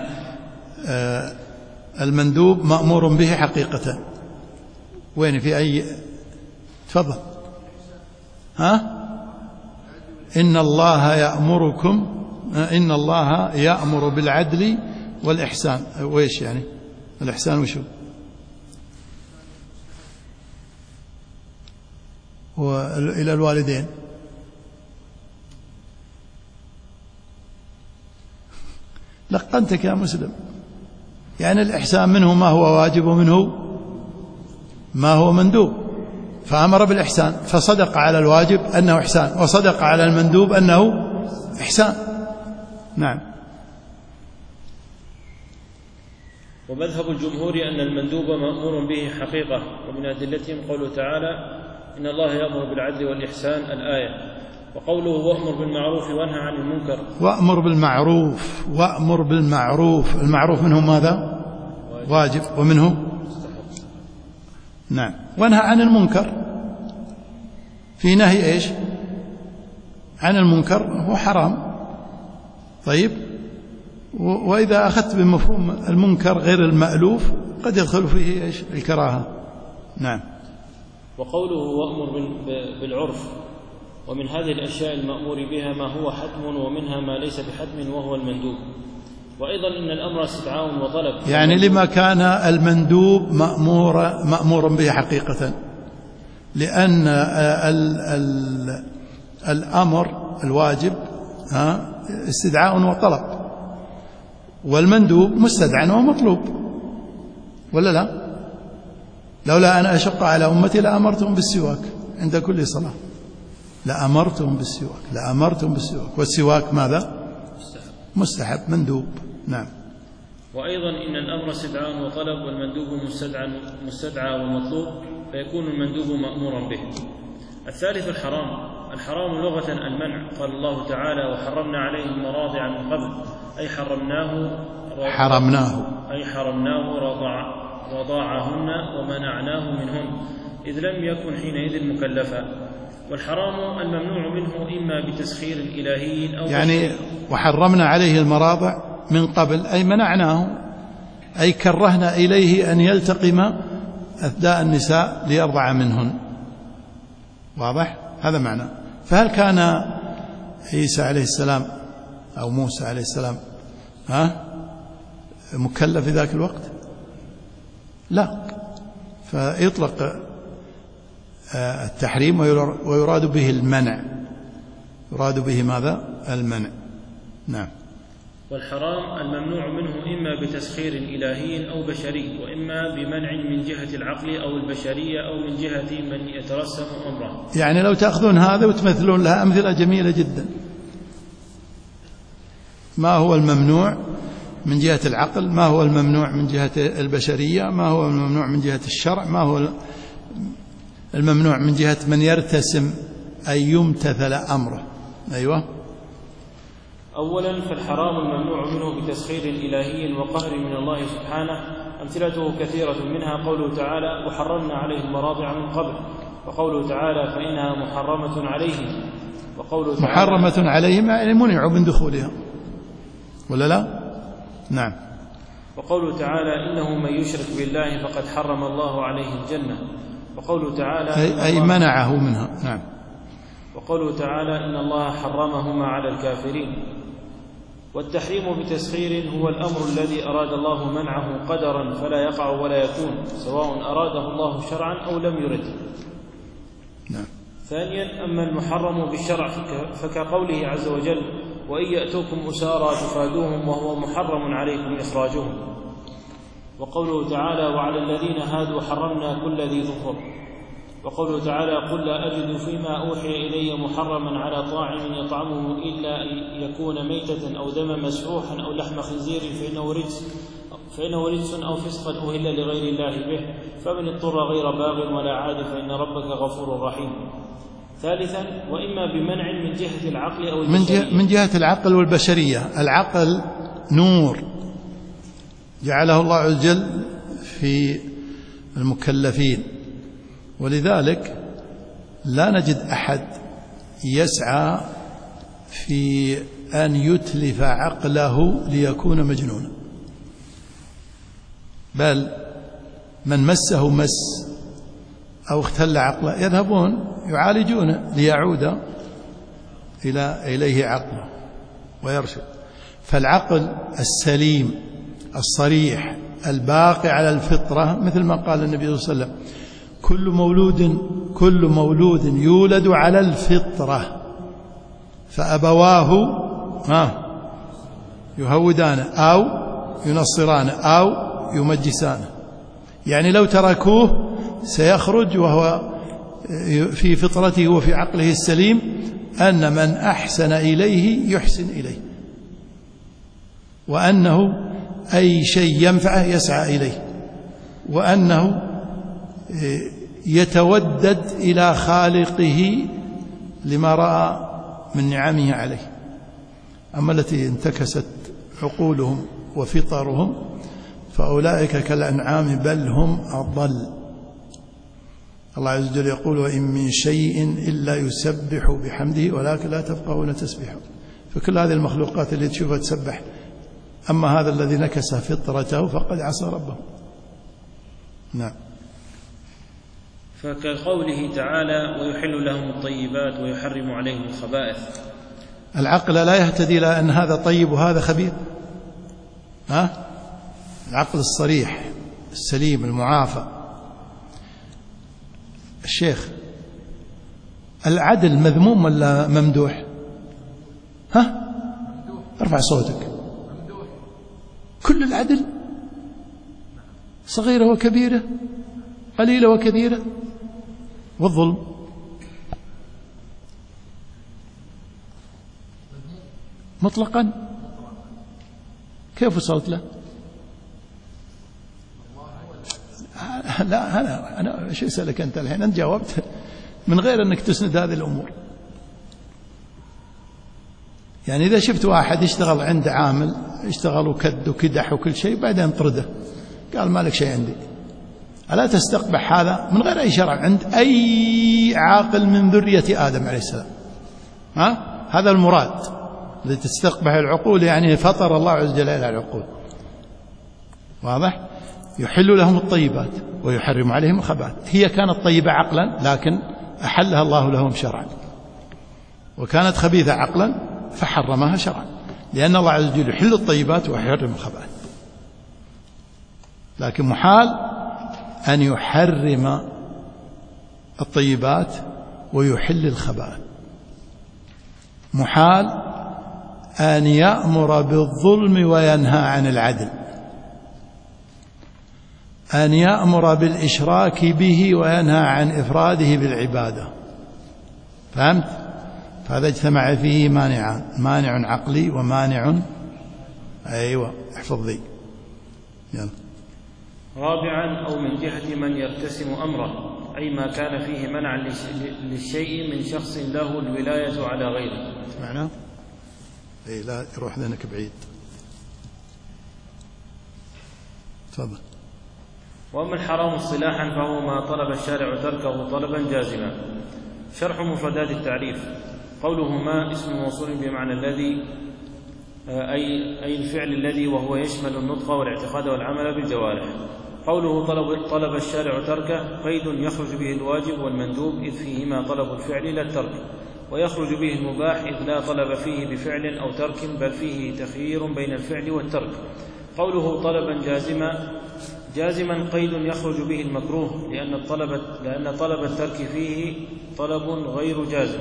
المندوب مأمور به حقيقة؟ وين؟ في أي؟ تفضل. إن الله يأمر بالعدل والإحسان. وإيش يعني الإحسان؟ وشو؟ وإلى الوالدين. لقنتك يا مسلم. يعني الإحسان منه ما هو واجب ومنه ما هو مندوب، فأمر بالإحسان فصدق على الواجب أنه إحسان، وصدق على المندوب أنه إحسان. نعم. ومذهب الجمهور أن المندوب مأمور به حقيقة، ومن أدلتهم قوله تعالى: إن الله يأمر بالعدل والإحسان، الآية، وقوله: وأمر بالمعروف وانهى عن المنكر. وأمر بالمعروف. المعروف منه ماذا؟ واجب، ومنه نعم. وانهى عن المنكر، في نهي إيش؟ عن المنكر هو حرام. طيب، وإذا أخذت بمفهوم المنكر غير المألوف قد يدخل فيه إيش؟ الكراهة. نعم. وقوله: وأمر بالعرف، ومن هذه الأشياء المأمور بها ما هو حتم، ومنها ما ليس بحتم وهو المندوب. وأيضا إن الأمر استدعاء وطلب، يعني لما كان المندوب مأمورا به حقيقة، لأن الأمر الواجب استدعاء وطلب، والمندوب مستدعى ومطلوب، ولا لا؟ لولا أن أشق على أمتي لأمرتهم بالسواك عند كل صلاة، لأمرتهم بالسواك. والسواك ماذا؟ مستحب، مندوب. نعم. وأيضا إن الأمر استدعاء وطلب، والمندوب مستدعى ومطلوب، فيكون المندوب مأمورا به. الثالث الحرام لغة المنع. قال الله تعالى: وحرمنا عليه المراضع من قبل، أي حرمناه رضاعهن ومنعناه منهن، إذ لم يكن حينئذ مكلفا. والحرام الممنوع منه إما بتسخير إلهي أو يعني وحرمنا عليه المراضع من قبل، أي منعناه، أي كرهنا إليه أن يلتقم أثداء النساء ليرضع منهن. واضح؟ هذا معنى. فهل كان عيسى عليه السلام أو موسى عليه السلام مكلف في ذاك الوقت؟ لا. فيطلق التحريم ويراد به المنع، يراد به ماذا؟ المنع. نعم. والحرام الممنوع منه إما بتسخير إلهي أو بشري، وإما بمنع من جهة العقل أو البشرية، أو من جهة من يترسم أمره. يعني لو تأخذون هذا وتمثلون لها أمثلة جميلة جدا. ما هو الممنوع من جهة العقل، ما هو الممنوع من جهة البشرية، ما هو الممنوع من جهة الشرع، ما هو الممنوع من جهة من يرتسم أن يمتثل أمره. أيوة. أولا، فالحرام الممنوع منه بتسخير إلهي وقهر من الله سبحانه، أمثلته كثيرة، منها قوله تعالى: وحرمنا عليه المراضع من قبل، وقوله تعالى: فإنها محرمة عليهم، وقوله تعالى: محرمة عليهم يعني منعوا من دخولها، ولا لا؟ نعم. وقوله تعالى: إنه من يشرك بالله فقد حرم الله عليه الجنة، وقوله تعالى: أي منعه منها. نعم. وقوله تعالى: إن الله حرمهما على الكافرين. والتحريم بتسخير هو الأمر الذي أراد الله منعه قدرا فلا يقع ولا يكون، سواء أراده الله شرعا أو لم يرد. نعم. ثانيا، أما المحرم بالشرع فكقوله عز وجل: وإن يأتوكم أسارى تفادوهم وهو محرم عليكم إخراجهم. وقوله تعالى: وعلى الذين هادوا حرمنا كل ذي ظفر. وقوله تعالى قل لا أجد فيما أوحي إلي محرما على طاعم يطعمه إلا أن يكون ميتة أو دما مسفوحا أو لحم خنزير فإنه رجس أو فسقا أهل لغير الله به فمن اضطر غير باغ ولا عاد فإن ربك غفور رحيم. ثالثا وإما بمنع من جهة العقل أو البشرية. من جهة العقل والبشرية. العقل نور جعله الله عز وجل في المكلفين، ولذلك لا نجد أحد يسعى في أن يتلف عقله ليكون مجنونا، بل من مسه مس أو اختل عقله يذهبون يعالجونه ليعود إليه عقله ويرشد. فالعقل السليم الصريح الباقي على الفطرة مثل ما قال النبي صلى الله عليه وسلم كل مولود يولد على الفطرة فأبواه يهودانه أو ينصرانه أو يمجسانه، يعني لو تركوه سيخرج وهو في فطرته وفي عقله السليم أن من أحسن إليه يحسن إليه، وأنه أي شيء ينفعه يسعى إليه، وأنه يتودد إلى خالقه لما رأى من نعمه عليه. أما التي انتكست عقولهم وفطرهم فأولئك كالأنعام بل هم أضل. الله عز وجل يقول وإن من شيء إلا يسبح بحمده ولكن لا تفقهون تسبحه. فكل هذه المخلوقات اللي تشوفها تسبح، أما هذا الذي نكس فطرته فقد عصى ربه. نعم. فكقوله تعالى ويحل لهم الطيبات ويحرم عليهم الخبائث. العقل لا يهتدي إلى أن هذا طيب وهذا خبيث. العقل الصريح السليم المعافى. الشيخ العدل مذموم ولا ممدوح؟ ارفع صوتك. كل العدل صغيرة وكبيرة قليلة وكثيرة، والظلم مطلقا كيف وصلت له؟ لا أنا ايش أسألك أنت الحين؟ أنت جاوبت من غير أنك تسند هذه الأمور. يعني إذا شفت واحد يشتغل عند عامل يشتغل وكد وكدح وكل شيء بعدين طرده قال ما لك شيء عندي، ألا تستقبح هذا من غير أي شرع عند أي عاقل من ذرية آدم عليه السلام؟ هذا المراد الذي تستقبح العقول، يعني فطر الله عز وجل على العقول. واضح؟ يحل لهم الطيبات ويحرم عليهم الخبائث. هي كانت طيبة عقلا لكن أحلها الله لهم شرعا، وكانت خبيثة عقلا فحرمها شرعا، لأن الله عز وجل يحل الطيبات ويحرم الخبائث. لكن محال أن يحرم الطيبات ويحل الخبائث، محال أن يأمر بالظلم وينهى عن العدل، أن يأمر بالإشراك به وينهى عن إفراده بالعبادة. فهمت؟ فهذا اجتمع فيه مانعان، مانع عقلي ومانع احفظ ذي. يلا. رابعا أو من جهة من يرتسم أمره، أي ما كان فيه منع للشيء من شخص له الولاية على غيره. معناه لا يروح ذنك بعيد. تفضل. وأما الحرام اصطلاحا فهو ما طلب الشارع تركه طلبا جازما. شرح مفردات التعريف. قوله ما اسم موصول بمعنى الذي، أي الفعل الذي وهو يشمل النطق والاعتقاد والعمل بالجوارح. قوله طلب الشارع تركه قيد يخرج به الواجب والمندوب إذ فيهما طلب الفعل لا الترك، ويخرج به المباح إذ لا طلب فيه بفعل أو ترك بل فيه تخيير بين الفعل والترك. قوله طلبا جازما قيد يخرج به المكروه لأن طلب الترك فيه طلب غير جازم.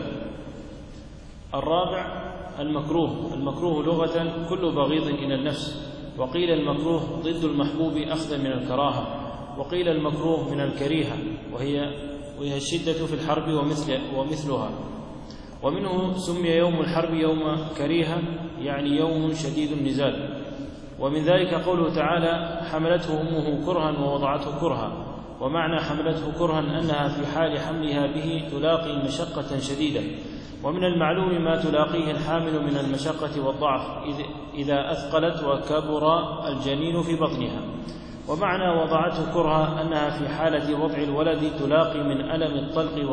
الرابع المكروه لغة كل بغيض إلى النفس، وقيل المكروه ضد المحبوب أخذا من الكراهة، وقيل المكروه من الكريهة وهي وهي الشدة في الحرب ومثلها. ومنه سمي يوم الحرب يوم كريهة، يعني يوم شديد النزال. ومن ذلك قوله تعالى: حملته أمه كرها ووضعته كرها. ومعنى حملته كرها أنها في حال حملها به تلاقي مشقة شديدة، ومن المعلوم ما تلاقيه الحامل من المشقة والضعف إذا أثقلت وكبر الجنين في بطنها. ومعنى وضعته كرها أنها في حالة وضع الولد تلاقي من ألم الطلق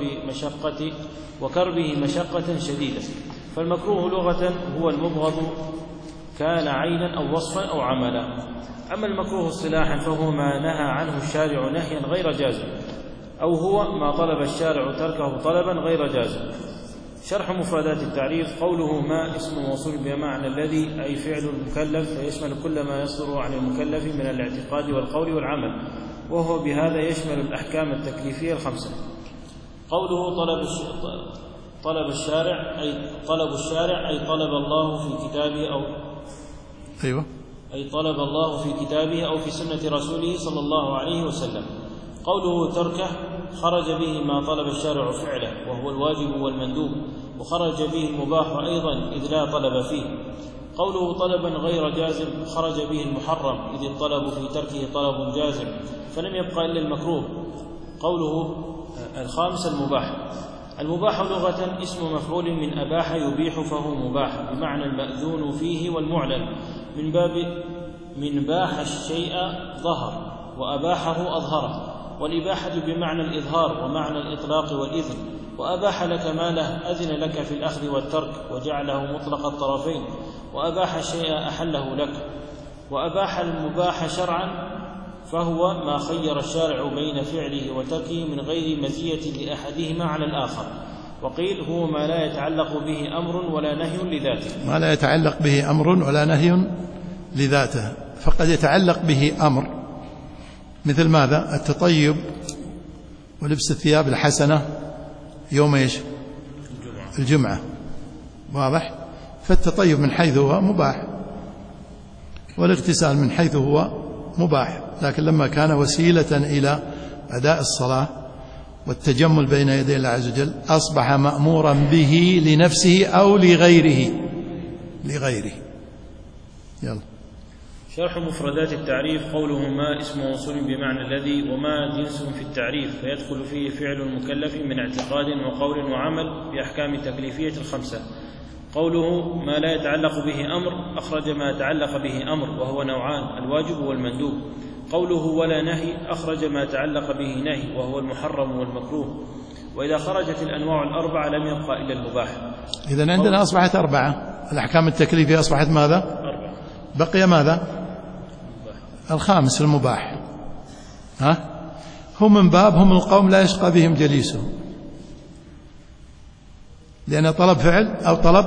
وكربه مشقة شديدة. فالمكروه لغة هو المبغض، كان عينا أو وصفا أو عملا. أما المكروه اصطلاحا فهو ما نهى عنه الشارع نهيا غير جازم، أو هو ما طلب الشارع تركه طلبا غير جازم. شرح مفردات التعريف: قوله ما اسم موصول بمعنى الذي، أي فعل المكلف، فيشمل كل ما يصدر عن المكلف من الاعتقاد والقول والعمل، وهو بهذا يشمل الأحكام التكليفية الخمسة. قوله طلب الشارع أي طلب الله في كتابه أي طلب الله في كتابه أو في سنة رسوله صلى الله عليه وسلم. قوله تركه خرج به ما طلب الشارع فعله وهو الواجب والمندوب، وخرج به المباح أيضا إذ لا طلب فيه. قوله طلبا غير جازم خرج به المحرم إذ الطلب في تركه طلب جازم، فلم يبقى إلا المكروه. قوله الخامس المباح لغة اسم مفعول من أباح يبيح، فهو مباح بمعنى المأذون فيه والمعلن، من باح الشيء ظهر وأباحه أظهره. والإباحة بمعنى الإظهار ومعنى الإطلاق والإذن. وأباح لك ماله أذن لك في الأخذ والترك وجعله مطلق الطرفين. وأباح الشيء أحله لك. وأباح المباح شرعا فهو ما خير الشارع بين فعله وتركه من غير مزية لأحدهما على الآخر. وقيل هو ما لا يتعلق به أمر ولا نهي لذاته. ما لا يتعلق به أمر ولا نهي لذاته، فقد يتعلق به أمر، مثل ماذا؟ التطيب ولبس الثياب الحسنة يوم الجمعة، واضح؟ فالتطيب من حيث هو مباح، والاغتسال من حيث هو مباح، لكن لما كان وسيلة إلى أداء الصلاة والتجمل بين يدي الله عز وجل أصبح مأمورا به لنفسه أو لغيره. يلا. شرح مفردات التعريف: قوله ما اسم موصول بمعنى الذي، وما جنس في التعريف، فيدخل فيه فعل المكلف من اعتقاد وقول وعمل بأحكام التكليفية الخمسة. قوله ما لا يتعلق به أمر أخرج ما يتعلق به أمر، وهو نوعان: الواجب والمندوب. قوله ولا نهي أخرج ما يتعلق به نهي، وهو المحرم والمكروه. وإذا خرجت الأنواع الأربعة لم يبقى إلا المباح. إذن عندنا أصبحت أربعة، الأحكام التكليفية أصبحت ماذا؟ أربعة. بقي ماذا؟ الخامس المباح. هم القوم لا يشقى بهم جليسهم، لأن طلب فعل أو طلب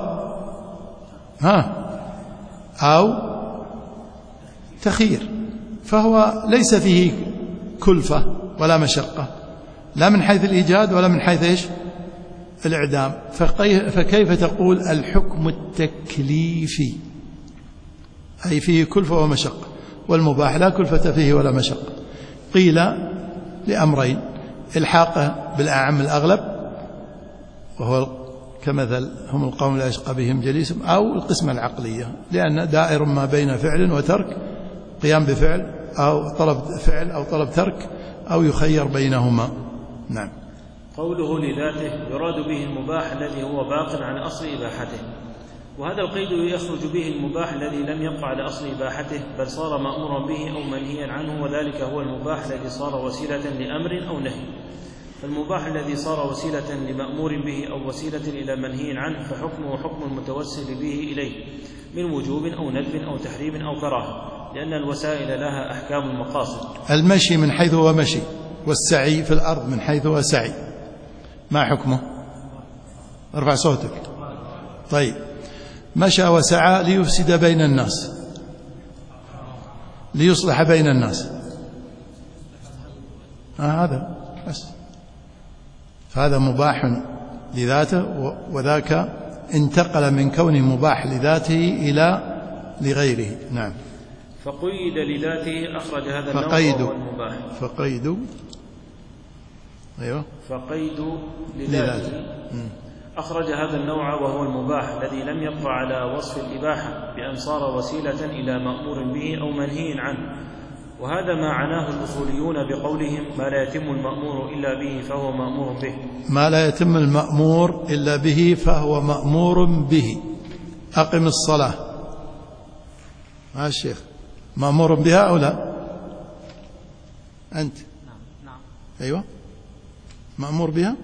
أو تخير، فهو ليس فيه كلفة ولا مشقة، لا من حيث الإيجاد ولا من حيث الإعدام. فكيف تقول الحكم التكليفي؟ أي فيه كلفة ومشقة، والمباح لا كلفة فيه ولا مشقة. قيل لأمرين: الحاقه بالأعم الأغلب، وهو كمثل هم القوم لا يشقى بهم جليسهم، أو القسمة العقلية، لأن دائر ما بين فعل وترك، قيام بفعل أو طلب فعل أو طلب ترك أو يخير بينهما. نعم. قوله لذاته يراد به المباح الذي هو باق عن أصل إباحته، وهذا القيد يخرج به المباح الذي لم يقع على أصل إباحته بل صار مأمورا به أو منهيا عنه، وذلك هو المباح الذي صار وسيلة لأمر أو نهي. فالمباح الذي صار وسيلة لمأمور به أو وسيلة إلى منهي عنه فحكمه حكم المتوسل به إليه من وجوب أو ندب أو تحريم أو كراهة، لأن الوسائل لها أحكام المقاصد. المشي من حيث هو مشي، والسعي في الأرض من حيث هو سعي، ما حكمه؟ ارفع صوتك. طيب، مشى وسعى ليفسد بين الناس، ليصلح بين الناس، هذا بس، فهذا مباح لذاته، وذاك انتقل من كونه مباح لذاته إلى لغيره. نعم. فقيد لذاته أخرج هذا النوع وهو المباح. أيوة. فقيد لذاته. أخرج هذا النوع وهو المباح الذي لم يبقى على وصف الإباحة بأن صار وسيلة إلى مأمور به أو منهي عنه، وهذا ما عناه الأصوليون بقولهم ما لا يتم المأمور إلا به فهو مأمور به. ما لا يتم المأمور إلا به فهو مأمور به. أقم الصلاة، الشيخ مأمور بها أو لا؟ أنت؟ نعم. أيوة، مأمور بها.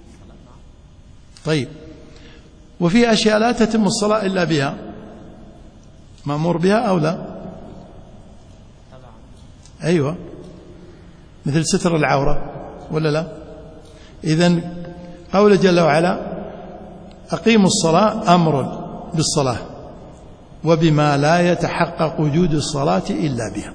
طيب، وفي أشياء لا تتم الصلاة إلا بها، مأمور بها أو لا؟ أيوة، مثل ستر العورة ولا لا؟ إذن قوله جل وعلا أقيموا الصلاة أمر بالصلاة وبما لا يتحقق وجود الصلاة إلا بها،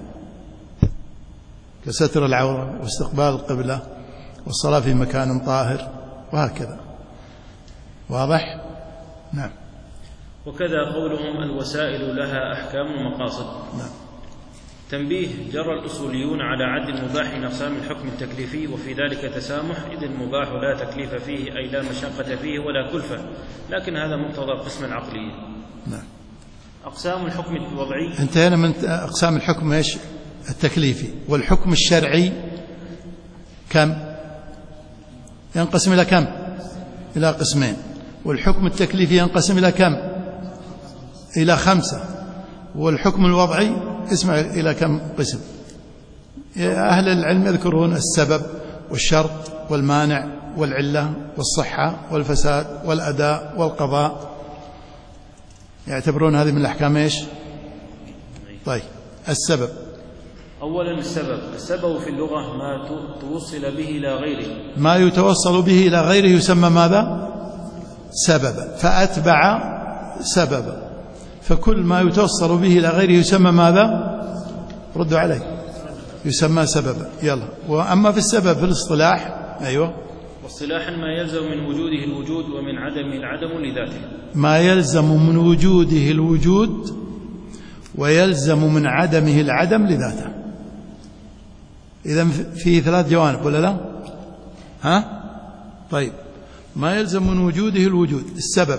كستر العورة واستقبال القبلة والصلاة في مكان طاهر وهكذا. واضح؟ نعم. وكذا قولهم الوسائل لها أحكام المقاصد. نعم. تنبيه: جرى الأصوليون على عد المباح من أقسام الحكم التكليفي، وفي ذلك تسامح، إذ المباح لا تكليف فيه أي لا مشقة فيه ولا كلفة، لكن هذا مقتضى القسم العقلي. نعم. أقسام الحكم الوضعي. انتهينا من أقسام الحكم إيش؟ التكليفي. والحكم الشرعي كم؟ ينقسم إلى كم؟ إلى قسمين. والحكم التكليفي ينقسم إلى كم؟ إلى 5. والحكم الوضعي اسمع إلى كم قسم؟ أهل العلم يذكرون السبب والشرط والمانع والعلة والصحة والفساد والأداء والقضاء، يعتبرون هذه من الأحكام إيش؟ طيب، السبب. أولا السبب في اللغة ما توصل به إلى غيره. ما يتوصل به إلى غيره يسمى ماذا؟ سببا. فأتبع سببا، فكل ما يتوصل به إلى غيره يسمى ماذا؟ ردوا علي. يسمى سببا. يلا. وأما في السبب في الاصطلاح، أيوة، واصطلاحا ما يلزم من وجوده الوجود ومن عدمه العدم لذاته. ما يلزم من وجوده الوجود ويلزم من عدمه العدم لذاته. إذن في 3 جوانب ولا لا؟ ها؟ طيب، ما يلزم من وجوده الوجود. السبب: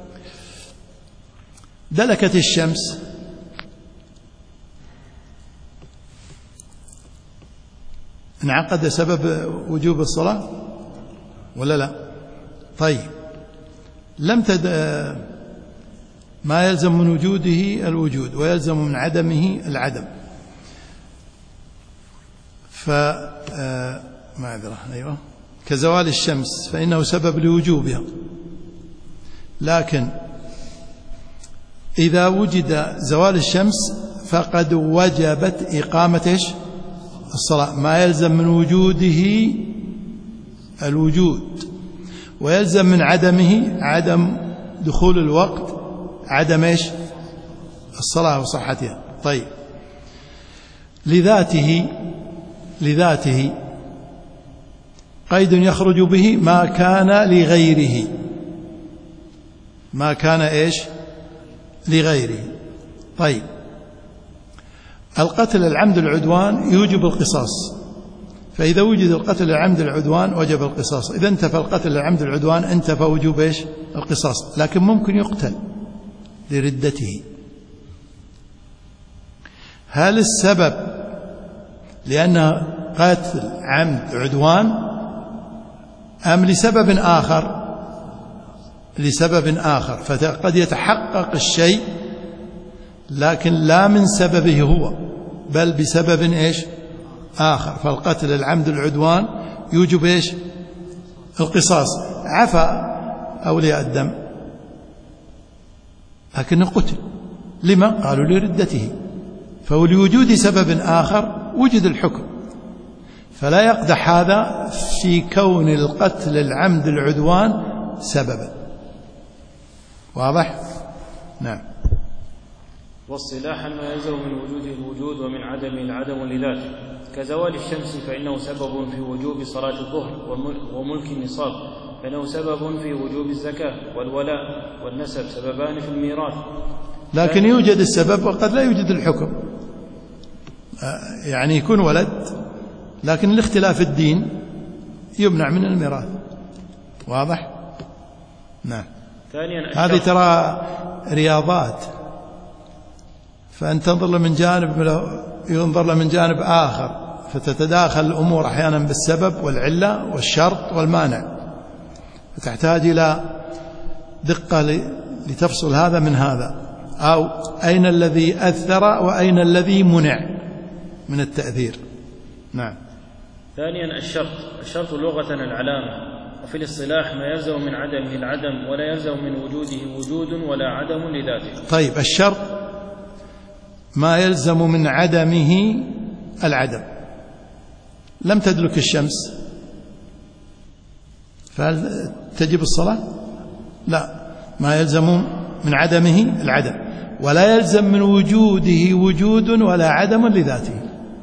دلكت الشمس، انعقد سبب وجوب الصلاة ولا لا؟ طيب، ما يلزم من وجوده الوجود ويلزم من عدمه العدم. معذرة، أيوة، كزوال الشمس فإنه سبب لوجوبها، لكن إذا وجد زوال الشمس فقد وجبت إقامة الصلاة. ما يلزم من وجوده الوجود ويلزم من عدمه عدم دخول الوقت، عدم الصلاة وصحتها. طيب، لذاته قيد يخرج به ما كان لغيره، ما كان لغيره. طيب، القتل العمد العدوان يوجب القصاص، فإذا وجد القتل العمد العدوان وجب القصاص. إذا انتفى القتل العمد العدوان انتفى وجوب القصاص، لكن ممكن يقتل لردته. هل السبب لأنه قتل عمد عدوان أم لسبب آخر؟ لسبب آخر، فقد يتحقق الشيء لكن لا من سببه هو بل بسبب آخر. فالقتل العمد العدوان يوجب القصاص. عفى أولياء الدم لكنه قتل، لما؟ قالوا لردته، فلوجود سبب آخر وجد الحكم، فلا يقدح هذا في كون القتل العمد العدوان سببا. واضح؟ نعم. واصطلاحا ما يلزم من وجوده الوجود ومن عدمه العدم لذاته، كزوال الشمس فإنه سبب في وجوب صلاة الظهر، وملك النصاب فإنه سبب في وجوب الزكاة، والولاء والنسب سببان في الميراث. لكن يوجد السبب وقد لا يوجد الحكم، يعني يكون ولد لكن الاختلاف الدين يمنع من الميراث. واضح؟ نعم. ثانيا هذه ترى رياضات، فأنت تنظر له من جانب ينظر له من جانب آخر، فتتداخل الأمور أحيانا بالسبب والعلة والشرط والمانع، فتحتاج إلى دقة لتفصل هذا من هذا، أو أين الذي أثر وأين الذي منع من التأثير. نعم. ثانيا الشرط لغة العلامة، وفي الاصطلاح ما يلزم من عدمه العدم ولا يلزم من وجوده وجود ولا عدم لذاته. طيب، الشرط ما يلزم من عدمه العدم. لم تدلك الشمس، فهل تجب الصلاة؟ لا، ما يلزم من عدمه العدم ولا يلزم من وجوده وجود ولا عدم لذاته.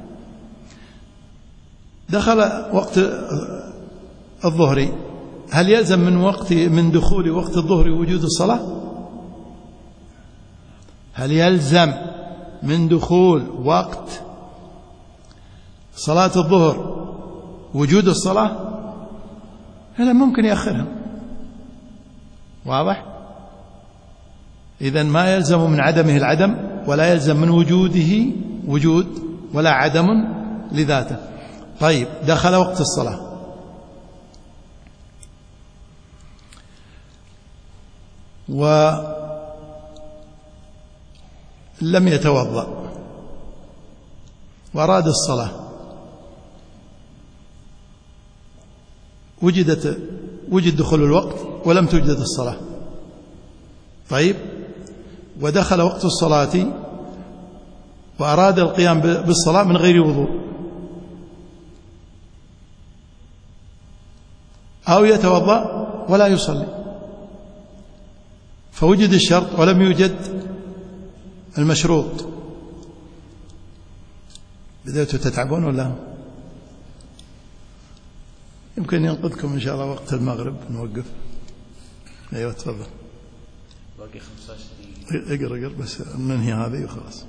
دخل وقت الظهر، هل يلزم من دخول وقت الظهر وجود الصلاة؟ هل يلزم من دخول وقت صلاة الظهر وجود الصلاة؟ هذا ممكن يأخرها. واضح؟ إذن ما يلزم من عدمه العدم ولا يلزم من وجوده وجود ولا عدم لذاته. طيب، دخل وقت الصلاة، ولم يتوضأ وأراد الصلاة، وجد دخول الوقت ولم توجد الصلاة. طيب، ودخل وقت الصلاة وأراد القيام بالصلاة من غير وضوء، أو يتوضأ ولا يصلي، فوجد الشرط ولم يوجد المشروط. بدأتوا تتعبون ولا؟ يمكن ينقذكم إن شاء الله وقت المغرب نوقف. أيوة تفضل. باقي 15 دقيقة. اقرأ بس ننهي هذه وخلاص.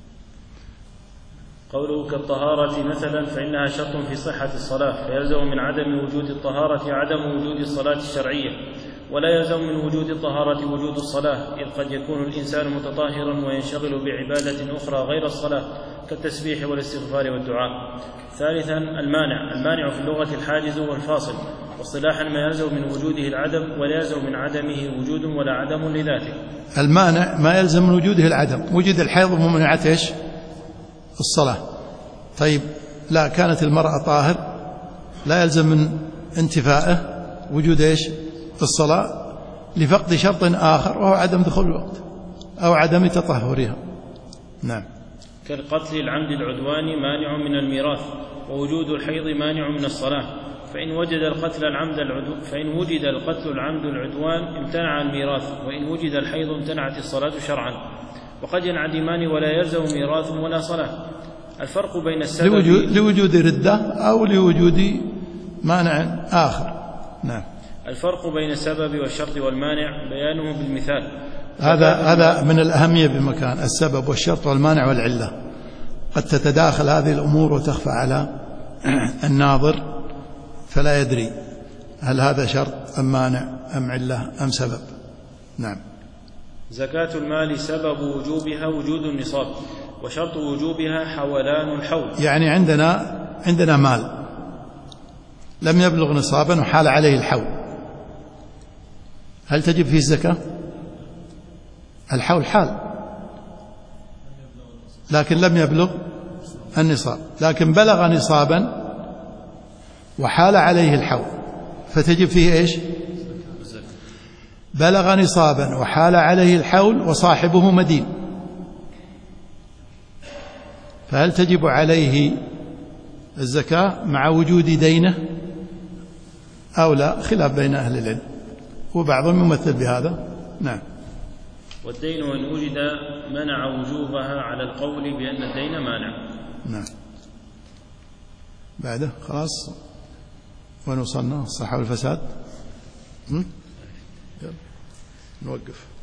قوله كالطهارة مثلا فإنها شرط في صحة الصلاة، فيلزم من عدم وجود الطهارة عدم وجود الصلاة الشرعية، ولا يلزم من وجود الطهارة وجود الصلاة، إذ قد يكون الإنسان متطهرا وينشغل بعبادة أخرى غير الصلاة كالتسبيح والاستغفار والدعاء. ثالثا المانع في اللغة الحاجز والفاصل، واصطلاحا ما يلزم من وجوده العدم ولا يلزم من عدمه وجود ولا عدم لذاته. المانع ما يلزم من وجوده العدم، وجد الحيض ومنعت ايش؟ الصلاة. طيب، لا، كانت المرأة طاهر، لا يلزم من انتفائه وجود ايش؟ الصلاة، لفقد شرط آخر وهو عدم دخول الوقت أو عدم تطهرها. نعم. كالقتل العمد العدوان مانع من الميراث، ووجود الحيض مانع من الصلاة، فإن وجد القتل العمد العدوان امتنع الميراث، وإن وجد الحيض امتنعت الصلاة شرعا، وقد ينعدمان ولا يلزم ميراث ولا صلاة. الفرق بين السبب لوجود ردة أو لوجود مانع آخر. نعم. الفرق بين السبب والشرط والمانع بيانه بالمثال. هذا من الأهمية بمكان، السبب والشرط والمانع والعلة. قد تتداخل هذه الأمور وتخفى على الناظر فلا يدري هل هذا شرط أم مانع أم علة أم سبب. نعم. زكاة المال سبب وجوبها وجود النصاب، وشرط وجوبها حولان الحول. يعني عندنا مال لم يبلغ نصابا وحال عليه الحول، هل تجب فيه الزكاة؟ الحول حال، لكن لم يبلغ النصاب، لكن بلغ نصابا وحال عليه الحول فتجب فيه ايش؟ بلغ نصابا وحال عليه الحول وصاحبه مدين، فهل تجب عليه الزكاة مع وجود دينه أو لا؟ خلاف بين أهل العلم، وبعضهم يمثل بهذا. نعم. والدين وإن وجد منع وجوبها على القول بأن الدين مانع. نعم. بعده خلاص، وين وصلنا؟ الصحة والفساد. نوقف.